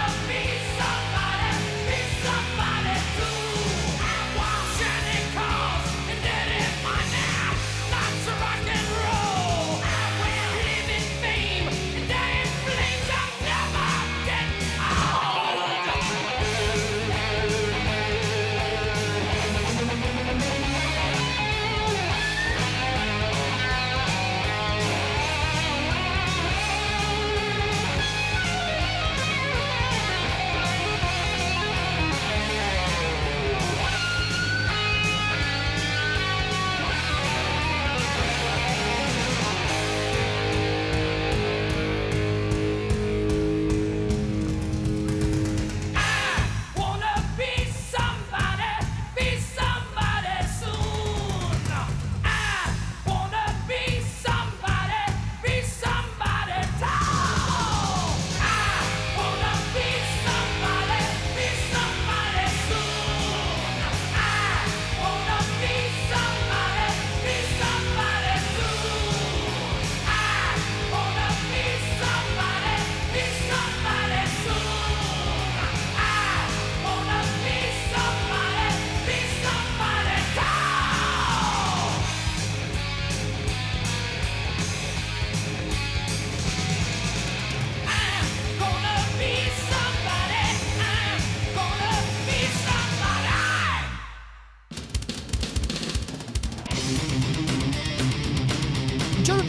Call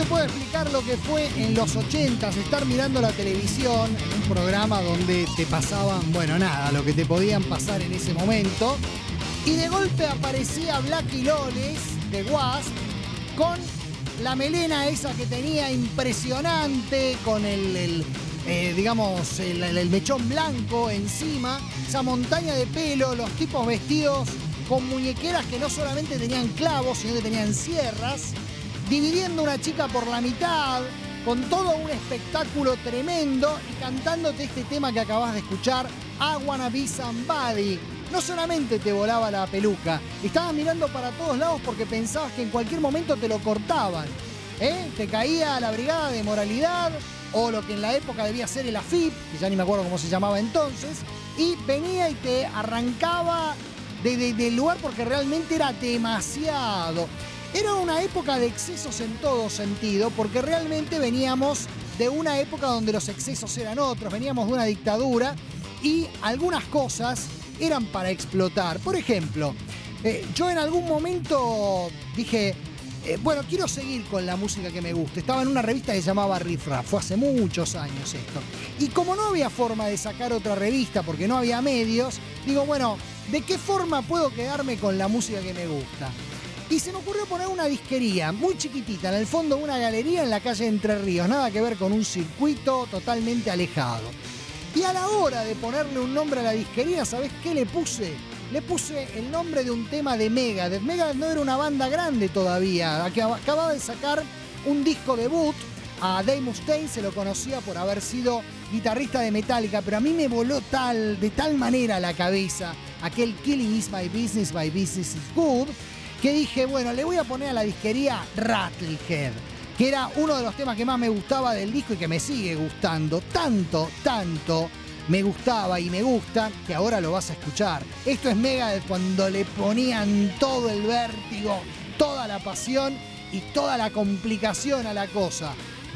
puedo explicar lo que fue en los ochentas, estar mirando la televisión en un programa donde te pasaban, bueno, nada, lo que te podían pasar en ese momento. Y de golpe aparecía Blackie Lawless de Wasp con la melena esa que tenía impresionante, con el, el eh, digamos, el, el mechón blanco encima, esa montaña de pelo, los tipos vestidos con muñequeras que no solamente tenían clavos, sino que tenían sierras, dividiendo una chica por la mitad, con todo un espectáculo tremendo y cantándote este tema que acabas de escuchar, I Wanna Be Somebody. No solamente te volaba la peluca, estabas mirando para todos lados porque pensabas que en cualquier momento te lo cortaban, ¿eh? Te caía la brigada de moralidad o lo que en la época debía ser el A F I P, que ya ni me acuerdo cómo se llamaba entonces, y venía y te arrancaba de, de, del lugar porque realmente era demasiado. Era una época de excesos en todo sentido, porque realmente veníamos de una época donde los excesos eran otros, veníamos de una dictadura y algunas cosas eran para explotar. Por ejemplo, eh, yo en algún momento dije, eh, bueno, quiero seguir con la música que me gusta. Estaba en una revista que se llamaba Riff Raff, fue hace muchos años esto. Y como no había forma de sacar otra revista porque no había medios, digo, bueno, ¿de qué forma puedo quedarme con la música que me gusta? Y se me ocurrió poner una disquería muy chiquitita, en el fondo de una galería en la calle Entre Ríos, nada que ver con un circuito totalmente alejado. Y a la hora de ponerle un nombre a la disquería, ¿sabés qué le puse? Le puse el nombre de un tema de Megadeth. Megadeth no era una banda grande todavía, acababa de sacar un disco debut. A Dave Mustaine se lo conocía por haber sido guitarrista de Metallica, pero a mí me voló tal, de tal manera la cabeza aquel Killing is my business, my business is good, que dije, bueno, le voy a poner a la disquería Rattlehead, que era uno de los temas que más me gustaba del disco y que me sigue gustando. Tanto, tanto me gustaba y me gusta que ahora lo vas a escuchar. Esto es Megadeth cuando le ponían todo el vértigo, toda la pasión y toda la complicación a la cosa.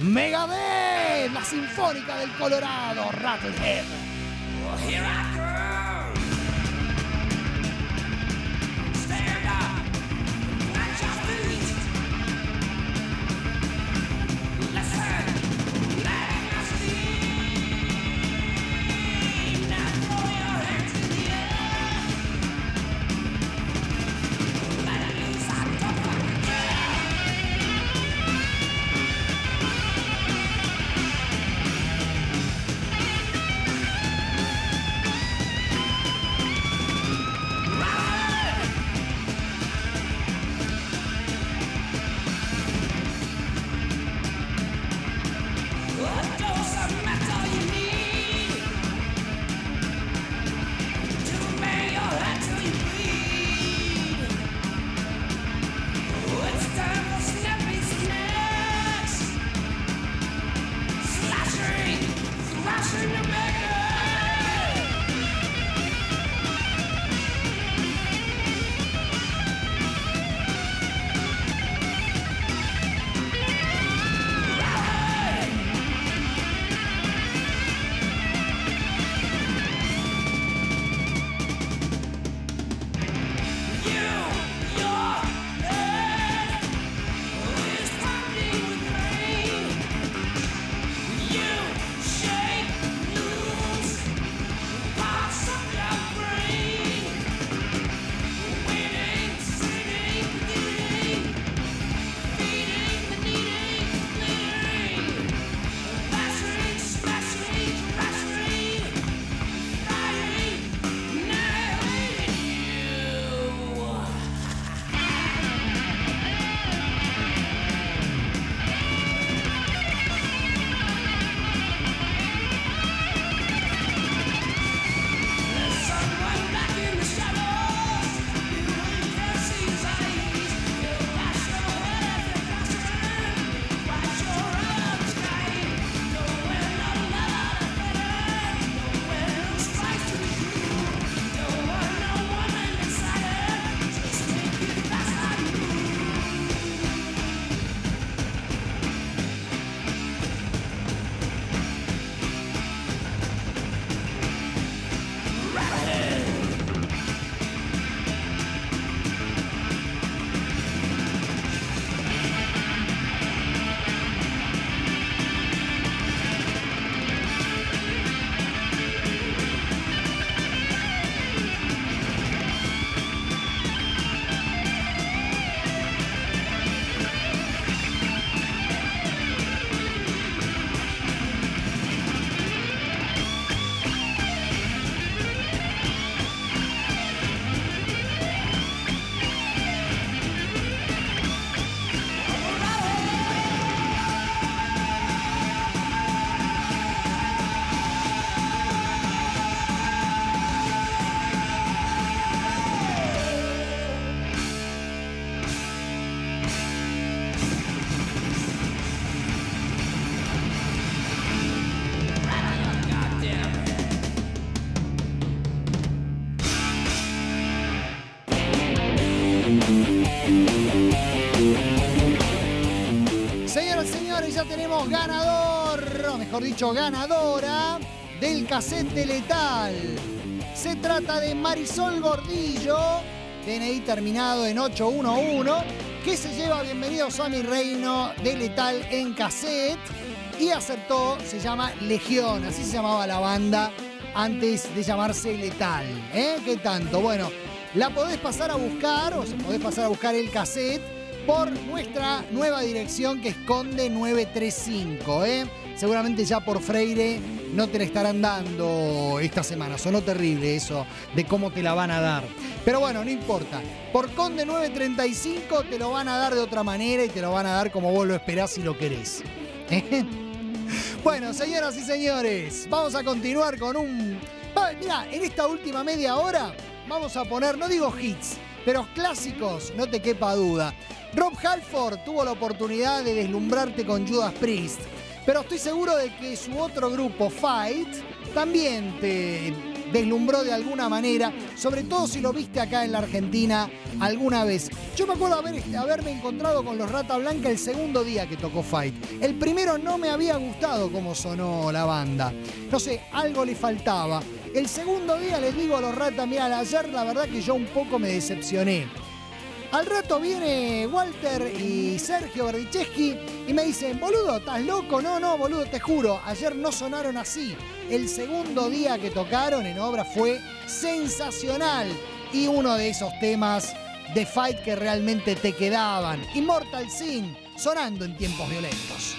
Megadeth, la Sinfónica del Colorado, Rattlehead. Well, here I go. tenemos ganador, o mejor dicho, ganadora del cassette de Letal. Se trata de Marisol Gordillo, D N I terminado en ocho uno uno, que se lleva Bienvenidos a mi reino de Letal en cassette y acertó, se llama Legión, así se llamaba la banda antes de llamarse Letal. ¿Eh? ¿Qué tanto? Bueno, la podés pasar a buscar, o se podés pasar a buscar el cassette por nuestra nueva dirección que es Conde nueve tres cinco. ¿eh? Seguramente ya por Freire no te la estarán dando esta semana. Sonó terrible eso de cómo te la van a dar. Pero bueno, no importa. Por Conde nueve treinta y cinco te lo van a dar de otra manera y te lo van a dar como vos lo esperás y lo querés. ¿Eh? Bueno, señoras y señores, vamos a continuar con un... Mirá, en esta última media hora vamos a poner, no digo hits, pero clásicos, no te quepa duda. Rob Halford tuvo la oportunidad de deslumbrarte con Judas Priest, pero estoy seguro de que su otro grupo, Fight, también te deslumbró de alguna manera, sobre todo si lo viste acá en la Argentina alguna vez. Yo me acuerdo haber, haberme encontrado con los Rata Blanca el segundo día que tocó Fight. El primero no me había gustado cómo sonó la banda. No sé, algo le faltaba. El segundo día les digo a los Rata, mira, ayer la verdad que yo un poco me decepcioné. Al rato viene Walter y Sergio Berdichevsky y me dicen, boludo, ¿estás loco? No, no, boludo, te juro, ayer no sonaron así. El segundo día que tocaron en obra fue sensacional y uno de esos temas de Fight que realmente te quedaban. Immortal Sin, sonando en Tiempos Violentos.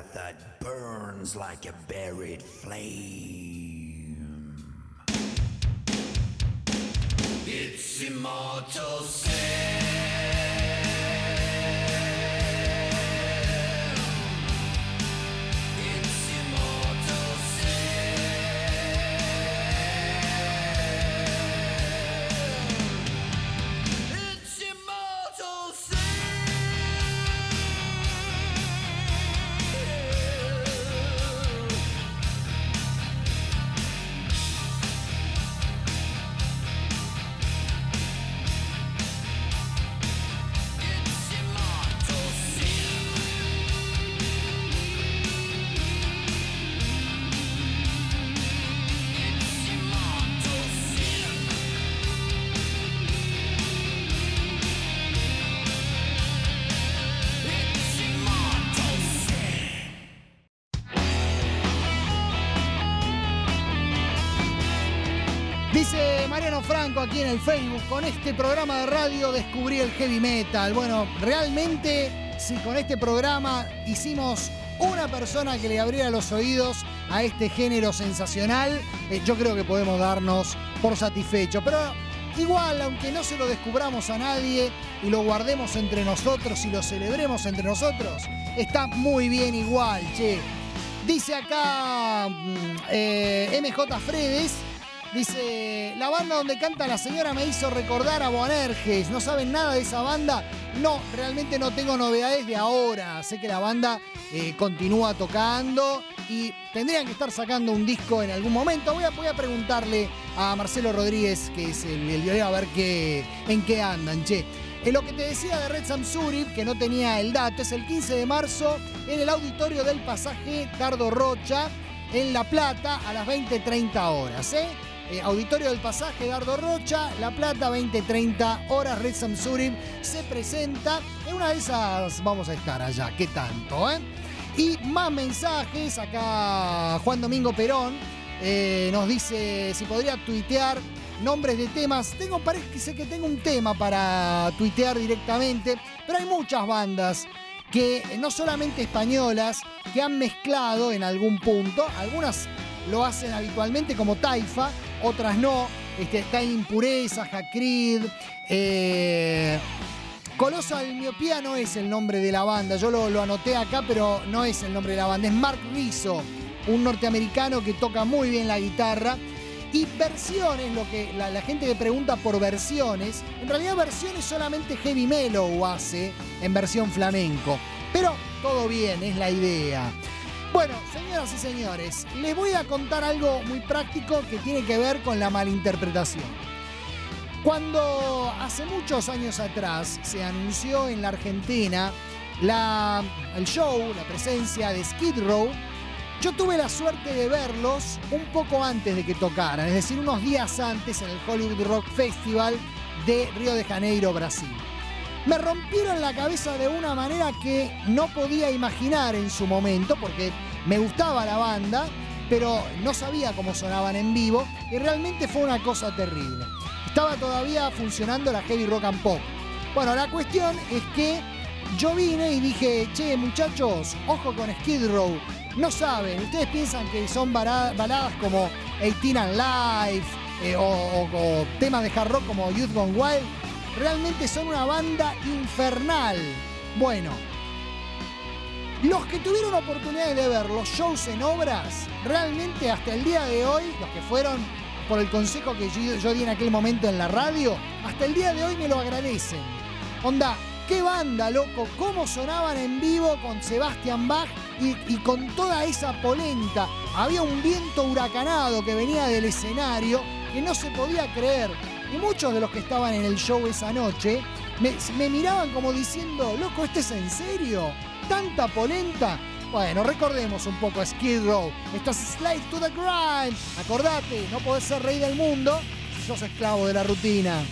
wrath that burns like a buried flame. It's immortal sin. Dice Mariano Franco aquí en el Facebook, con este programa de radio descubrí el heavy metal. Bueno, realmente, si con este programa hicimos una persona que le abriera los oídos a este género sensacional, eh, yo creo que podemos darnos por satisfechos. Pero igual, aunque no se lo descubramos a nadie y lo guardemos entre nosotros y lo celebremos entre nosotros, está muy bien igual, che. Dice acá eh, M J Fredes, dice, la banda donde canta la señora me hizo recordar a Boanerges. ¿No saben nada de esa banda? No, realmente no tengo novedades de ahora. Sé que la banda eh, continúa tocando y tendrían que estar sacando un disco en algún momento. Voy a, voy a preguntarle a Marcelo Rodríguez, que es el, el violero, a ver qué, en qué andan, che. En lo que te decía de Red Sam Zurich, que no tenía el dato, es el quince de marzo en el auditorio del Pasaje Dardo Rocha, en La Plata, a las veinte treinta horas, ¿eh? Eh, Auditorio del Pasaje, Dardo Rocha, La Plata, veinte treinta horas, Red Sam Zurich se presenta. En una de esas vamos a estar allá, ¿qué tanto, eh? Y más mensajes, acá Juan Domingo Perón eh, nos dice si podría tuitear nombres de temas. Tengo, parece que tengo un tema para tuitear directamente, pero hay muchas bandas que no solamente españolas, que han mezclado en algún punto, algunas lo hacen habitualmente como Taifa, otras no. Este, está Impureza, Hacrid, eh, Colossal Miopía no es el nombre de la banda, yo lo, lo anoté acá, pero no es el nombre de la banda, es Mark Rizzo, un norteamericano que toca muy bien la guitarra. Y versiones, lo que la, la gente que pregunta por versiones, en realidad versiones solamente Heavy Mellow hace en versión flamenco, pero todo bien, es la idea. Bueno, señoras y señores, les voy a contar algo muy práctico que tiene que ver con la malinterpretación. Cuando hace muchos años atrás se anunció en la Argentina la, el show, la presencia de Skid Row, yo tuve la suerte de verlos un poco antes de que tocaran, es decir, unos días antes en el Hollywood Rock Festival de Río de Janeiro, Brasil. Me rompieron la cabeza de una manera que no podía imaginar en su momento, porque me gustaba la banda, pero no sabía cómo sonaban en vivo, y realmente fue una cosa terrible. Estaba todavía funcionando la Heavy Rock and Pop. Bueno, la cuestión es que yo vine y dije, che, muchachos, ojo con Skid Row. No saben, ustedes piensan que son baladas como eighteen and Live eh, o, o, o temas de hard rock como Youth Gone Wild. Realmente son una banda infernal. Bueno, los que tuvieron oportunidad de ver los shows en obras, realmente hasta el día de hoy, los que fueron por el consejo que yo, yo di en aquel momento en la radio, hasta el día de hoy me lo agradecen. Onda, qué banda, loco, cómo sonaban en vivo con Sebastian Bach y, y con toda esa polenta. Había un viento huracanado que venía del escenario que no se podía creer. Y muchos de los que estaban en el show esa noche me, me miraban como diciendo, loco, ¿esto es en serio? ¿Tanta polenta? Bueno, recordemos un poco a Skid Row. Esto es Slave to the Grind. Acordate, no podés ser rey del mundo si sos esclavo de la rutina.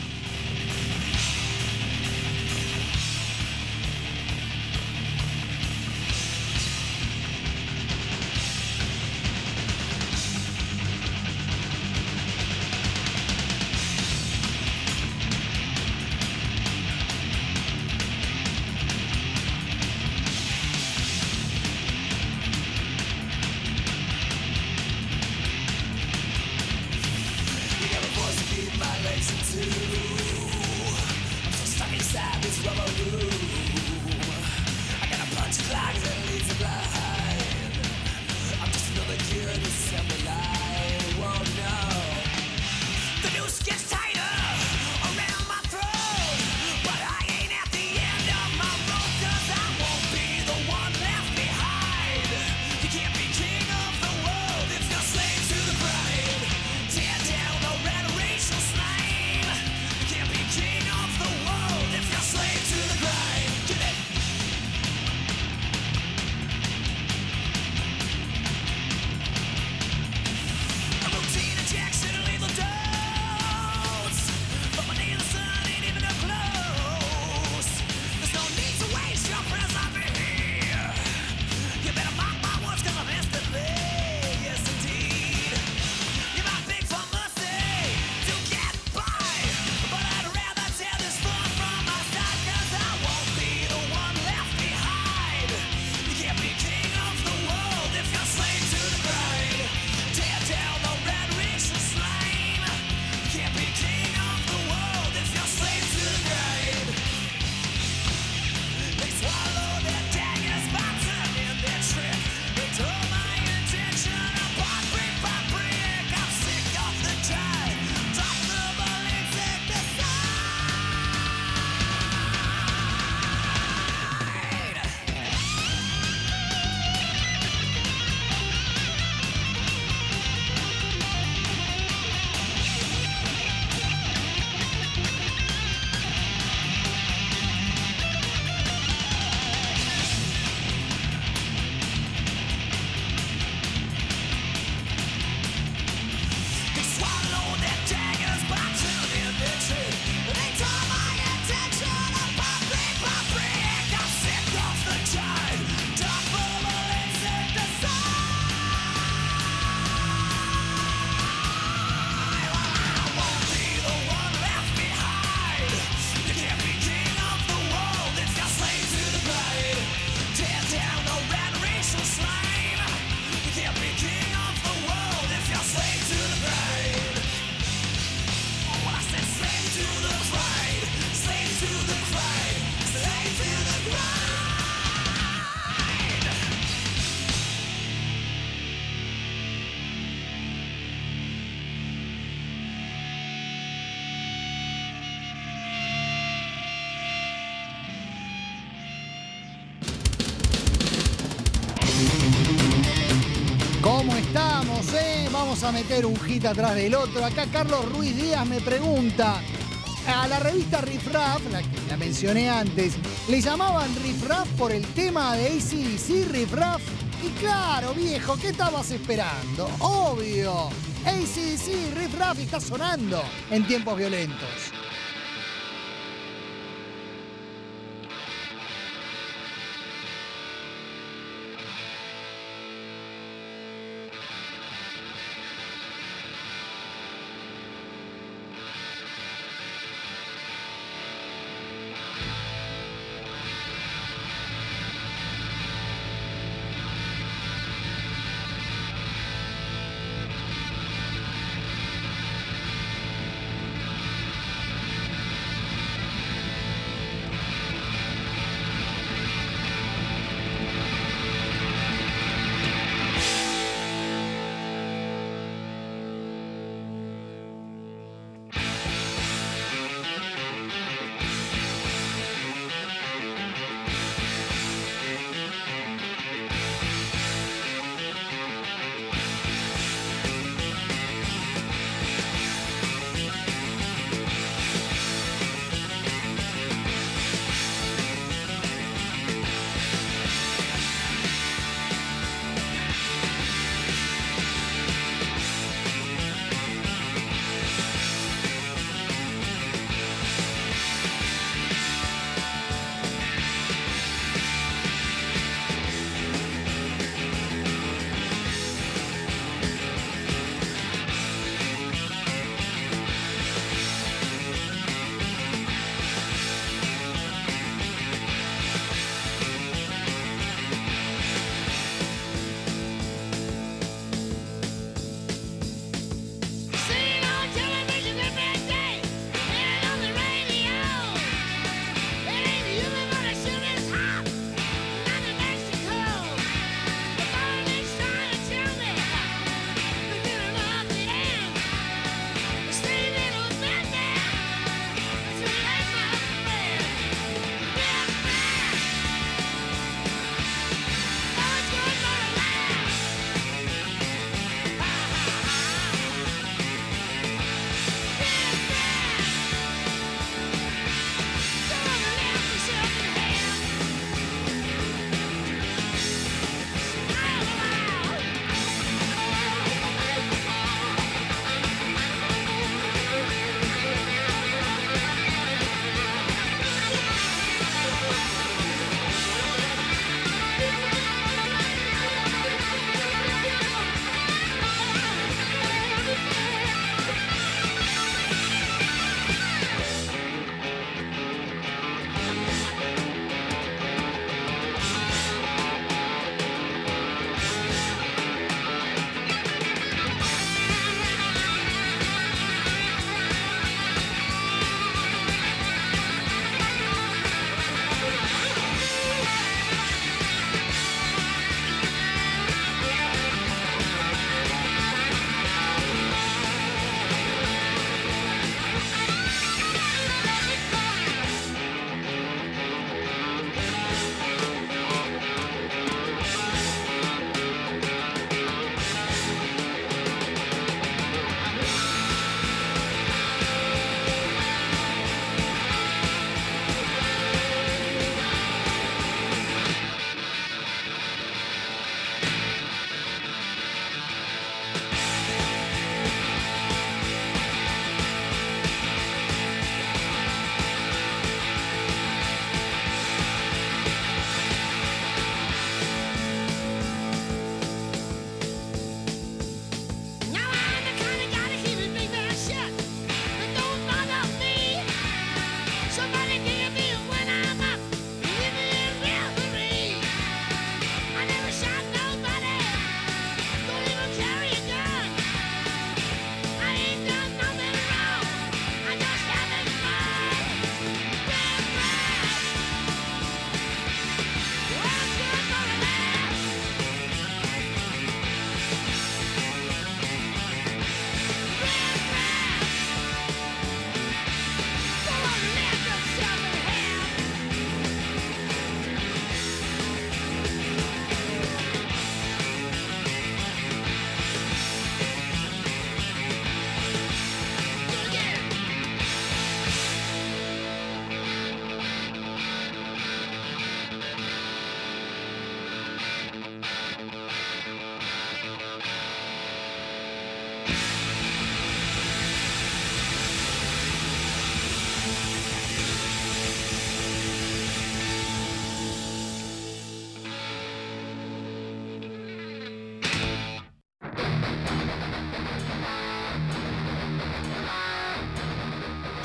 ¿Cómo estamos, eh? Vamos a meter un hit atrás del otro. Acá Carlos Ruiz Díaz me pregunta, a la revista Riff Raff, la que la mencioné antes, ¿le llamaban Riff Raff por el tema de A C D C, Riff Raff? Y claro, viejo, ¿qué estabas esperando? Obvio, A C D C, Riff Raff está sonando en Tiempos Violentos.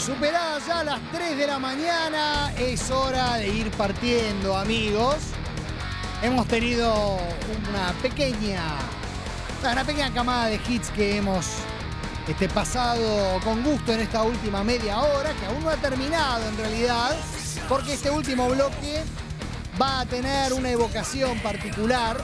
superadas ya las tres de la mañana, es hora de ir partiendo, amigos. Hemos tenido una pequeña, una pequeña camada de hits que hemos este, pasado con gusto en esta última media hora, que aún no ha terminado en realidad, porque este último bloque va a tener una evocación particular.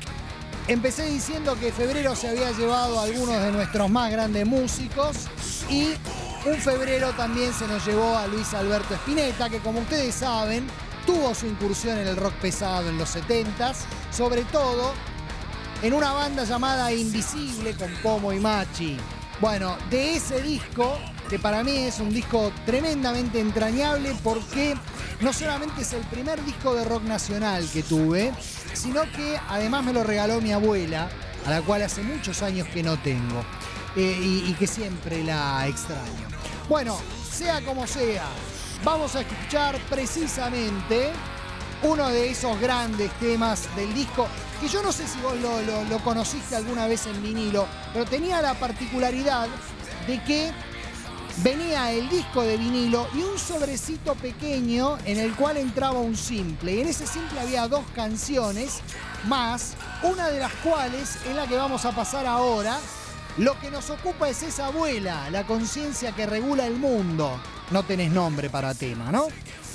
Empecé diciendo que febrero se había llevado a algunos de nuestros más grandes músicos y un febrero también se nos llevó a Luis Alberto Spinetta, que como ustedes saben, tuvo su incursión en el rock pesado en los setentas, sobre todo en una banda llamada Invisible con Pomo y Machi. Bueno, de ese disco, que para mí es un disco tremendamente entrañable porque no solamente es el primer disco de rock nacional que tuve, sino que además me lo regaló mi abuela, a la cual hace muchos años que no tengo eh, y, y que siempre la extraño. Bueno, sea como sea, vamos a escuchar precisamente uno de esos grandes temas del disco, que yo no sé si vos lo, lo, lo conociste alguna vez en vinilo, pero tenía la particularidad de que venía el disco de vinilo y un sobrecito pequeño en el cual entraba un simple. Y en ese simple había dos canciones más, una de las cuales es la que vamos a pasar ahora. Lo que nos ocupa es esa abuela, la conciencia que regula el mundo. No tenés nombre para tema, ¿no?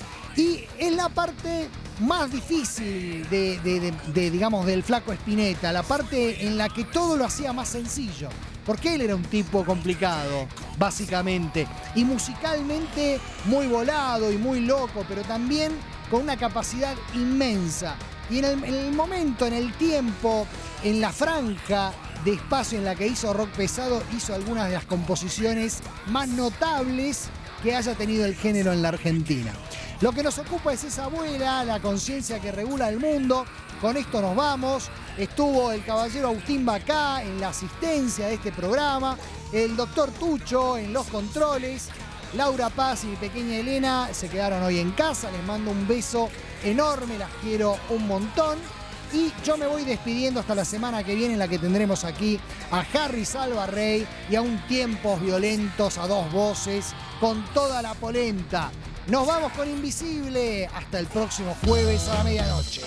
Y es la parte más difícil de, de, de, de, digamos, del Flaco Spinetta, la parte en la que todo lo hacía más sencillo. Porque él era un tipo complicado, básicamente, y musicalmente muy volado y muy loco, pero también con una capacidad inmensa. Y en el, en el momento, en el tiempo, en la franja de espacio en la que hizo rock pesado, hizo algunas de las composiciones más notables que haya tenido el género en la Argentina. Lo que nos ocupa es esa abuela, la conciencia que regula el mundo. Con esto nos vamos. Estuvo el caballero Agustín Bacá en la asistencia de este programa, el doctor Tucho en los controles, Laura Paz y mi pequeña Elena se quedaron hoy en casa. Les mando un beso enorme, las quiero un montón. Y yo me voy despidiendo hasta la semana que viene, en la que tendremos aquí a Harry Salvarrey y a un Tiempos Violentos a dos voces con toda la polenta. Nos vamos con Invisible. Hasta el próximo jueves a la medianoche.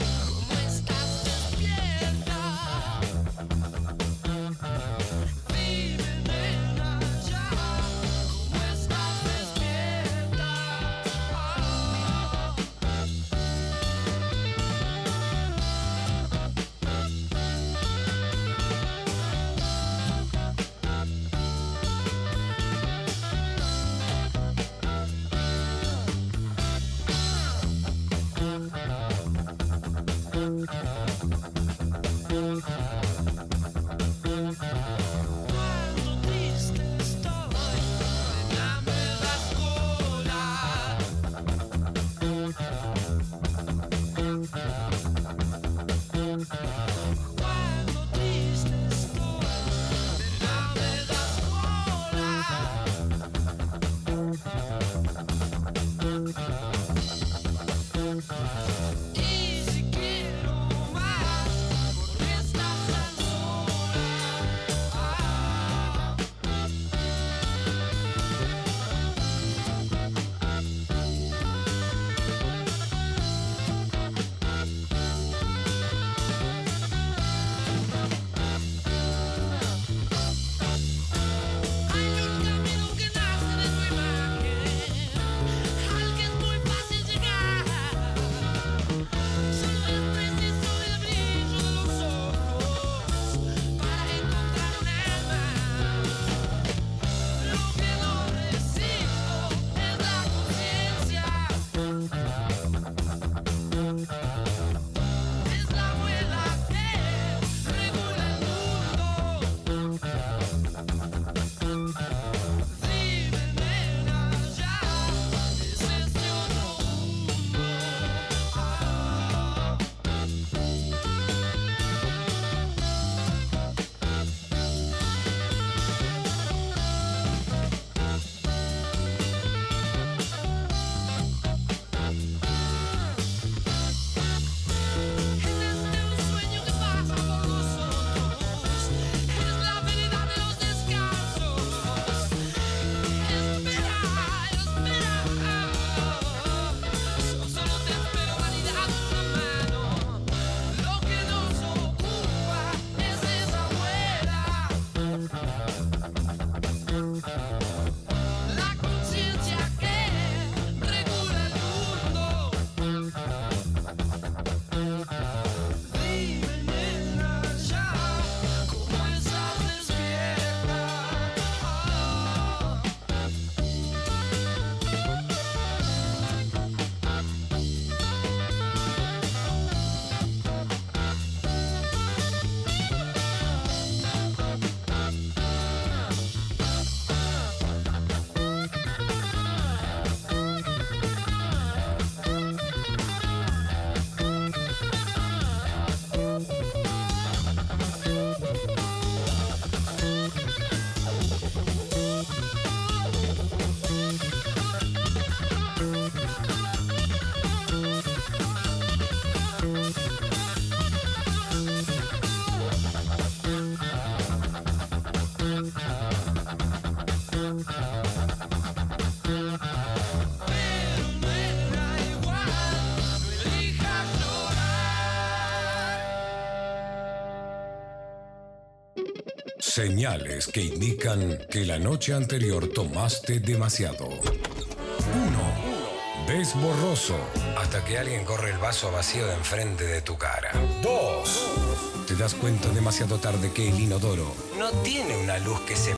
Dime Señales que indican que la noche anterior tomaste demasiado. Uno. Ves borroso hasta que alguien corre el vaso vacío de enfrente de tu cara. Dos. Te das cuenta demasiado tarde que el inodoro no tiene una luz que se